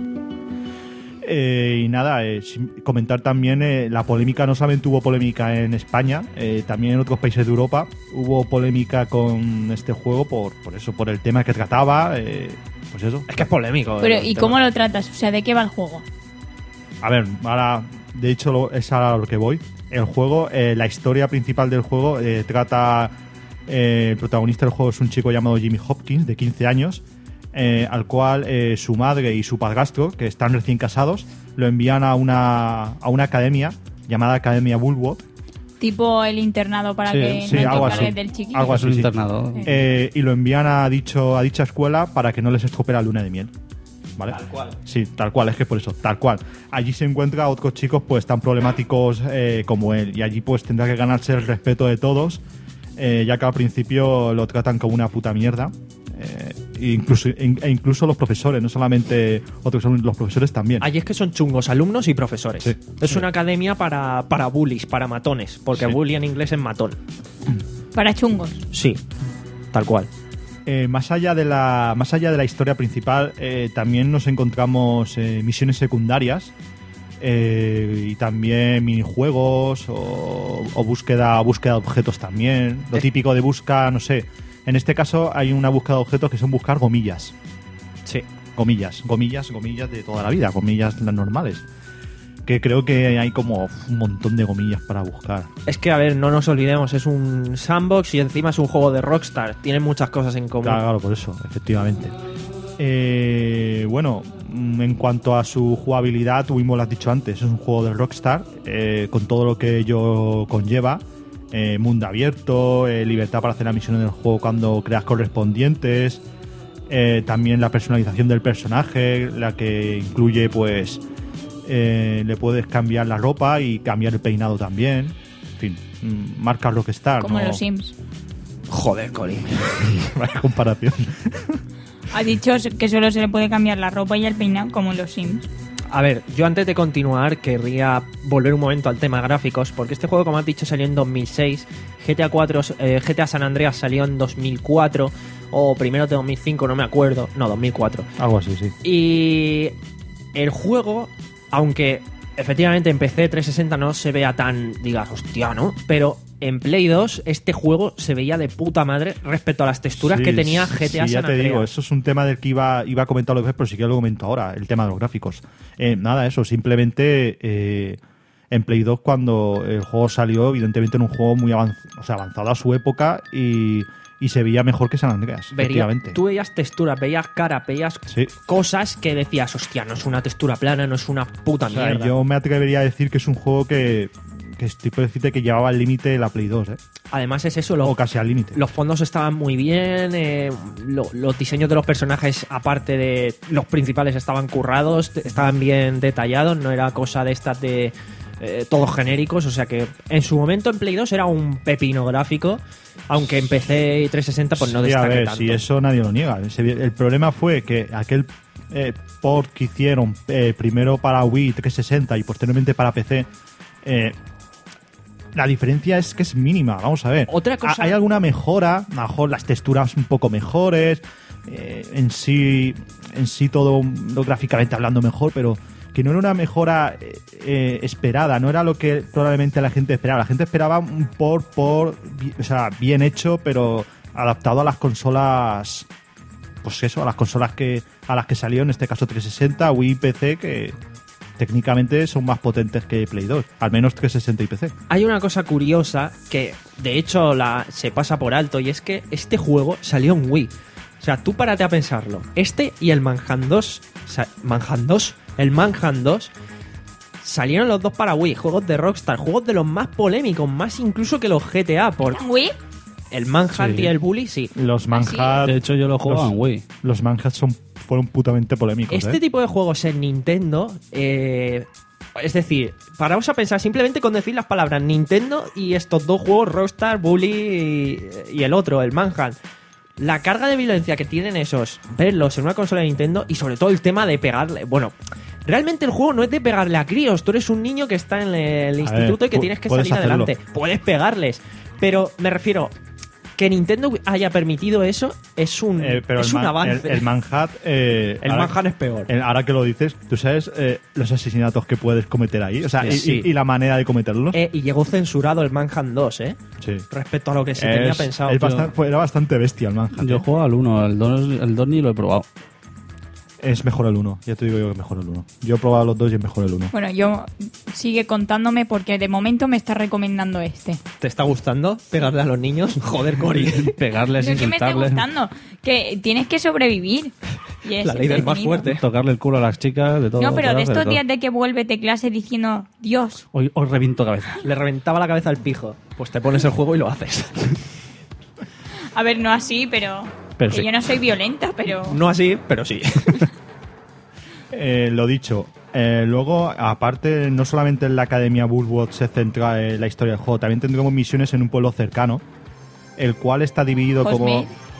Eh, y nada, eh, sim- comentar también eh, la polémica, no solamente hubo polémica en España, eh, también en otros países de Europa hubo polémica con este juego por, por eso, por el tema que trataba, eh, pues eso. Es que es polémico. pero el ¿y tema. cómo lo tratas? O sea, ¿de qué va el juego? A ver, ahora, de hecho lo- es a lo que voy. El juego, eh, la historia principal del juego eh, trata, eh, el protagonista del juego es un chico llamado Jimmy Hopkins, de quince años, eh, al cual eh, su madre y su padrastro, que están recién casados, lo envían a una, a una academia llamada Academia Bullwood. Tipo el internado para Sí, que sí, no te algo encargues así. del chiquillo. Algo Es un así, sí. internado. Eh, y lo envían a, dicho, a dicha escuela para que no les estropee la luna de miel. ¿Vale? Tal cual. Sí, tal cual, es que por eso, tal cual. Allí se encuentra a otros chicos pues tan problemáticos eh, como él. Y allí pues tendrá que ganarse el respeto de todos, eh, ya que al principio lo tratan como una puta mierda. Eh, e incluso, e incluso los profesores, no solamente otros, los profesores también. Allí es que son chungos, alumnos y profesores. Sí. Es Sí. una academia para, para bullies, para matones. Porque Sí. bully en inglés es matón. Para chungos. Sí, tal cual. Eh, más allá de la más allá de la historia principal, eh, también nos encontramos eh, misiones secundarias eh, y también minijuegos o, o búsqueda búsqueda de objetos también. Lo Es- típico de busca, no sé. En este caso hay una búsqueda de objetos que son buscar gomillas. Sí. Gomillas, gomillas, gomillas de toda la vida, gomillas las normales. Que creo que hay como un montón de gomillas para buscar. Es que, a ver, no nos olvidemos, es un sandbox y encima es un juego de Rockstar. Tiene muchas cosas en común. Claro, claro, por eso, efectivamente. Eh, bueno, mm, en cuanto a su jugabilidad, tú mismo lo has dicho antes, es un juego de Rockstar, eh, con todo lo que ello conlleva. Eh, mundo abierto, eh, libertad para hacer la misión del juego cuando creas correspondientes. Eh, también la personalización del personaje, la que incluye, pues, eh, le puedes cambiar la ropa y cambiar el peinado también. En fin, mm, marca Rockstar. Como ¿no? los Sims. Joder, Colin. Vaya comparación. Ha dicho que solo se le puede cambiar la ropa y el peinado como en los Sims. A ver, yo antes de continuar querría volver un momento al tema gráficos, porque este juego, como has dicho, salió en dos mil seis, G T A cuatro, eh, G T A San Andreas salió en dos mil cuatro, o primero de dos mil cinco, no me acuerdo, no, dos mil cuatro. Algo así, sí. Y el juego, aunque efectivamente en P C trescientos sesenta no se vea tan, digas, hostia, ¿no? Pero en Play dos este juego se veía de puta madre respecto a las texturas Sí, que tenía sí, G T A sí, San ya te Andreas. digo, eso es un tema del que iba, iba a comentar después, pero sí que lo comento ahora, el tema de los gráficos. Eh, nada, eso, simplemente eh, en Play dos cuando el juego salió, evidentemente era un juego muy avanz- o sea, avanzado a su época y, y se veía mejor que San Andreas, Vería- efectivamente. tú veías texturas, veías cara, veías Sí. cosas que decías, hostia, no es una textura plana, no es una puta O sea, mierda. yo me atrevería a decir que es un juego que, que estoy por decirte que llevaba al límite la Play dos, ¿eh? Además es eso, los, O casi al límite. los fondos estaban muy bien, eh, lo- los diseños de los personajes, aparte de los principales, estaban currados, t- estaban bien detallados, no era cosa de estas de eh, todos genéricos, o sea que en su momento en Play dos era un pepino gráfico, aunque en P C y trescientos sesenta pues no Sí, a destaque ver, tanto. si eso nadie lo niega. Ese- El problema fue que aquel eh, port que hicieron eh, primero para Wii trescientos sesenta y posteriormente para P C, eh, la diferencia es que es mínima. Vamos a ver. Otra cosa- Ha- Hay alguna mejora, a lo mejor las texturas un poco mejores, eh, en sí en sí todo lo gráficamente hablando mejor, pero que no era una mejora eh, eh, esperada, no era lo que probablemente la gente esperaba. La gente esperaba un por por, bi- o sea, bien hecho, pero adaptado a las consolas, pues eso, a las consolas que a las que salió, en este caso trescientos sesenta, Wii y P C, que técnicamente son más potentes que Play dos, al menos trescientos sesenta y P C. Hay una cosa curiosa que de hecho la, se pasa por alto, y es que este juego salió en Wii. O sea, tú párate a pensarlo. Este y el Manhunt dos, o sea, Manhunt dos, el Manhunt dos salieron los dos para Wii, juegos de Rockstar, juegos de los más polémicos, más incluso que los G T A, por Wii. el Manhunt Sí. y el Bully, sí. Los Manhunt, De hecho, yo lo juego los, en Wii. los Manhunt son, fueron putamente polémicos. Este ¿eh? tipo de juegos en Nintendo, eh, es decir, paraos a pensar simplemente con decir las palabras Nintendo y estos dos juegos, Rockstar, Bully y, y el otro, el Manhunt. La carga de violencia que tienen esos, verlos en una consola de Nintendo, y sobre todo el tema de pegarle. Bueno, realmente el juego no es de pegarle a críos. Tú eres un niño que está en el instituto y que pu- tienes que puedes salir hacerlo. adelante. Puedes pegarles. Pero me refiero, que Nintendo haya permitido eso es un, Eh, pero es el, un man- avance. el, el Manhunt, eh, El ahora- Manhunt es peor. el- ahora que lo dices, ¿tú sabes eh, los asesinatos que puedes cometer ahí? O sea, Sí, y, sí. y- y la manera de cometerlos. Eh, y llegó censurado el Manhunt dos, ¿eh? Sí. Respecto a lo que se tenía Es- pensado. es tío. bastan- fue- era bastante bestia el Manhunt. Yo ¿eh? juego al uno, el dos, el dos ni lo he probado. Es mejor el uno, ya te digo yo que es mejor el uno. Yo he probado los dos y es mejor el uno. Bueno, yo sigue contándome porque de momento me está recomendando este. ¿Te está gustando pegarle a los niños? Joder, Cory. Pegarles, No es que me esté insultarles, gustando, que tienes que sobrevivir. Y es La ley del más entretenido. fuerte. tocarle el culo a las chicas, de todo. No, pero de todo, estos todo. días de que vuelve de clase diciendo, Dios, Hoy, hoy reviento cabezas. Le reventaba la cabeza al pijo. Pues te pones el juego y lo haces. a ver, no así, pero... Pero que sí. yo no soy violenta, pero... No así, pero sí. Eh, lo dicho, eh, luego, aparte, no solamente en la Academia Bullwood se centra en la historia del juego, también tendremos misiones en un pueblo cercano, el cual está dividido como...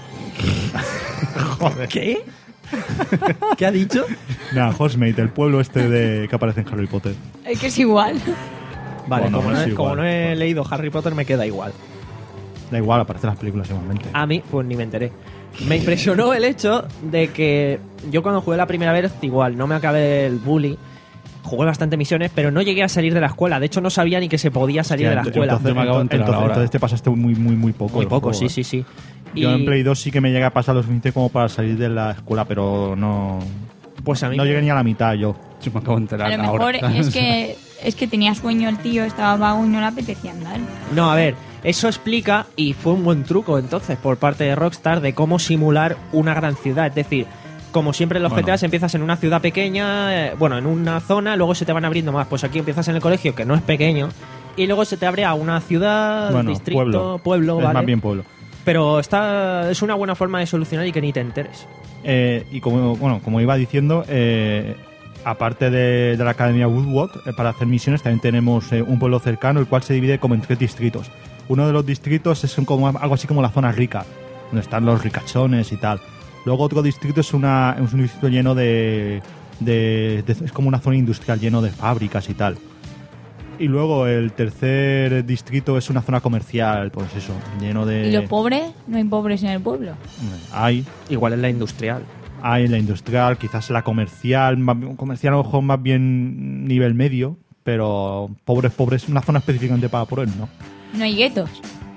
Hostmate. ¿Qué? ¿Qué ha dicho? Nah, Hostmate, el pueblo este de que aparece en Harry Potter. Es que es igual. Vale, Bueno, como, no, es he- como igual. no he leído Harry Potter me queda igual. Da igual, aparecen las películas igualmente. A mí, pues ni me enteré. Me impresionó el hecho de que yo cuando jugué la primera vez, igual, no me acabé el Bully. Jugué bastante misiones, pero no llegué a salir de la escuela. De hecho, no sabía ni que se podía salir Hostia, de la ent- escuela. Entonces, Yo me acabo de enterar entonces- ahora. entonces te pasaste muy, muy, muy poco. Muy el poco, juego, sí, ¿eh? sí, sí. Yo Y, en Play dos sí que me llegué a pasar lo suficiente como para salir de la escuela, pero no... Pues a mí No me- llegué ni a la mitad yo. Yo me acabo de enterar A lo mejor ahora. es que es que tenía sueño el tío, estaba vago y no le apetecía andar. No, a ver, eso explica, y fue un buen truco entonces por parte de Rockstar, de cómo simular una gran ciudad. Es decir, como siempre en los Bueno. G T A empiezas en una ciudad pequeña, eh, bueno, en una zona, luego se te van abriendo más. Pues aquí empiezas en el colegio, que no es pequeño, y luego se te abre a una ciudad, Bueno, distrito, pueblo. pueblo, Es ¿vale? más bien pueblo. Pero está, es una buena forma de solucionar y que ni te enteres. Eh, y como bueno como iba diciendo, eh, aparte de, de la Academia Woodward, eh, para hacer misiones también tenemos eh, un pueblo cercano, el cual se divide como en tres distritos. Uno de los distritos es como algo así como la zona rica, donde están los ricachones y tal. Luego otro distrito es, una, es un distrito lleno de, de, de- es como una zona industrial lleno de fábricas y tal. Y luego el tercer distrito es una zona comercial, pues eso, lleno de... ¿Y los pobres? No hay pobres en el pueblo. Hay, Igual es la industrial. hay la industrial, quizás la comercial, más bien- comercial a lo mejor más bien nivel medio, pero pobres, pobres, una zona específicamente para pobres, ¿no? No hay guetos.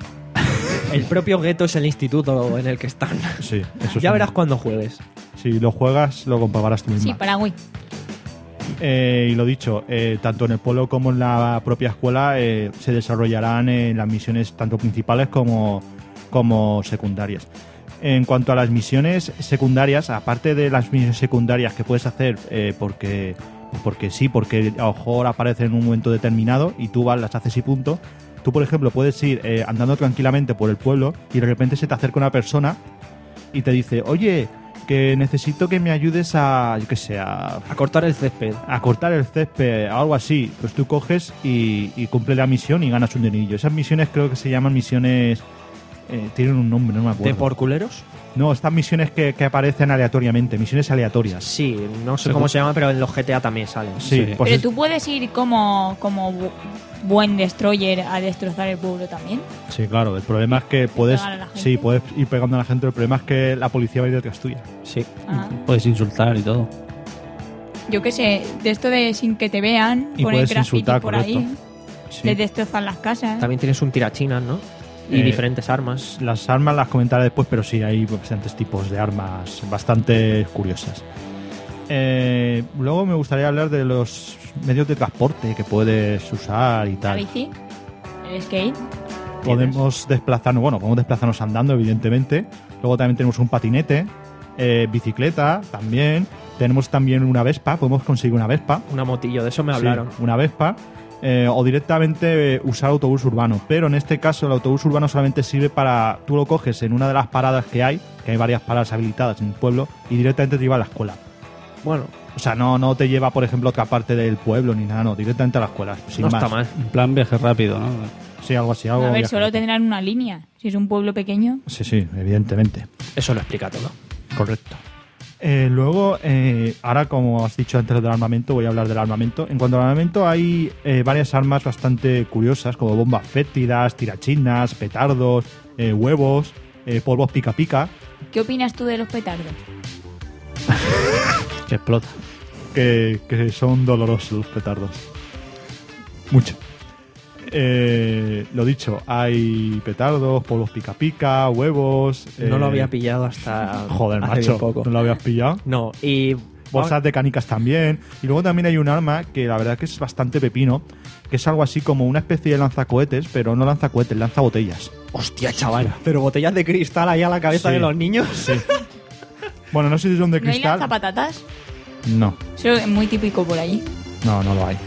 El propio gueto es el instituto en el que están. Sí, eso Ya es verás un- cuando juegues. Si lo juegas, lo comprobarás tú misma. Sí, para Wii. Eh, y lo dicho, eh, tanto en el pueblo como en la propia escuela eh, se desarrollarán eh, las misiones tanto principales como, como secundarias. En cuanto a las misiones secundarias, aparte de las misiones secundarias que puedes hacer eh, porque, porque sí, porque a lo mejor aparecen en un momento determinado y tú vas, las haces y punto, tú por ejemplo puedes ir eh, andando tranquilamente por el pueblo y de repente se te acerca una persona y te dice, oye, que necesito que me ayudes a, yo qué sé, a A cortar el césped. a cortar el césped, algo así. Pues tú coges y, y cumple la misión y ganas un dinerillo. Esas misiones creo que se llaman misiones Eh, tienen un nombre, no me ¿De acuerdo. por culeros? No, estas misiones que, que aparecen aleatoriamente, misiones aleatorias. Sí, no sé cómo se llama, pero en los G T A también salen. Sí, Sí. pues Pero es- tú puedes ir como, como bu- buen destroyer a destrozar el pueblo también. sí, claro. El problema es que puedes, pegar a la gente? sí, puedes ir pegando a la gente. El problema es que la policía va a ir detrás tuya. Sí. Ah. Puedes insultar y todo. Yo qué sé, de esto de sin que te vean, Y poner puedes graffiti insultar, por correcto. ahí, Sí. les destrozan las casas. También tienes un tirachinas, ¿no? Y Eh, diferentes armas. Las armas las comentaré después, pero sí, hay bastantes tipos de armas bastante curiosas. Eh, luego me gustaría hablar de los medios de transporte que puedes usar y La tal. bici, el skate. Podemos desplazarnos, bueno, podemos desplazarnos andando, evidentemente. Luego también tenemos un patinete, eh, bicicleta también. Tenemos también una Vespa, podemos conseguir una Vespa. Una motillo, de eso me Sí, hablaron. una Vespa. Eh, o directamente eh, usar autobús urbano. Pero en este caso el autobús urbano solamente sirve para... Tú lo coges en una de las paradas que hay, que hay varias paradas habilitadas en el pueblo, y directamente te lleva a la escuela. Bueno, O sea, no, no te lleva, por ejemplo, a otra parte del pueblo ni nada, no, directamente a la escuela. Sin no más. está mal. En plan viaje rápido, ¿no? Sí, algo así. Algo A ver, viaje solo rápido. tendrán una línea. Si es un pueblo pequeño. Sí, sí, evidentemente. Eso lo explica todo. Correcto. Eh, luego, eh, ahora como has dicho antes del armamento, voy a hablar del armamento. En cuanto al armamento, hay eh, varias armas bastante curiosas, como bombas fétidas, tirachinas, petardos, eh, huevos, eh, polvos pica pica, ¿Qué opinas tú de los petardos? Que explota. que, que son dolorosos los petardos. Mucho. Eh, lo dicho, hay petardos, polvos pica pica, huevos. No eh, lo había pillado hasta. Joder, hace macho. bien poco. ¿No lo habías pillado? No, y. Bolsas de canicas también. Y luego también hay un arma que la verdad que es bastante pepino, que es algo así como una especie de lanzacohetes, pero no lanzacohetes, lanza botellas. Hostia, chaval. Pero botellas de cristal ahí a la cabeza Sí. de los niños. Sí. Bueno, no sé si son de ¿No hay cristal. lanzapatatas? No, Eso es muy típico por allí. no, no lo hay.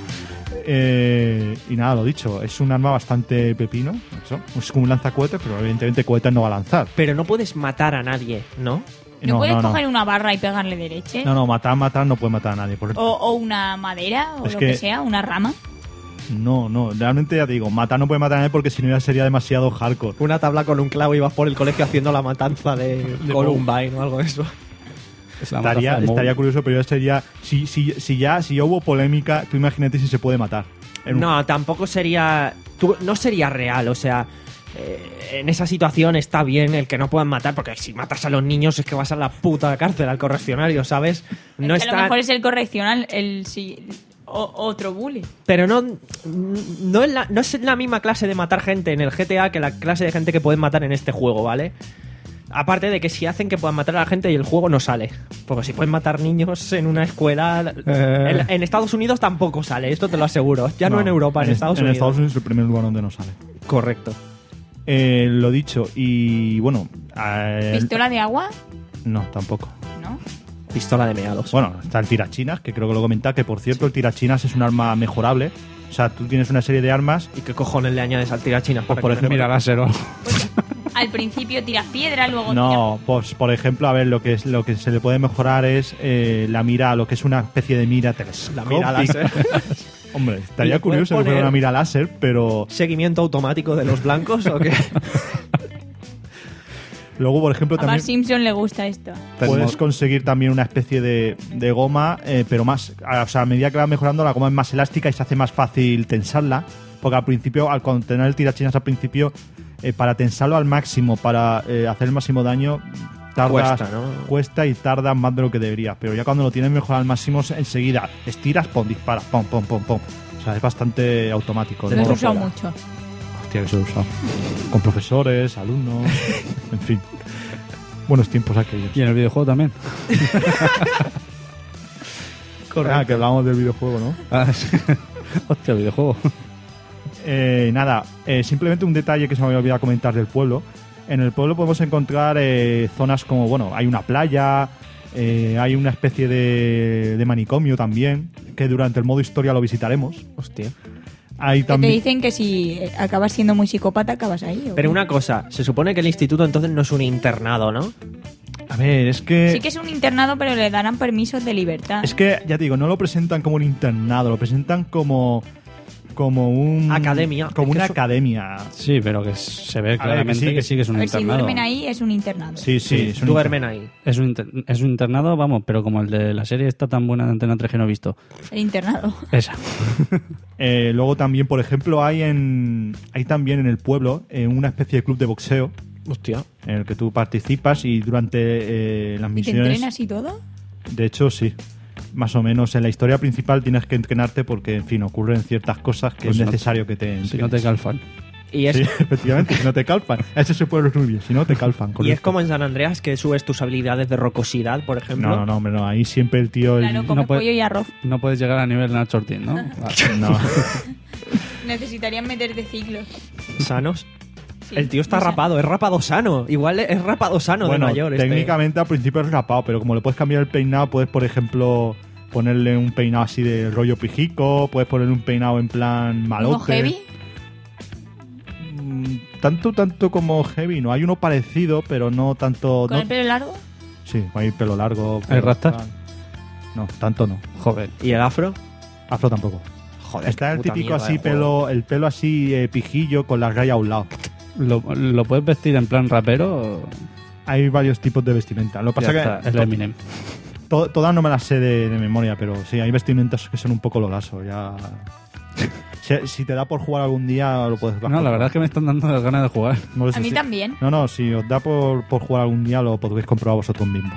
Eh, y nada, lo dicho, es un arma bastante pepino. Eso. Es como un lanzacohetes, pero evidentemente cohetes no va a lanzar. Pero no puedes matar a nadie, ¿no? ¿No, puedes no, coger no. una barra y pegarle dereche? No, no, matar, matar no puede matar a nadie. Por... O, o una madera, o Es lo que- que sea, una rama. No, no, realmente ya te digo, matar no puede matar a nadie porque si no ya sería demasiado hardcore. Una tabla con un clavo y vas por el colegio haciendo la matanza de, Columbine o algo de eso. Estaría, matanza de estaría Moe. curioso, pero ya sería. Si, si, si ya si ya hubo polémica, tú imagínate si se puede matar. En un- No, tampoco sería. tú- no sería real, o sea. eh, en esa situación está bien el que no puedan matar, porque si matas a los niños es que vas a la puta cárcel, al correccionario, ¿sabes? No Es que a lo está. mejor es el correccional, el si, o- otro bully. Pero no, no, es la, no es la misma clase de matar gente en el G T A que la clase de gente que pueden matar en este juego, ¿vale? Aparte de que si hacen que puedan matar a la gente y el juego no sale. Porque si pueden matar niños en una escuela... Eh. En, en Estados Unidos tampoco sale, esto te lo aseguro. Ya no, en Europa, en, Estados en Unidos. Estados Unidos es el primer lugar donde no sale. Correcto. Eh, lo dicho, y bueno. eh, ¿Pistola de agua? No, tampoco. ¿No? Pistola de meados. Bueno, está el tirachinas, que creo que lo comentaba, que por cierto el tirachinas es un arma mejorable. O sea, tú tienes una serie de armas. ¿Y qué cojones le añades al tirachinas? Pues para por que ejemplo, Mira láser o algo. Al principio tiras piedra, luego No, pues por ejemplo, a ver, lo que es lo que se le puede mejorar es eh, la mira, lo que es una especie de mira telescópica. La mira láser. Hombre, ¿Y estaría le puedes curioso que fuera poner- una mira láser, pero ¿Seguimiento automático de los blancos o qué? luego, por ejemplo, A Bart también Simpson le gusta esto. puedes conseguir también una especie de, de goma, eh, pero más, o sea, a medida que va mejorando, la goma es más elástica y se hace más fácil tensarla, porque al principio, al contener el tirachinas al principio, eh, para tensarlo al máximo, para eh, hacer el máximo daño, tardas, Cuesta, ¿no? cuesta y tarda más de lo que debería, pero ya cuando lo tienes mejor al máximo, enseguida estiras, pum, disparas, pum, pum, pum, pum. O sea, es bastante automático. Lo de has modo usado fuera. mucho. Hostia, que se ha usado. Con profesores, alumnos, en fin. Buenos tiempos aquellos. Y en el videojuego también. Ah, que hablábamos del videojuego, ¿no? Ah, sí. Hostia, el videojuego. Eh, nada, eh, simplemente un detalle que se me había olvidado comentar del pueblo. En el pueblo podemos encontrar eh, zonas como, bueno, hay una playa, eh, hay una especie de, de manicomio también, que durante el modo historia lo visitaremos. Hostia. Hay Que te también... dicen que si acabas siendo muy psicópata, acabas ahí. ¿o Pero qué? una cosa, se supone que el instituto entonces no es un internado, ¿no? A ver, es que... Sí que es un internado, pero le darán permisos de libertad. Es que, ya te digo, no lo presentan como un internado, lo presentan como... como un... Academia. Como Es que una eso- academia. Sí, pero que se ve A ver, claramente que sí, que que- sí que es A un ver, si internado. duermen ahí es un internado. Sí, sí. Sí, es un duermen ahí. Es un, inter- es un internado, vamos, pero como el de la serie está tan buena de Antena tres que no he visto. El internado. Esa. Eh, luego también, por ejemplo, hay en hay también en el pueblo eh, una especie de club de boxeo Hostia. en el que tú participas y durante eh, las ¿Y te misiones... entrenas y todo? De hecho, sí. Más o menos. En la historia principal tienes que entrenarte porque, en fin, ocurren ciertas cosas que Pues es si no- necesario que te Si no te entrenes. calfan. Y es, Sí, efectivamente, si no te calfan. Ese es el pueblo rubio, si no te calfan. y es correcto. como en San Andreas que subes tus habilidades de rocosidad, por ejemplo. No, no, no, hombre, no. Ahí siempre el tío... el- Claro, come no puede- pollo y arroz. No puedes llegar a nivel Nacho Ortiz, ¿no? Vale. no. Necesitarían meter de ciclos. Sanos. Sí, El tío está o sea, rapado, es rapado sano. Igual es rapado sano Bueno, de mayor. este. técnicamente al principio es rapado, pero como le puedes cambiar el peinado, puedes, por ejemplo, ponerle un peinado así de rollo pijico, puedes ponerle un peinado en plan malote. ¿Uno heavy? Mm, Tanto, tanto como heavy, no. Hay uno parecido, pero no tanto... ¿Con no- el pelo largo? Sí, hay pelo largo. ¿Hay pelo rastas? tal. No, tanto no. Joder. ¿Y el afro? Afro tampoco. Joder, Está qué el puta típico mierda así, de juego. pelo, el pelo así eh, pijillo con la raya a un lado. ¿Lo, lo puedes vestir en plan rapero? o- Hay varios tipos de vestimenta. Lo que Ya pasa está, que el to- Eminem. to- todas no me las sé de, de memoria, pero sí, hay vestimentas que son un poco lolazo. Ya... si, si te da por jugar algún día, lo puedes No, la verdad es que me están dando ganas de jugar. No lo sé A mí si- también. No, no, si os da por, por jugar algún día, lo podréis comprobar vosotros mismos.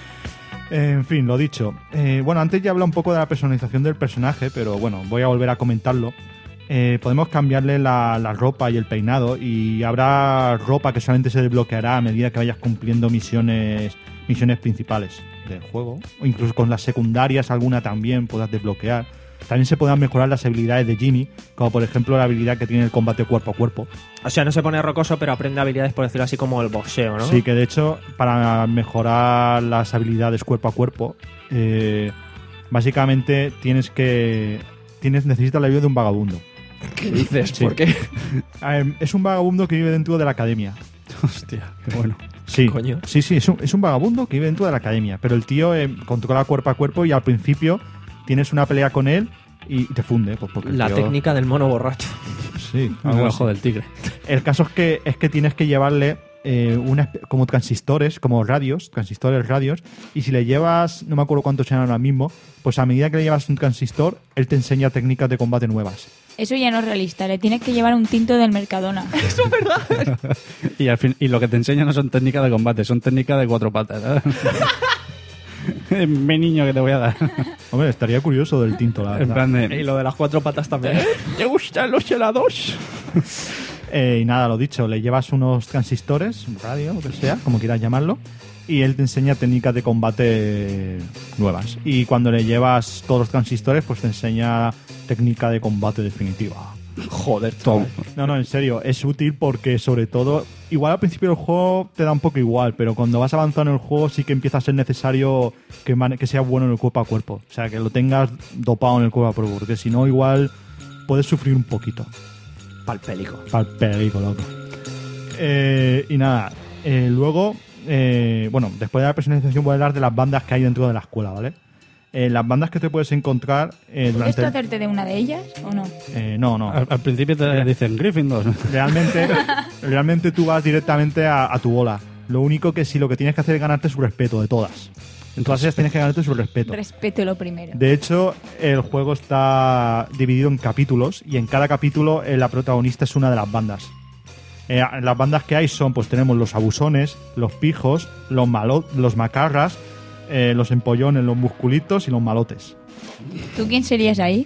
En fin, lo dicho. Eh, bueno, antes ya hablé un poco de la personalización del personaje, pero bueno, voy a volver a comentarlo. Eh, podemos cambiarle la, la ropa y el peinado y habrá ropa que solamente se desbloqueará a medida que vayas cumpliendo misiones misiones principales del juego, o incluso con las secundarias alguna también podrás desbloquear. También se podrán mejorar las habilidades de Jimmy, como por ejemplo la habilidad que tiene el combate cuerpo a cuerpo. O sea, no se pone rocoso, pero aprende habilidades, por decirlo así, como el boxeo, ¿no? Sí, que de hecho, para mejorar las habilidades cuerpo a cuerpo, eh, básicamente tienes que. Tienes, necesitas la ayuda de un vagabundo. ¿Qué dices? Sí. ¿Por qué? Eh, es un vagabundo que vive dentro de la academia. Hostia, qué bueno. Sí, Coño. sí, sí, es un, es un vagabundo que vive dentro de la academia. Pero el tío eh, controla cuerpo a cuerpo y al principio tienes una pelea con él y te funde. Pues porque el La tío- técnica del mono borracho. Sí, El algo ojo así. del tigre. El caso es que es que tienes que llevarle eh, una, espe- como transistores, como radios, transistores radios, y si le llevas, no me acuerdo cuántos eran ahora mismo, pues a medida que le llevas un transistor, él te enseña técnicas de combate nuevas. Eso ya no es realista. Le tienes que llevar un tinto del Mercadona. Y, al fin, y lo que te enseñan no son técnicas de combate, son técnicas de cuatro patas. ¿eh? Mi niño que te voy a dar. Hombre, estaría curioso del tinto, la En verdad. plan Y de... lo de las cuatro patas también. ¿Te gustan los helados? Eh, y nada, lo dicho, le llevas unos transistores, un radio, lo que sea, como quieras llamarlo, y él te enseña técnicas de combate nuevas. Y cuando le llevas todos los transistores, pues te enseña técnica de combate definitiva. Joder, todo. No, no, en serio, es útil porque sobre todo, igual al principio del juego te da un poco igual, pero cuando vas avanzando en el juego sí que empieza a ser necesario que, mane- que sea bueno en el cuerpo a cuerpo. O sea, que lo tengas dopado en el cuerpo a cuerpo, porque si no igual puedes sufrir un poquito. Palpélico. Pa'l perico, loco. Eh, y nada, eh, luego, eh, bueno, después de la personalización voy a hablar de las bandas que hay dentro de la escuela, ¿vale? Eh, las bandas que te puedes encontrar eh, ¿Puedes durante... tú el- hacerte de una de ellas o no? eh, no, no. Al, al principio te dicen Gryffindor. Realmente, realmente tú vas directamente a, a tu bola. Lo único que sí, lo que tienes que hacer es ganarte su respeto de todas. En todas ellas tienes que ganarte su respeto. Respeto lo primero. De hecho, el juego está dividido en capítulos y en cada capítulo eh, la protagonista es una de las bandas. Eh, las bandas que hay son, pues tenemos los abusones, los pijos, los, malo- los macarras, eh, los empollones, los musculitos y los malotes. ¿Tú quién serías ahí?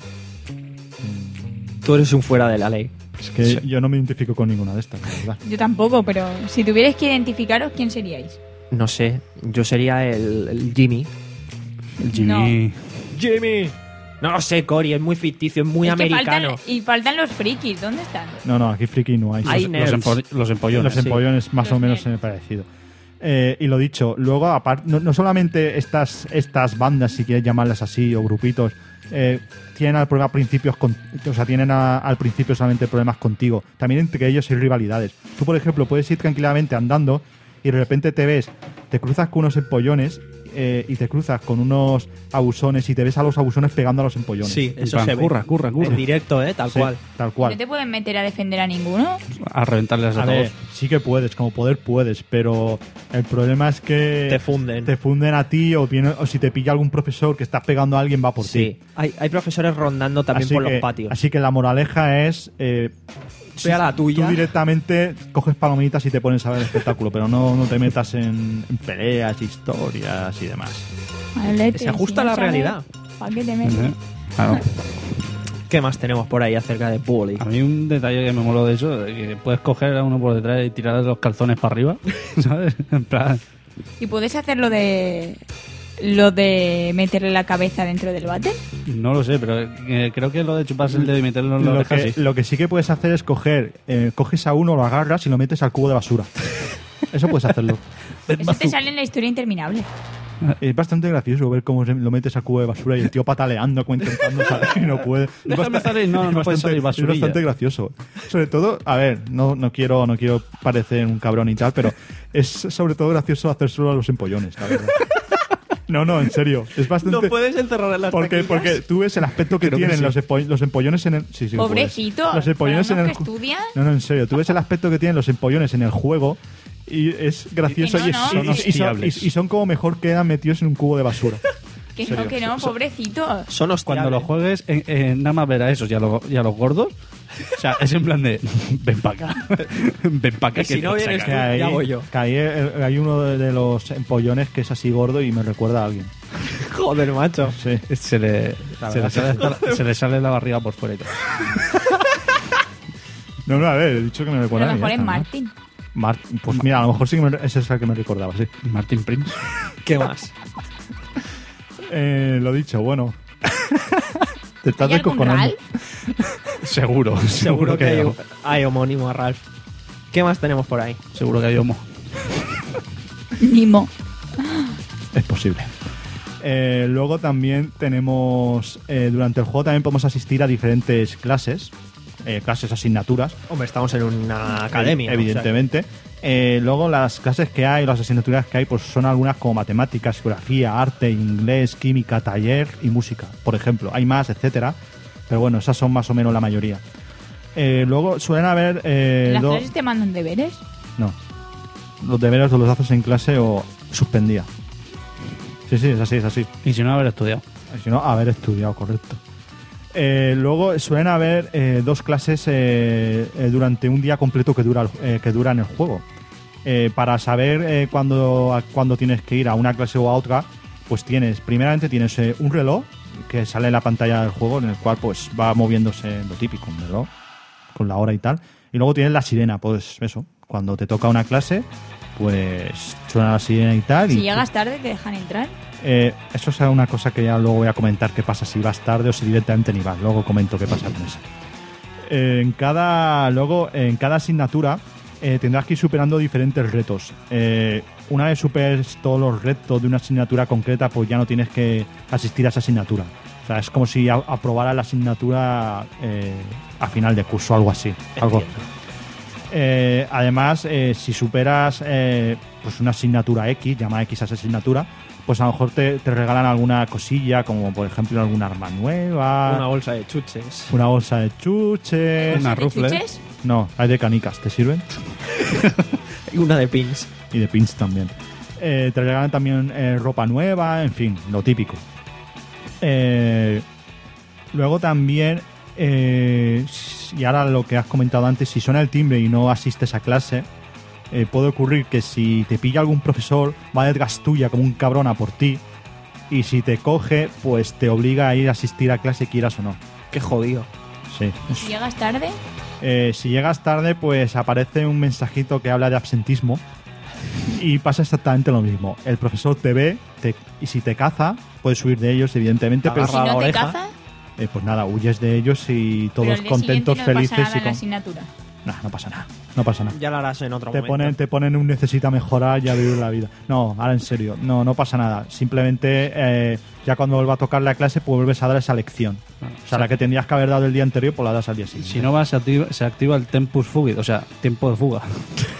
Tú eres un fuera de la ley. Es que yo no me identifico con ninguna de estas, la verdad. Yo tampoco, pero si tuvierais que identificaros, ¿quién seríais? No sé, yo sería el, el Jimmy. Jimmy. ¡Jimmy! No lo sé, Cory, es muy ficticio, es muy Es que americano. faltan- y faltan los frikis, ¿dónde están? No, no, aquí friki no hay. Hay Los, nerds. empo- los empollones. Los sí. empollones más Los o menos nerds. se me parecido. Eh, y lo dicho, luego aparte, no, no solamente estas, estas bandas, si quieres llamarlas así, o grupitos, eh, tienen al problema principios con, o sea, tienen a- al principio solamente problemas contigo. También entre ellos hay rivalidades. Tú, por ejemplo, puedes ir tranquilamente andando y de repente te ves, te cruzas con unos empollones eh, y te cruzas con unos abusones y te ves a los abusones pegando a los empollones. Sí, eso plan, se ve. curra, curra, curra. En directo, ¿eh? Tal Sí, cual. Tal cual. ¿No te pueden meter a defender a ninguno? A reventarles a, A todos. ver, sí que puedes, como poder puedes, pero el problema es que Te funden. te funden a ti o, viene, o si te pilla algún profesor que estás pegando a alguien va por Sí. ti. Hay, hay profesores rondando también Así por que, los patios. Así que la moraleja es eh, Ve a la tuya. Tú directamente coges palomitas y te pones a ver el espectáculo, pero no, no te metas en, en peleas, historias y demás. Vale, Se te- ajusta si no a la sabes, realidad. ¿Para qué te metes? Ujú. Claro. ¿Qué más tenemos por ahí acerca de bully? A mí un detalle que me moló de eso, de que puedes coger a uno por detrás y tirarle los calzones para arriba, ¿sabes? En plan, ¿Y puedes hacer lo de lo de meterle la cabeza dentro del váter? no lo sé, pero eh, creo que lo de chuparse el dedo y meterlo en la Lo oreja que, sí. lo que sí que puedes hacer es coger, eh, coges a uno, lo agarras y lo metes al cubo de basura. Eso puedes hacerlo. Eso te sale en la historia interminable. Es bastante gracioso ver cómo se- lo metes al cubo de basura y el tío pataleando, como intentando salir y no puede. Es Déjame bastante- salir. No, no es puede bastante- salir, Es basurilla. bastante gracioso. Sobre todo, a ver, no, no quiero no quiero parecer un cabrón y tal, pero es sobre todo gracioso hacérselo a los empollones, la verdad. No, no, en serio. Es bastante... No puedes encerrar en las Porque, taquillas. porque tú ves el aspecto que Creo que tienen sí. los, empo- los empollones en el... Sí, sí, Pobrecito, puedes. Los empollones para en unos el... que estudian. No, no, en serio. Tú ves el aspecto que tienen los empollones en el juego y es gracioso. Que no, y, no, y- y- que- y son, hostiables. y- y son como mejor quedan metidos en un cubo de basura. Que serio. no, que no, pobrecito. Son hostiables. Cuando lo juegues, en, en nada más ver a esos y a, los, y a los gordos, o sea, es en plan de, ven para acá, ven para acá. Y si no te vienes saca. Que tú, ahí, ya voy yo. que ahí, eh, hay uno de, de los empollones que es así gordo y me recuerda a alguien. Joder, macho. Sí. Se le, La se, le verdad sale hasta- se le sale la barriga por fuera y todo. No, no, a ver, he dicho que me A recuerda lo a alguien. mejor es ya está, ¿no? Martín. Mar- pues mira, a lo mejor sí que me, ese es el que me recordaba, sí. Martin Prince. ¿Qué más? Eh, lo dicho, bueno. Te estás ¿Hay algún descojonando. Ralph? Seguro, Seguro que hay, hay, hay homónimo a Ralph. ¿Qué más tenemos por ahí? seguro que hay homo. Nimo. Es posible. Eh, luego también tenemos, eh, durante el juego también podemos asistir a diferentes clases, eh, clases, asignaturas, Hombre, estamos en una academia. evidentemente. Eh, luego las clases que hay, las asignaturas que hay, pues son algunas como matemáticas, geografía, arte, inglés, química, taller y música, por ejemplo. Hay más, etcétera, pero bueno, esas son más o menos la mayoría. Eh, luego suelen haber... eh, ¿En las do- clases te mandan deberes? No. Los deberes los haces en clase o suspendía. Sí, sí, es así, es así. Y si no, haber estudiado. Si no, haber estudiado, correcto. Eh, luego suelen haber eh, dos clases eh, eh, durante un día completo que dura, el- eh, que dura en el juego. Eh, para saber eh, cuándo, a- cuándo tienes que ir a una clase o a otra, pues tienes, primeramente tienes eh, un reloj que sale en la pantalla del juego, en el cual pues va moviéndose lo típico, un reloj, con la hora y tal. Y luego tienes la sirena, pues eso, cuando te toca una clase, pues suena la sirena y tal. Si y llegas tarde, ¿te dejan entrar? eh, eso es una cosa que ya luego voy a comentar qué pasa si vas tarde o si directamente ni vas. Luego comento qué pasa con eso. Eh, en cada, luego, en cada asignatura eh, tendrás que ir superando diferentes retos. Eh, una vez superes todos los retos de una asignatura concreta, pues ya no tienes que asistir a esa asignatura. O sea, es como si a- aprobara la asignatura eh, a final de curso, algo así. Algo. Eh, además, eh, si superas eh, pues una asignatura X, llama X a esa asignatura, pues a lo mejor te, te regalan alguna cosilla, como por ejemplo alguna arma nueva, Una bolsa de chuches. una bolsa de chuches. Una ¿De rufle. chuches? No, hay de canicas, ¿te sirven? Y una de pins. Y de pins también. Eh, te regalan también eh, ropa nueva, en fin, lo típico. Eh, luego también, eh, y ahora lo que has comentado antes, si suena el timbre y no asistes a clase, eh, puede ocurrir que si te pilla algún profesor, va detrás tuya como un cabrón a por ti, y si te coge, pues te obliga a ir a asistir a clase, quieras o no. Qué jodido. Sí. Si llegas tarde, Eh, si llegas tarde, pues aparece un mensajito que habla de absentismo y pasa exactamente lo mismo. El profesor te ve te- y si te caza, puedes huir de ellos, evidentemente, Te pero si agarra la no te oreja. caza, eh, pues nada, huyes de ellos y pero todos el día contentos, siguiente no felices pasa nada y en la con... asignatura. Nah, no pasa nada, no pasa nada. Ya lo harás en otro Te momento. ponen, te ponen un necesita mejorar y a vivir la vida. No, ahora en serio, no, no pasa nada. Simplemente eh, ya cuando vuelva a tocar la clase, pues vuelves a dar esa lección. O sea, la que tendrías que haber dado el día anterior, pues la das al día siguiente. Si no vas, se activa, se activa el tempus fugit, o sea, tiempo de fuga.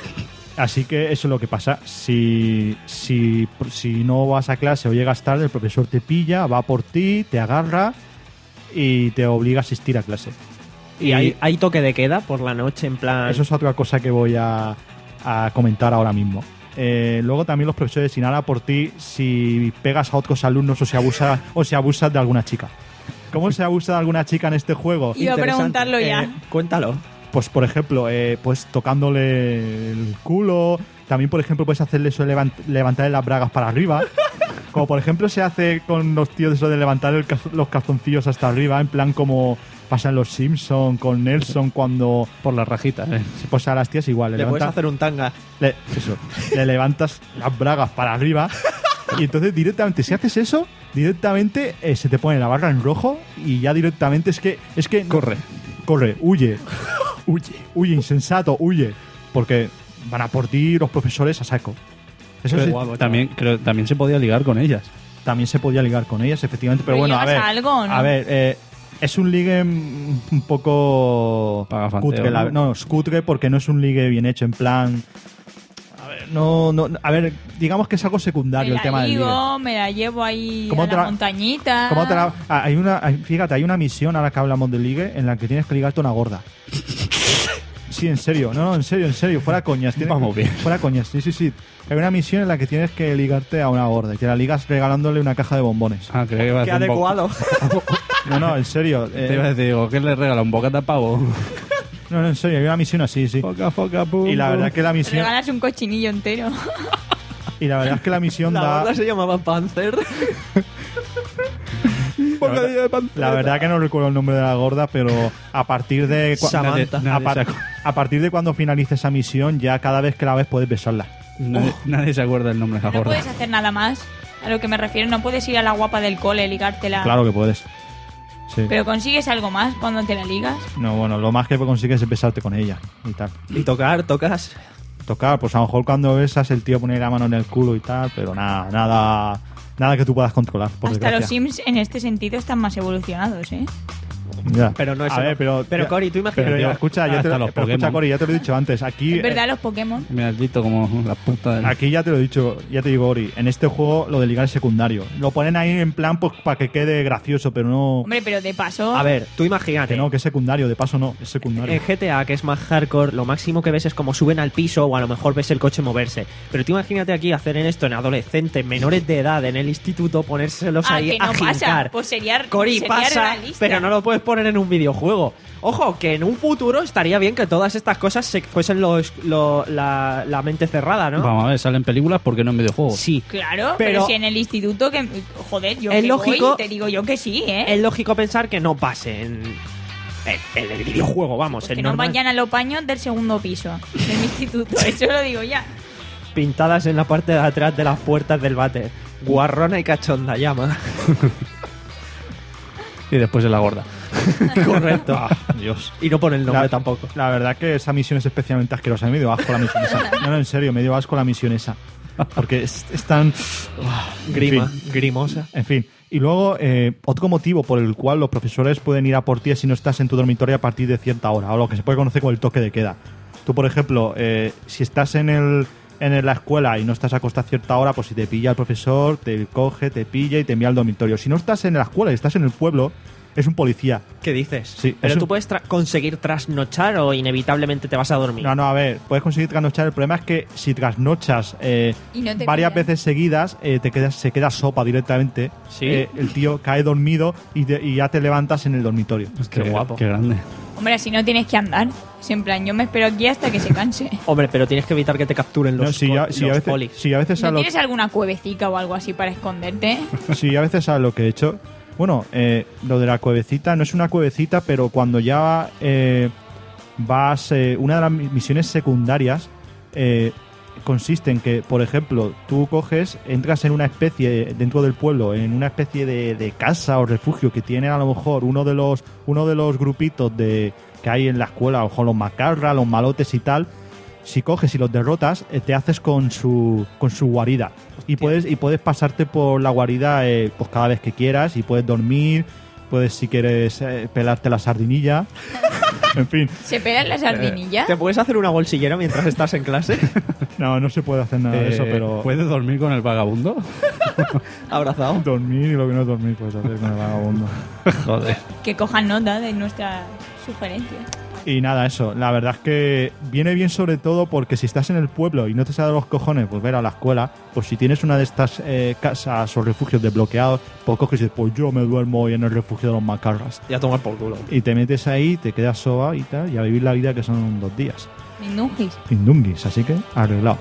Así que eso es lo que pasa. Si, si, si no vas a clase o llegas tarde, el profesor te pilla, va por ti, te agarra y te obliga a asistir a clase. Y hay, hay toque de queda por la noche, en plan... Eso es otra cosa que voy a, a comentar ahora mismo. Eh, luego también los profesores sin nada por ti si pegas a otros alumnos o si abusas o si abusas de alguna chica. ¿Cómo se abusa de alguna chica en este juego? Iba a preguntarlo ya. Eh, cuéntalo. Pues por ejemplo, eh, pues tocándole el culo. También, por ejemplo, puedes hacerle eso de levant- levantarle las bragas para arriba. Como por ejemplo se hace con los tíos eso de levantar el caz- los calzoncillos hasta arriba, en plan como pasa en los Simpson con Nelson cuando Por las rajitas, ¿eh? se posa a las tías igual. Le, Le puedes levanta- hacer un tanga. le, eso, le levantas las bragas para arriba y entonces directamente, si haces eso, directamente eh, se te pone la barra en rojo y ya directamente es que... Es que Corre. Corre, huye. Huye. Huye, insensato, huye. Porque van a por ti los profesores a saco. Eso Pero sí, guapo, también, creo, también se podía ligar con ellas. también se podía ligar con ellas, efectivamente. Pero, ¿Pero bueno, a llegas ver. a algo o no? A ver, eh, es un ligue mm, un poco Pagafanteo, cutre. la- ¿no? No, es cutre porque no es un ligue bien hecho, en plan... A ver, no, no, a ver, digamos que es algo secundario me el la tema del ligue. ligo, me la llevo ahí ¿Cómo a te la la- montañita. ¿Cómo te la- ah, hay una, hay- fíjate, hay una misión, ahora que hablamos de ligue, en la que tienes que ligarte una gorda. Sí, en serio, no, no, en serio, en serio, fuera coñas. Tienes Vamos que- bien. Fuera coñas, sí, sí, sí. Hay una misión en la que tienes que ligarte a una gorda y te la ligas regalándole una caja de bombones. Ah, creo que iba a Qué hacer un bo- adecuado. No, no, en serio. eh, Te iba a decir, digo, ¿qué le regala? ¿Un bocata de pavo? no, no, en serio, hay una misión así, sí. Foca, foca, pum, Y la pum. verdad que la Te misión regalas un cochinillo entero. y la verdad es que la misión La da gorda se llamaba Panzer. la verdad, la verdad que no recuerdo el nombre de la gorda, pero a partir de cua- Samantha. a, Nadie par- se acu- a partir de cuando finalice esa misión, ya cada vez que la ves puedes besarla. Nadie, nadie se acuerda del nombre de la No gorda. puedes hacer nada más. A lo que me refiero, no puedes ir a la guapa del cole, ligártela. Claro que puedes. Sí. Pero consigues algo más cuando te la ligas. No, bueno, lo más que consigues es besarte con ella y tal. Y tocar, tocas. Tocar, pues a lo mejor cuando besas el tío pone la mano en el culo y tal, pero nada, nada, nada que tú puedas controlar, por Hasta desgracia. los Sims en este sentido están más evolucionados, ¿eh? Ya. Pero no es A eso. ver, pero, Pero, ya- Cory, tú imagínate. pero, tío, escucha, ya te, hasta lo- los pero escucha, Pokémon. Cory, ya te lo he dicho antes. Aquí, Es verdad, eh, los Pokémon. Me has visto como la puta del... aquí ya te lo he dicho, ya te digo, Cory, en este juego lo de ligar es secundario. Lo ponen ahí en plan pues para que quede gracioso, pero no... Hombre, pero de paso. A ver, tú imagínate. Que no, que es secundario, de paso no, es secundario. En G T A, que es más hardcore, lo máximo que ves es como suben al piso o a lo mejor ves el coche moverse. Pero tú imagínate aquí hacer en esto en adolescentes, menores de edad, en el instituto, ponérselos Ah, ahí que no a pasa. jincar. Pues sería, Cory, sería pasa, realista. pero no lo puedes poner en un videojuego. Ojo, que en un futuro estaría bien que todas estas cosas se fuesen los, lo- la, la mente cerrada, ¿no? Vamos a ver, salen películas, ¿por qué no en videojuegos? Sí. Claro, pero, Pero- si en el instituto que. Joder, yo Es que lógico- voy, te digo yo que sí, ¿eh? Es lógico pensar que no pase en, en, en el videojuego, vamos, que en no normal. vayan a los paños del segundo piso de mi instituto. Eso lo digo ya. Pintadas en la parte de atrás de las puertas del váter. Guarrona y cachonda, llama. Y después es la gorda. Correcto. Ah, Dios. Y no pone el nombre La- tampoco. La verdad que esa misión es especialmente asquerosa. Me dio asco la misión esa. No, no, en serio, me dio asco la misión esa. Porque es, es tan... En Grima, fin. grimosa. En fin. Y luego, eh, otro motivo por el cual los profesores pueden ir a por ti es si no estás en tu dormitorio a partir de cierta hora, o lo que se puede conocer como el toque de queda. Tú, por ejemplo, eh, si estás en el en la escuela y no estás acostado a cierta hora, pues si te pilla el profesor, te coge, te pilla y te envía al dormitorio. Si no estás en la escuela y estás en el pueblo, es un policía. ¿Qué dices? Sí, Pero es tú un- puedes tra- conseguir trasnochar o inevitablemente te vas a dormir. No, no, a ver, puedes conseguir trasnochar. El problema es que si trasnochas eh, Y no te varias pillan. veces seguidas, eh, te quedas, se queda sopa directamente. ¿Sí? Eh, el tío cae dormido y, te- y ya te levantas en el dormitorio. Qué guapo. Qué grande. Hombre, así no tienes que andar. Es en plan, yo me espero aquí hasta que se canse. Hombre, pero tienes que evitar que te capturen los, No, si, co- ya- si los a veces, polis. si a veces a ¿No lo, tienes alguna cuevecica o algo así para esconderte? sí, a veces sabes lo que he hecho. Bueno, eh, lo de la cuevecita no es una cuevecita, pero cuando ya eh, vas... eh, una de las mi- misiones secundarias eh, consiste en que, por ejemplo, tú coges, entras en una especie, dentro del pueblo, en una especie de, de casa o refugio que tiene a lo mejor uno de los uno de los grupitos de que hay en la escuela, a lo mejor los macarras, los malotes y tal. Si coges y los derrotas, eh, te haces con su con su guarida. Y puedes, y puedes pasarte por la guarida eh, pues cada vez que quieras y puedes dormir, puedes si quieres eh, pelarte la sardinilla. En fin, ¿Se pegan las sardinillas? ¿Te puedes hacer una bolsillera mientras estás en clase? no, no se puede hacer nada de eso, Eh, pero ¿Puedes dormir con el vagabundo? Abrazado. dormir y lo que no es dormir puedes hacer con el vagabundo. Joder. Que cojan nota de nuestras sugerencias. Y nada, eso. La verdad es que viene bien sobre todo porque si estás en el pueblo y no te sale de los cojones pues ver a la escuela, pues si tienes una de estas eh, casas o refugios desbloqueados, pues coges y dices, pues yo me duermo hoy en el refugio de los macarras. Ya tomar por culo. Y te metes ahí, te quedas soba y tal, y a vivir la vida que son dos días. Mindungis. Pindunguis, así que arreglado.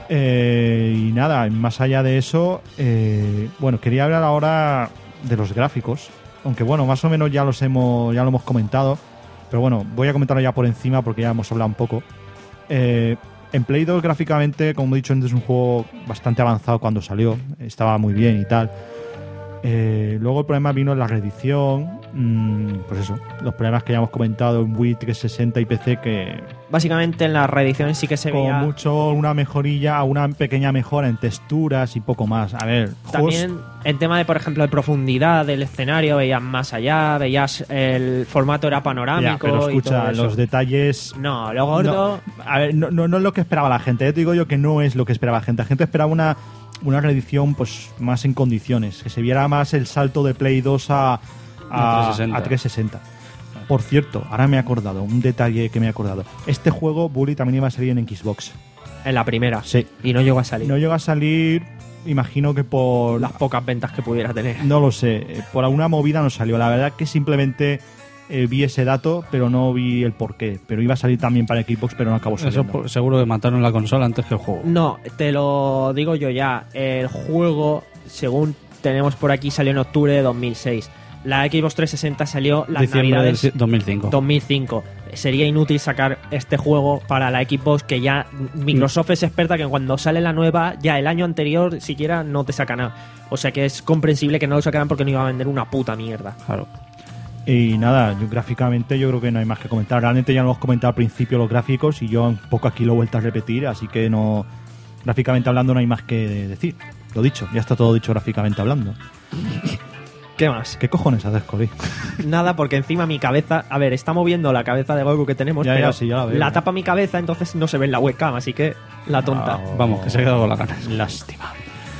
Eh, y nada, más allá de eso, eh, bueno, quería hablar ahora de los gráficos, aunque bueno, más o menos ya los hemos, ya lo hemos comentado, pero bueno, voy a comentarlo ya por encima porque ya hemos hablado un poco. Eh, en Play dos gráficamente, como he dicho antes, es un juego bastante avanzado cuando salió, estaba muy bien y tal. Eh, luego el problema vino en la reedición, mmm, pues eso, los problemas que ya hemos comentado en Wii trescientos sesenta y P C, que Básicamente en las reediciones sí que se como veía... mucho una mejorilla, una pequeña mejora en texturas y poco más. A ver, juegos- También en tema de, por ejemplo, de profundidad del escenario, veías más allá, veías el formato era Ya, panorámico pero y todo escucha, eso. los detalles. No, lo gordo... No, a ver, no, no, no es lo que esperaba la gente. Yo te digo yo que no es lo que esperaba la gente. La gente esperaba una, una reedición pues más en condiciones, que se viera más el salto de Play dos a, a, A trescientos sesenta. a trescientos sesenta. Por cierto, ahora me he acordado, un detalle que me he acordado. Este juego, Bully, también iba a salir en Xbox. En la primera. Sí. Y no llegó a salir. No llega a salir, imagino que por... Las pocas ventas que pudiera tener. No lo sé, eh, por alguna movida no salió. La verdad que simplemente eh, vi ese dato, pero no vi el porqué. Pero iba a salir también para Xbox, pero no acabó Eso saliendo. por- seguro que mataron la consola antes que el juego. No, te lo digo yo ya. El juego, según tenemos por aquí, salió en octubre de dos mil seis. La Xbox trescientos sesenta salió las Diciembre navidades del dos mil cinco. dos mil cinco. Sería inútil sacar este juego para la Xbox, que ya Microsoft es experta que cuando sale la nueva, ya el año anterior siquiera no te saca nada. O sea que es comprensible que no lo sacaran porque no iba a vender una puta mierda. Claro. Y nada, yo, gráficamente yo creo que no hay más que comentar. Realmente ya lo hemos comentado al principio los gráficos y yo un poco aquí lo he vuelto a repetir, así que no... Gráficamente hablando no hay más que decir. Lo dicho, ya está todo dicho gráficamente hablando. ¿Qué más? ¿Qué cojones haces, Cori? Nada, porque encima mi cabeza... A ver, está moviendo la cabeza de Goku que tenemos, Ya, pero ya, sí, ya la veo, ya. tapa mi cabeza, entonces no se ve en la webcam, así que la tonta. Ah, Vamos, que se ha quedado con la gana. Lástima.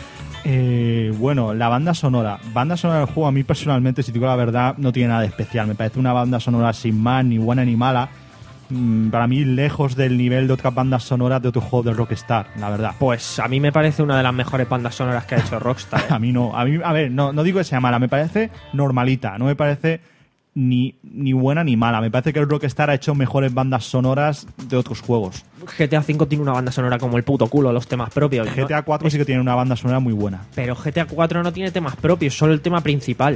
Eh, bueno, la banda sonora. Banda sonora del juego, a mí personalmente, si te digo la verdad, no tiene nada de especial. Me parece una banda sonora sin más, ni buena ni mala. Mm, Para mí, lejos del nivel de otras bandas sonoras de otros juegos de Rockstar, la verdad. Pues a mí me parece una de las mejores bandas sonoras que ha hecho Rockstar. ¿eh? A mí no. A mí, a ver, no, no digo que sea mala, me parece normalita. No me parece ni, ni buena ni mala. Me parece que el Rockstar ha hecho mejores bandas sonoras de otros juegos. G T A cinco tiene una banda sonora como el puto culo, los temas propios. ¿no? G T A cuatro sí que tiene una banda sonora muy buena. Pero G T A cuatro no tiene temas propios, solo el tema principal.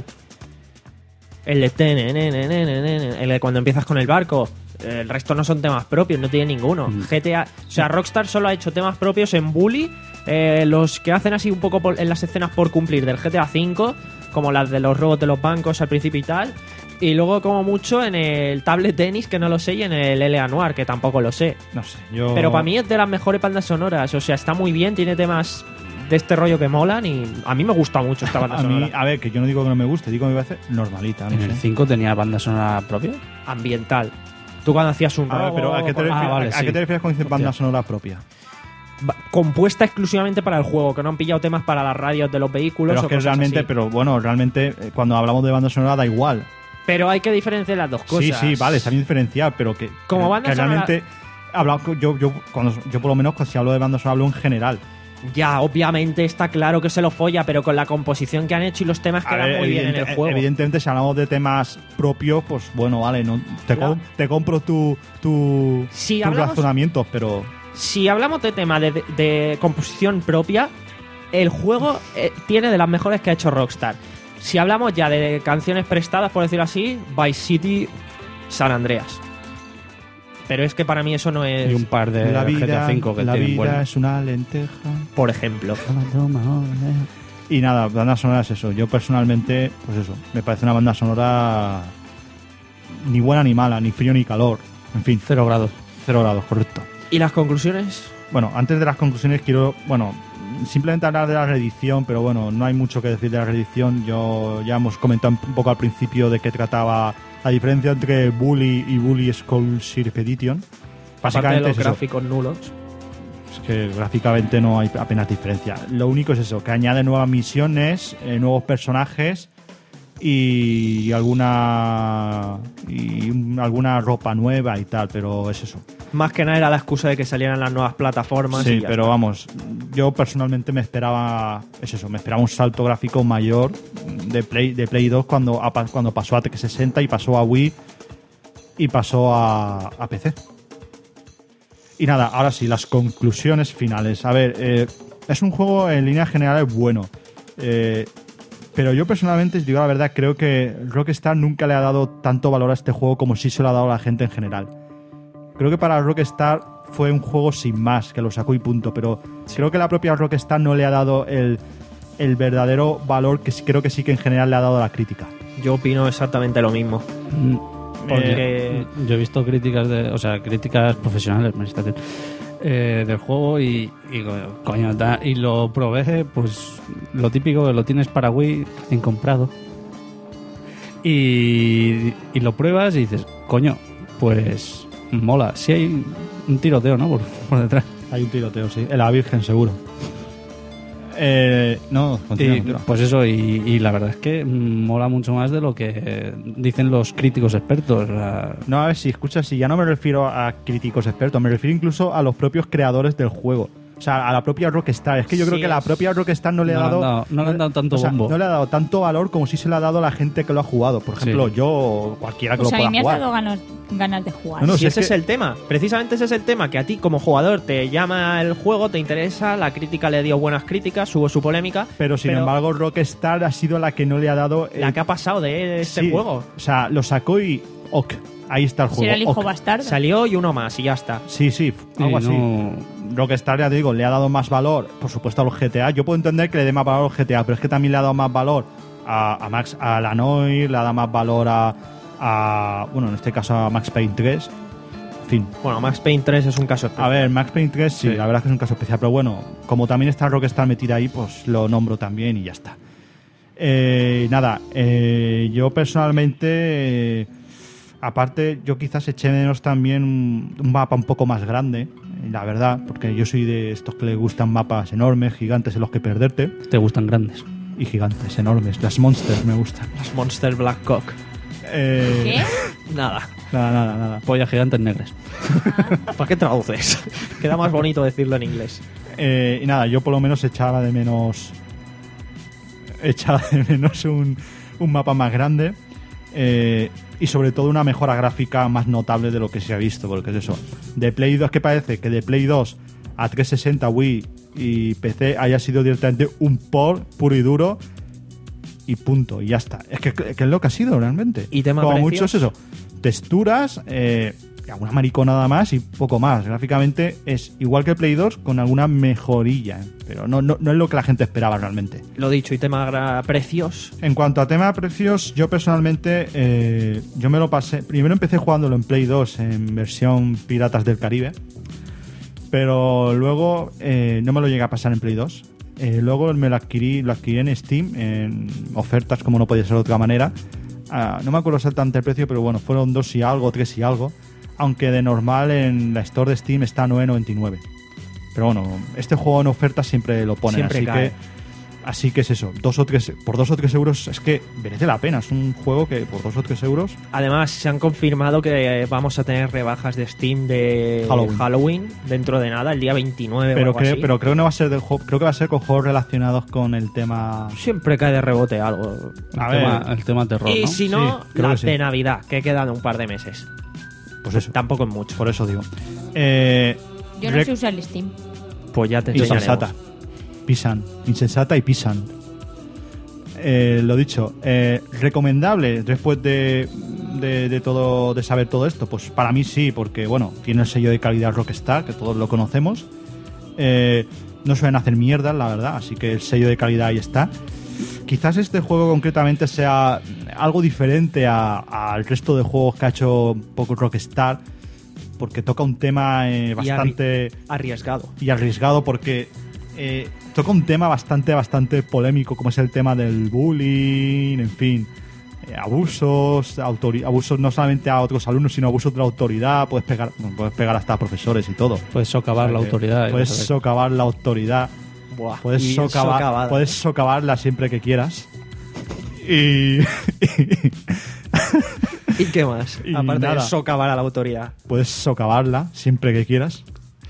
El de tenenenenenenen, el de cuando empiezas con el barco. El resto no son temas propios, no tiene ninguno. G T A, o sea, Rockstar solo ha hecho temas propios en Bully, eh, los que hacen así un poco por- en las escenas por cumplir del G T A cinco, como las de los robos de los bancos al principio y tal. Y luego, como mucho, en el Tablet Tennis, que no lo sé, y en el L A Noir, que tampoco lo sé. No sé, yo... Pero para mí es de las mejores bandas sonoras. O sea, está muy bien, tiene temas de este rollo que molan y a mí me gusta mucho esta banda A mí, sonora. a ver, que yo no digo que no me guste, digo que me parece normalita. No ¿En el sé. cinco tenía banda sonora propia? Ambiental. Tú cuando hacías un A ver, robo, pero ¿a qué te, con- refieres, Ah, vale, a, a sí. qué te refieres con decir banda Hostia. sonora propia? ba- compuesta exclusivamente para el juego, que no han pillado temas para las radios de los vehículos Pero o es que cosas realmente, así. pero bueno, realmente eh, cuando hablamos de banda sonora da igual. Pero hay que diferenciar las dos cosas. Sí, sí, vale, está bien diferenciar, pero que, Como que- banda que sonora- realmente habla- yo, yo, cuando, yo por lo menos si hablo de banda sonora hablo en general. Ya, obviamente está claro que se lo folla, pero con la composición que han hecho y los temas A quedan ver, muy bien en evidente- el juego. Evidentemente, si hablamos de temas propios, pues bueno, vale, no te, Claro. com- te compro tu, tu, Si tus hablamos- razonamientos, pero Si hablamos de tema de, de- de composición propia, el juego eh, tiene de las mejores que ha hecho Rockstar. Si hablamos ya de canciones prestadas, por decirlo así, Vice City, San Andreas. Pero es que para mí eso no es, Y un par de la G T A vida, cinco que la tienen vida buenas. es una lenteja. por ejemplo. Y nada, banda sonora es eso. Yo personalmente, pues eso, me parece una banda sonora ni buena ni mala, ni frío ni calor. En fin, Cero grados. cero grados, correcto. ¿Y las conclusiones? Bueno, antes de las conclusiones quiero, bueno, simplemente hablar de la reedición, pero bueno, no hay mucho que decir de la reedición. Yo ya hemos comentado un poco al principio de qué trataba la diferencia entre Bully y Bully Scholarship Edition. Aparte de los es eso. gráficos nulos. Es que gráficamente no hay apenas diferencia. Lo único es eso, que añade nuevas misiones, eh, nuevos personajes y alguna y un- alguna ropa nueva y tal, pero es eso. Más que nada era la excusa de que salieran las nuevas plataformas. Sí, y ya pero está. vamos, yo personalmente me esperaba, es eso, me esperaba un salto gráfico mayor de Play, de Play dos cuando, a- cuando pasó a trescientos sesenta y pasó a Wii y pasó a, a P C. Y nada, ahora sí, las conclusiones finales. A ver, eh, es un juego en líneas generales bueno. Eh, pero yo personalmente, si digo la verdad, creo que Rockstar nunca le ha dado tanto valor a este juego como sí se lo ha dado a la gente en general. Creo que para Rockstar fue un juego sin más, que lo sacó y punto. Pero creo que la propia Rockstar no le ha dado el, el verdadero valor que sí- creo que sí que en general le ha dado a la crítica. Yo opino exactamente lo mismo. Mm, Porque Yo he visto críticas de, o sea, críticas profesionales, me está diciendo, eh, del juego y, y co- coño, da- y lo probé, pues lo típico que lo tienes para Wii recién comprado y, y lo pruebas y dices, coño, pues mola. Sí hay un tiroteo, ¿no? Por, por detrás. Hay un tiroteo, sí. En la Virgen, seguro. Eh, no, continúa, Y, continúa. pues eso, y, y la verdad es que mm, mola mucho más de lo que dicen los críticos expertos. o sea, No, a ver, si escuchas, si ya no me refiero a críticos expertos, me refiero incluso a los propios creadores del juego. O sea, a la propia Rockstar. Es que yo Sí, creo que la es- propia Rockstar no le ha No le han dado, dado- no le han dado tanto o sea, bombo. no le ha dado tanto valor como si se le ha dado a la gente que lo ha jugado. Por ejemplo, Sí. yo o cualquiera que Pues lo a mí pueda me has jugar. dado ganas, ganas de jugar. No, no, si si ese es es que- el tema. Precisamente ese es el tema, que a ti como jugador te llama el juego, te interesa, la crítica le dio buenas críticas, hubo su polémica. Pero sin embargo, Rockstar ha sido la que no le ha dado. la eh, que ha pasado de este sí, juego. O sea, lo sacó y. Ok, ahí está el juego. Será el hijo ok. bastardo. Salió y uno más y ya está. Sí, sí, algo y así. no- Rockstar, ya te digo, le ha dado más valor, por supuesto, a los G T A. Yo puedo entender que le dé más valor a los G T A, pero es que también le ha dado más valor a, a Max, a Lanoir, le ha dado más valor a, a. Bueno, en este caso a Max Payne tres. En fin. Bueno, Max Payne tres es un caso A especial. ver, Max Payne tres, sí, Sí. la verdad es que es un caso especial, pero bueno, como también está Rockstar metida ahí, pues lo nombro también y ya está. Eh, nada, eh, yo personalmente, eh, aparte, yo quizás eché de menos también un, un mapa un poco más grande, eh, la verdad, porque yo soy de estos que les gustan mapas enormes, gigantes en los que perderte, te gustan grandes. y gigantes, enormes, las monsters me gustan. Las Monster Black Cock. Eh, ¿Qué? Nada. Nada, nada, nada. Pollas gigantes negras. ¿Para qué traduces? Queda más bonito decirlo en inglés. Eh, y nada, yo por lo menos echaba de menos. Echaba de menos un, un mapa más grande. eh, y sobre todo una mejora gráfica más notable de lo que se ha visto. Porque es eso. De Play dos, que parece que de Play dos a trescientos sesenta, Wii y P C haya sido directamente un port puro y duro. Y punto, y ya está. Es que, que es lo que ha sido realmente. ¿Y tema Como precios? mucho es eso. Texturas, eh, alguna mariconada más y poco más. Gráficamente es igual que Play dos con alguna mejorilla. Pero no, no, no es lo que la gente esperaba realmente. Lo dicho, y tema gra- precios. En cuanto a tema de precios, yo personalmente eh, yo me lo pasé. Primero empecé jugándolo en Play dos en versión Piratas del Caribe. Pero luego eh, no me lo llegué a pasar en Play dos. Eh, luego me lo adquirí, lo adquirí en Steam, en ofertas como no podía ser de otra manera. Ah, no me acuerdo exactamente el precio, pero bueno, fueron dos y algo, tres y algo. Aunque de normal en la store de Steam está a nueve noventa y nueve. Pero bueno, este juego en ofertas siempre lo ponen, Siempre así cae. que así que es eso, dos o tres, por dos o tres euros es que merece la pena. Es un juego que por dos o tres euros Además, se han confirmado que vamos a tener rebajas de Steam de Halloween. Halloween dentro de nada, el día veintinueve o pero algo creo, así. pero creo que no va a ser del juego, creo que va a ser con juegos relacionados con el tema. Siempre cae de rebote algo. El, A ver. tema, el tema terror, Y ¿no? si no, Sí, creo la que sí. de Navidad, que quedan un par de meses. Pues eso, Tampoco es mucho. por eso digo. Eh, Yo no rec- sé usar el Steam. Pues ya te enseñaremos. Insensata. Pisan. Insensata y pisan. Eh, lo dicho, eh, recomendable después de, de, de todo, de saber todo esto, pues para mí sí, porque bueno, tiene el sello de calidad Rockstar, que todos lo conocemos. Eh, no suelen hacer mierdas, la verdad, así que el sello de calidad ahí está. Quizás este juego concretamente sea algo diferente a- al resto de juegos que ha hecho un poco Rockstar, porque toca un tema eh, Y arri- bastante Arriesgado. y arriesgado, porque eh, toca un tema bastante, bastante polémico, como es el tema del bullying, en fin, eh, abusos, autori- abusos no solamente a otros alumnos, sino abusos de la autoridad. Puedes pegar, bueno, puedes pegar hasta a profesores y todo. Puedes socavar O sea la que autoridad. y Puedes cosas así. socavar la autoridad. Buah, Puedes, y socavar, socavada. puedes socavarla siempre que quieras. Y, ¿Y qué más? Y Aparte nada. de socavar a la autoridad. puedes socavarla siempre que quieras.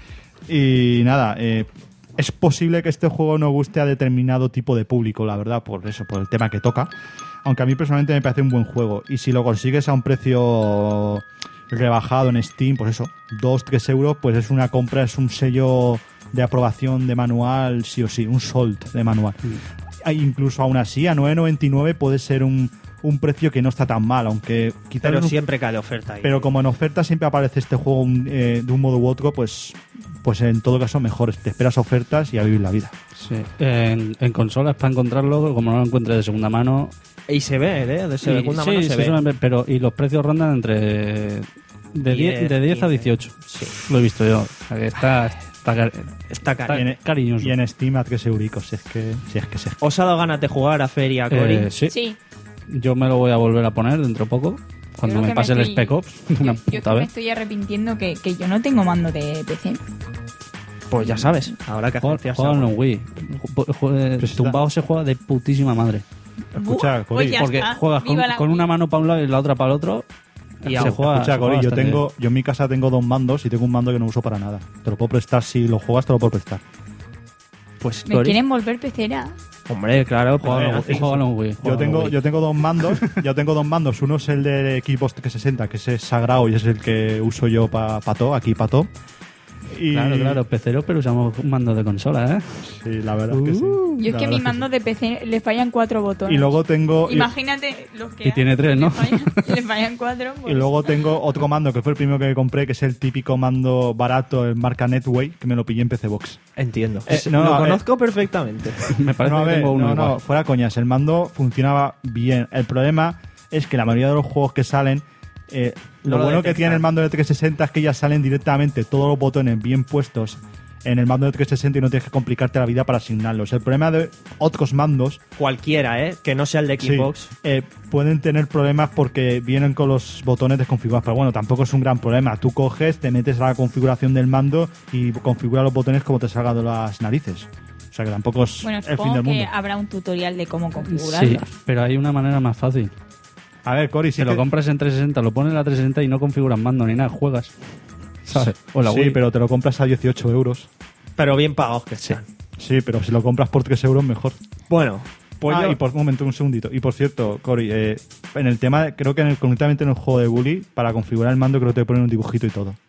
Y nada, eh, es posible que este juego no guste a determinado tipo de público, la verdad, por eso, por el tema que toca. Aunque a mí personalmente me parece un buen juego. Y si lo consigues a un precio rebajado en Steam, pues eso, dos tres euros, pues es una compra, es un sello de aprobación de manual, sí o sí, un sold de manual. Ah, Incluso aún así, a nueve noventa y nueve puede ser un, un precio que no está tan mal, aunque quizás Pero en un- siempre cae de oferta ahí. pero como en oferta siempre aparece este juego un- eh, de un modo u otro, pues, pues en todo caso mejor. Te esperas ofertas y a vivir la vida. Sí. En, en consolas para encontrarlo, como no lo encuentres de segunda mano. Y se ve, ¿eh? De y- segunda sí, mano se se ve. suelen ver, pero y los precios rondan entre de diez, de diez a quince. dieciocho. Sí. Lo he visto yo. O sea, que está, está, car- Está caro. está Y en, cariñoso. y en Steam a tres euricos, si es que, si es que se. ¿Os ha dado ganas de jugar a Feria, Cory? Eh, sí. Sí. Yo me lo voy a volver a poner dentro de poco. Cuando Yo creo me que pase me el estoy- Spec Ops. Una Yo, yo es puta que me vez. estoy arrepintiendo que, que yo no tengo mando de P C. Pues ya sabes, ahora que Juega- agencias Juega en algo. un Wii. Ju- ju- Pero si Tumbado se juega de putísima madre. Escucha, Buah, Cory, pues ya Porque está. juegas con, Viva la con Wii. una mano para un lado y la otra para el otro. Y se aún. juega, escucha, se Cory, juega yo bastante tengo, yo en mi casa tengo dos mandos y tengo un mando que no uso para nada. Te lo puedo prestar, si lo juegas te lo puedo prestar. Pues Me Cory. quieren volver pecera. Hombre, claro, bien. Juega pues, en- juega en un Wii. Yo juega en un tengo, Wii. yo tengo dos mandos, yo tengo dos mandos. Uno es el de Xbox trescientos sesenta, que ese es sagrado y es el que uso yo para todo, aquí para todo. Y, Claro, claro, pecero, pero usamos un mando de consola, ¿eh? Sí, la verdad es que sí. Yo es La que a verdad mi es mando de P C le fallan cuatro botones. Y luego tengo... y- Imagínate los que Y tiene hay, tres, ¿no? Le fallan, le fallan cuatro. Y pues- luego tengo otro mando que fue el primero que compré, que es el típico mando barato, el marca Netway, que me lo pillé en P C Box. entiendo. Eh, Eh, no, lo eh, conozco perfectamente. Me parece no, a que ver, tengo uno no, igual. no, fuera coñas, el mando funcionaba bien. El problema es que la mayoría de los juegos que salen, eh, No lo lo bueno que detectan. tiene el mando de trescientos sesenta es que ya salen directamente todos los botones bien puestos en el mando de trescientos sesenta y no tienes que complicarte la vida para asignarlos. El problema de otros mandos Cualquiera, ¿eh? Que no sea el de sí, Xbox. eh, pueden tener problemas porque vienen con los botones desconfigurados, pero bueno, tampoco es un gran problema. Tú coges, te metes a la configuración del mando y configuras los botones como te salgan de las narices. O sea que tampoco es Bueno, el fin supongo del que mundo. habrá un tutorial de cómo configurarlo. Sí, pero hay una manera más fácil. A ver, Cory, si Si lo compras en trescientos sesenta, lo pones en la trescientos sesenta y no configuras mando ni nada, juegas. ¿Sabes? O la sí, Wii. pero te lo compras a dieciocho euros. Pero bien pagados que sean. Sí, pero si lo compras por tres euros, mejor. Bueno, pues ah, yo- y por un momento, un segundito. Y por cierto, Cory, eh, en el tema, creo que en el, concretamente en el juego de Bully, para configurar el mando, creo que te ponen un dibujito y todo.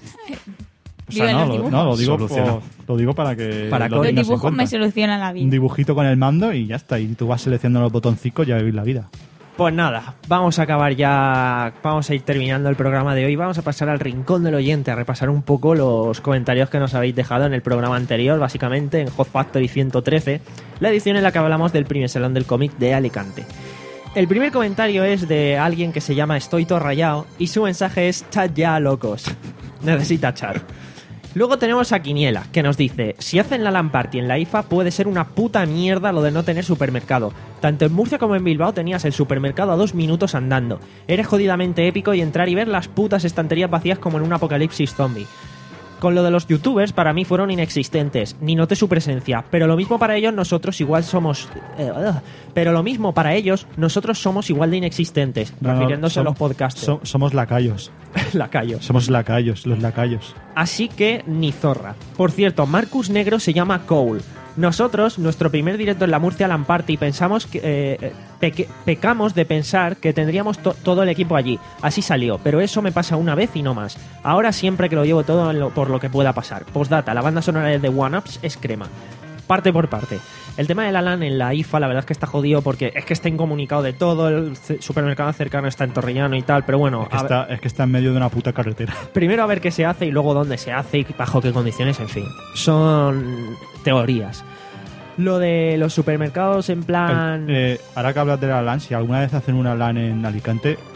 O sea, Viva no, los lo, dibujos. no, lo digo, Solucionado. por- lo digo para que Para lo Los tengas en dibujos cuenta. me solucionan la Un vida. dibujito con el mando y ya está. Y tú vas seleccionando los botoncicos y ya vivir la vida. Pues nada, vamos a acabar ya, vamos a ir terminando el programa de hoy, vamos a pasar al rincón del oyente, a repasar un poco los comentarios que nos habéis dejado en el programa anterior, básicamente en Hot Factory ciento trece, la edición en la que hablamos del primer salón del cómic de Alicante. El primer comentario es de alguien que se llama Estoy todo rayado y su mensaje es chat ya, locos. Necesita chat. Luego tenemos a Quiniela, que nos dice: si hacen la LAN Party en la I F A puede ser una puta mierda lo de no tener supermercado. Tanto en Murcia como en Bilbao tenías el supermercado a dos minutos andando. Era jodidamente épico y entrar y ver las putas estanterías vacías como en un apocalipsis zombie. Con lo de los youtubers, para mí fueron inexistentes, ni noté su presencia, pero lo mismo para ellos nosotros igual somos... eh, ugh. pero lo mismo para ellos nosotros somos igual de inexistentes, No, no, refiriéndose a som- los podcasters. so- somos lacayos. Lacayos. Somos lacayos, los lacayos. Así que ni zorra. Por cierto, Marcus Negro se llama Cole. Nosotros, nuestro primer directo en la Murcia LAN Party, pensamos que eh, peque- pecamos de pensar que tendríamos to- todo el equipo allí. Así salió, pero eso me pasa una vez y no más. Ahora siempre que lo llevo todo en lo- por lo que pueda pasar. Postdata, la banda sonora de The One Ups es crema. Parte por parte. El tema de la LAN en la I F A, la verdad es que está jodido porque es que está incomunicado de todo, el ce- supermercado cercano está en Torrellano y tal, pero bueno, Es que, a ver- está, es que está en medio de una puta carretera. primero a ver qué se hace y luego dónde se hace y bajo qué condiciones, en fin. Son teorías. Lo de los supermercados en plan... Eh, ahora que hablas de la LAN, si alguna vez hacen una LAN en Alicante,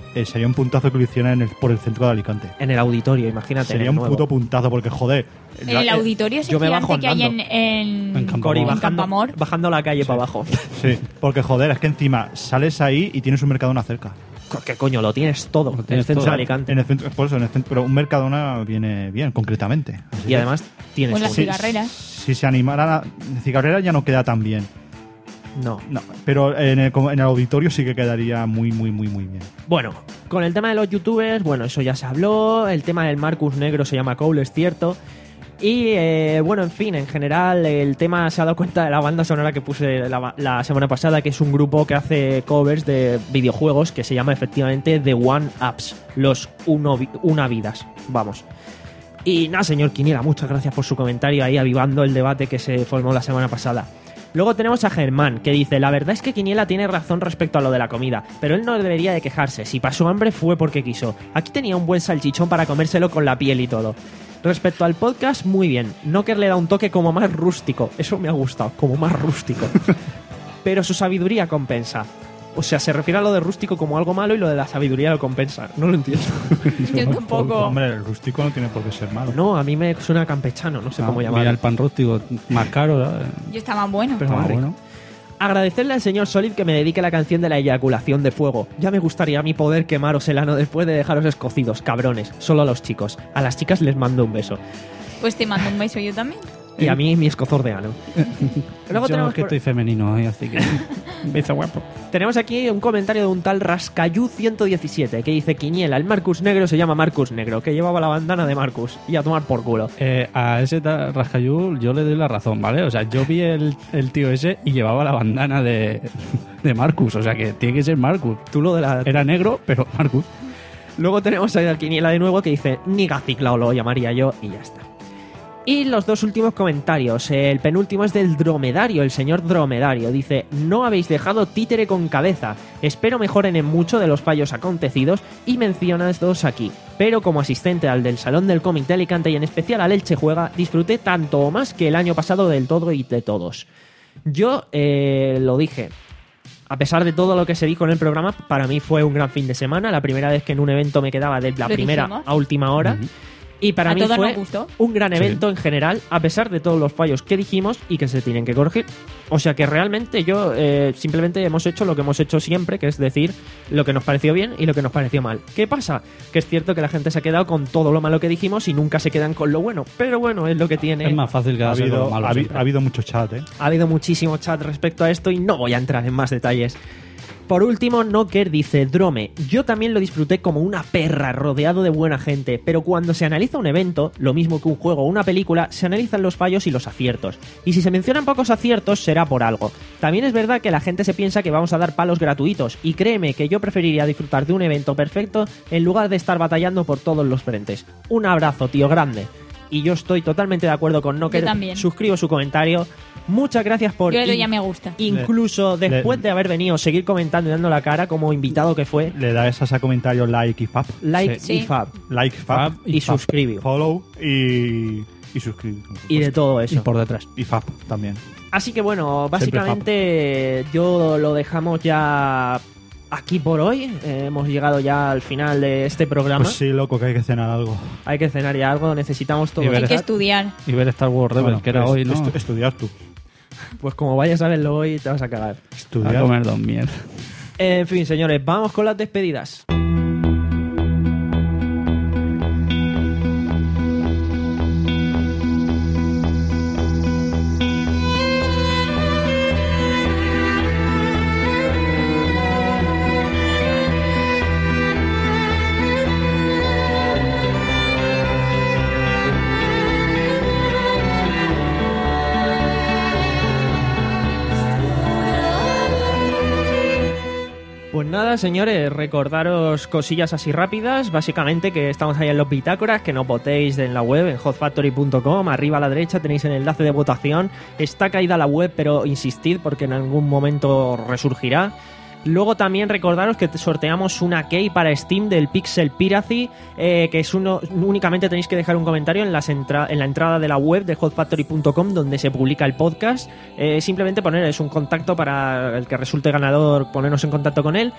eh, sería un puntazo que lo hicieran en el- por el centro de Alicante. En el auditorio, imagínate. Sería en un el nuevo. puto puntazo, porque joder. En la- el eh, auditorio ese yo me bajo gigante que hay en, andando. en, En Campo Cori, Amor. en bajando, Campoamor. bajando la calle para abajo. Sí, porque joder, es que encima sales ahí y tienes un Mercadona cerca. ¿Qué coño? Lo tienes todo. Lo en tienes el centro todo. de Alicante. En el centro, por eso, en el centro, pero un Mercadona viene bien, concretamente. Así Y que además tienes Con las uno. si- cigarreras. Si se animara, a- cigarrera ya no queda tan bien. No. No, pero en el, en el auditorio sí que quedaría muy, muy, muy, muy bien. Bueno, con el tema de los youtubers, bueno, eso ya se habló. El tema del Marcus Negro se llama Cole, es cierto. Y eh, bueno, en fin, en general, el tema se ha dado cuenta de la banda sonora que puse la, la semana pasada, que es un grupo que hace covers de videojuegos que se llama efectivamente The One Ups, los uno, vi- una vidas. Vamos. Y nada, señor Quiniela, muchas gracias por su comentario ahí avivando el debate que se formó la semana pasada. Luego tenemos a Germán, que dice: la verdad es que Quiniela tiene razón respecto a lo de la comida, pero él no debería de quejarse. Si pasó hambre fue porque quiso. Aquí tenía un buen salchichón para comérselo con la piel y todo. Respecto al podcast, muy bien. Knocker le da un toque como más rústico. Eso me ha gustado, como más rústico. Pero su sabiduría compensa. O sea, se refiere a lo de rústico como algo malo y lo de la sabiduría lo compensa. No lo entiendo. Yo tampoco. Hombre, el rústico no tiene por qué ser malo. No, a mí me suena campechano, no sé Ah, cómo mira llamarlo. el pan rústico más caro, ¿sabes? Yo estaba bueno. Pero Ah, más rico. bueno. Agradecerle al señor Solid que me dedique la canción de la eyaculación de fuego. Ya me gustaría a mí poder quemaros el ano después de dejaros escocidos, cabrones. Solo a los chicos. A las chicas les mando un beso. Pues te mando un beso yo también. Y a mí mi escozor de ano. Luego Yo tenemos, es que por- estoy femenino hoy, así que... Beso guapo. tenemos aquí un comentario de un tal Rascayú ciento diecisiete que dice: Quiniela, el Marcus Negro se llama Marcus Negro, que llevaba la bandana de Marcus. Y a tomar por culo. Eh, a ese ta- Rascayú yo le doy la razón, ¿vale? O sea, yo vi el, el tío ese y llevaba la bandana de, de Marcus, o sea que tiene que ser Marcus. Tú lo de la... Era negro, pero Marcus. Luego tenemos a Quiniela de nuevo que dice: Nigacicla, o lo llamaría yo, y ya está. Y los dos últimos comentarios. El penúltimo es del Dromedario, el señor Dromedario. Dice: no habéis dejado títere con cabeza. Espero mejoren en mucho de los fallos acontecidos y mencionas dos aquí. Pero como asistente al del Salón del Cómic de Alicante y en especial al Elche Juega, disfruté tanto o más que el año pasado del todo y de todos. Yo eh, lo dije. A pesar de todo lo que se dijo en el programa, para mí fue un gran fin de semana. La primera vez que en un evento me quedaba de la Lo primera dijimos. a última hora. Y para A mí todos fue nos gustó. un gran Sí. evento en general, a pesar de todos los fallos que dijimos y que se tienen que corregir. O sea que realmente yo eh, simplemente hemos hecho lo que hemos hecho siempre, que es decir lo que nos pareció bien y lo que nos pareció mal. ¿Qué pasa? Que es cierto que la gente se ha quedado con todo lo malo que dijimos y nunca se quedan con lo bueno. Pero bueno, es lo que tiene. Es más fácil Ha quedarse con lo habido, malo ha, habi- siempre. ha habido mucho chat, ¿eh? Ha habido muchísimo chat respecto a esto y no voy a entrar en más detalles. Por último, Knocker dice: Drome, yo también lo disfruté como una perra rodeado de buena gente, pero cuando se analiza un evento, lo mismo que un juego o una película, se analizan los fallos y los aciertos. Y si se mencionan pocos aciertos, será por algo. También es verdad que la gente se piensa que vamos a dar palos gratuitos, y créeme que yo preferiría disfrutar de un evento perfecto en lugar de estar batallando por todos los frentes. Un abrazo, tío grande. Y yo estoy totalmente de acuerdo con Knocker. Yo también. Suscribo su comentario. Muchas gracias por... Yo le doy in- a me gusta. Incluso Le- después le- de haber venido, seguir comentando y dando la cara como invitado que fue, Le das a ese comentario like y fab. like Sí. y fab. Like, fab. Fab Y, fab. suscribir. Follow y, y suscribir. Y de todo Y eso. por detrás. Y fab también. Así que bueno, básicamente yo lo dejamos ya aquí por hoy. Eh, hemos llegado ya al final de este programa. Pues sí, loco, que hay que cenar algo. Hay que cenar ya algo, necesitamos todo. Y ver- Hay que estudiar. Y ver Star Wars Rebels, Bueno, que era pues, hoy, ¿no? estu- estudiar tú. Pues como vayas a verlo hoy, te vas a cagar. A Estudiar. comer dos mierdas. En fin, señores, vamos con las despedidas. Pues nada, señores, recordaros cosillas así rápidas. Básicamente que estamos ahí en los bitácoras, que nos votéis en la web, en hot factory punto com. Arriba a la derecha tenéis el enlace de votación. Está caída la web, pero insistid porque en algún momento resurgirá. Luego también recordaros que te sorteamos una key para Steam del Pixel Piracy, eh, que es uno, únicamente tenéis que dejar un comentario en, las entra- en la entrada de la web de hot factory punto com donde se publica el podcast. Eh, simplemente poner es un contacto para el que resulte ganador, ponernos en contacto con él.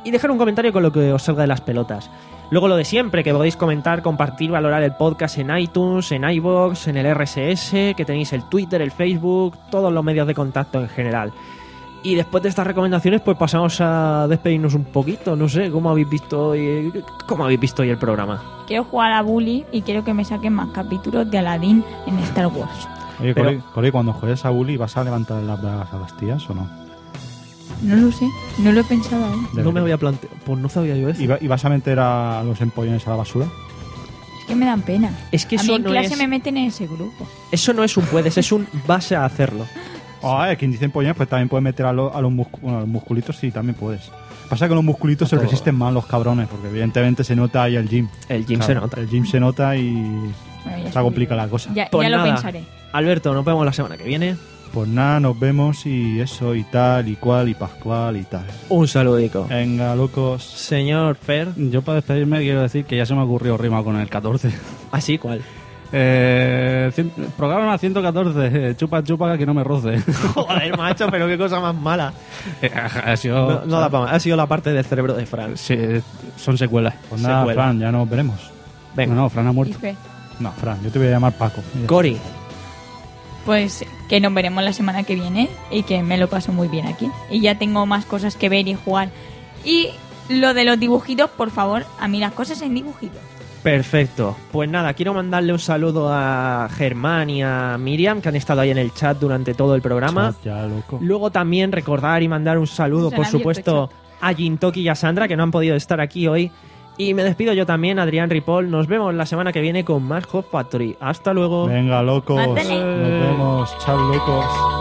y dejar un comentario con lo que os salga de las pelotas. Luego lo de siempre, que podéis comentar, compartir, valorar el podcast en iTunes, en iVoox, en el R S S, que tenéis el Twitter, el Facebook, todos los medios de contacto en general. Y después de estas recomendaciones, pues pasamos a despedirnos un poquito. No sé, ¿cómo habéis visto hoy, cómo habéis visto hoy el programa? Quiero jugar a Bully y quiero que me saquen más capítulos de Aladdin en Star Wars. Oye, Pero- Cori, Cori, cuando juegues a Bully, ¿vas a levantar las bragas a las tías o no? No lo sé, no lo he pensado aún. No me voy a plantear. Pues no sabía yo eso. ¿Y, va- y vas a meter a los empollones a la basura? Es que me dan pena. Es que a mí eso en no clase es- me meten en ese grupo. Eso no es un puedes, es un vas a hacerlo. Ah, eh, quien dice empollones, pues también puedes meter a, lo- a los, muscu- bueno, a los musculitos, sí, también puedes. Pasa que los musculitos se todo. resisten más los cabrones, porque evidentemente se nota ahí el gym. El gym Claro, se nota. El gym se nota y Bueno, ya se está. complica la cosa. Ya, Pues ya lo nada. pensaré. Alberto, nos vemos la semana que viene. Pues nada, nos vemos y eso y tal y cual y pascual y tal. Un saludico. Venga, locos. Señor Fer. Yo para despedirme quiero decir que ya se me ocurrió rima con el catorce. ¿Así cuál? Eh, cien- programa ciento catorce, eh, chupa chupa que no me roce. Joder, macho, pero qué cosa más mala. Eh, ha sido, No, no da pa' más. Ha sido la parte del cerebro de Fran. sí, son secuelas. Pues nada, Secuela. Fran, ya nos veremos. Venga. No, no, Fran ha Y muerto. fe. No, Fran, yo te voy a llamar Paco. Ya. Cori. Pues que nos veremos la semana que viene y que me lo paso muy bien aquí. Y ya tengo más cosas que ver y jugar. Y lo de los dibujitos, por favor, a mí las cosas en dibujitos. Perfecto. Pues nada, quiero mandarle un saludo a Germán y a Miriam, que han estado ahí en el chat durante todo el programa. Chat, ya, loco. Luego también recordar y mandar un saludo, Se han por abierto supuesto, a Jintoki y a Sandra, que no han podido estar aquí hoy. Y me despido yo también, Adrián Ripoll. Nos vemos la semana que viene con más Hot Factory. Hasta luego. Venga, locos. Mátale. Nos vemos. Chao, locos.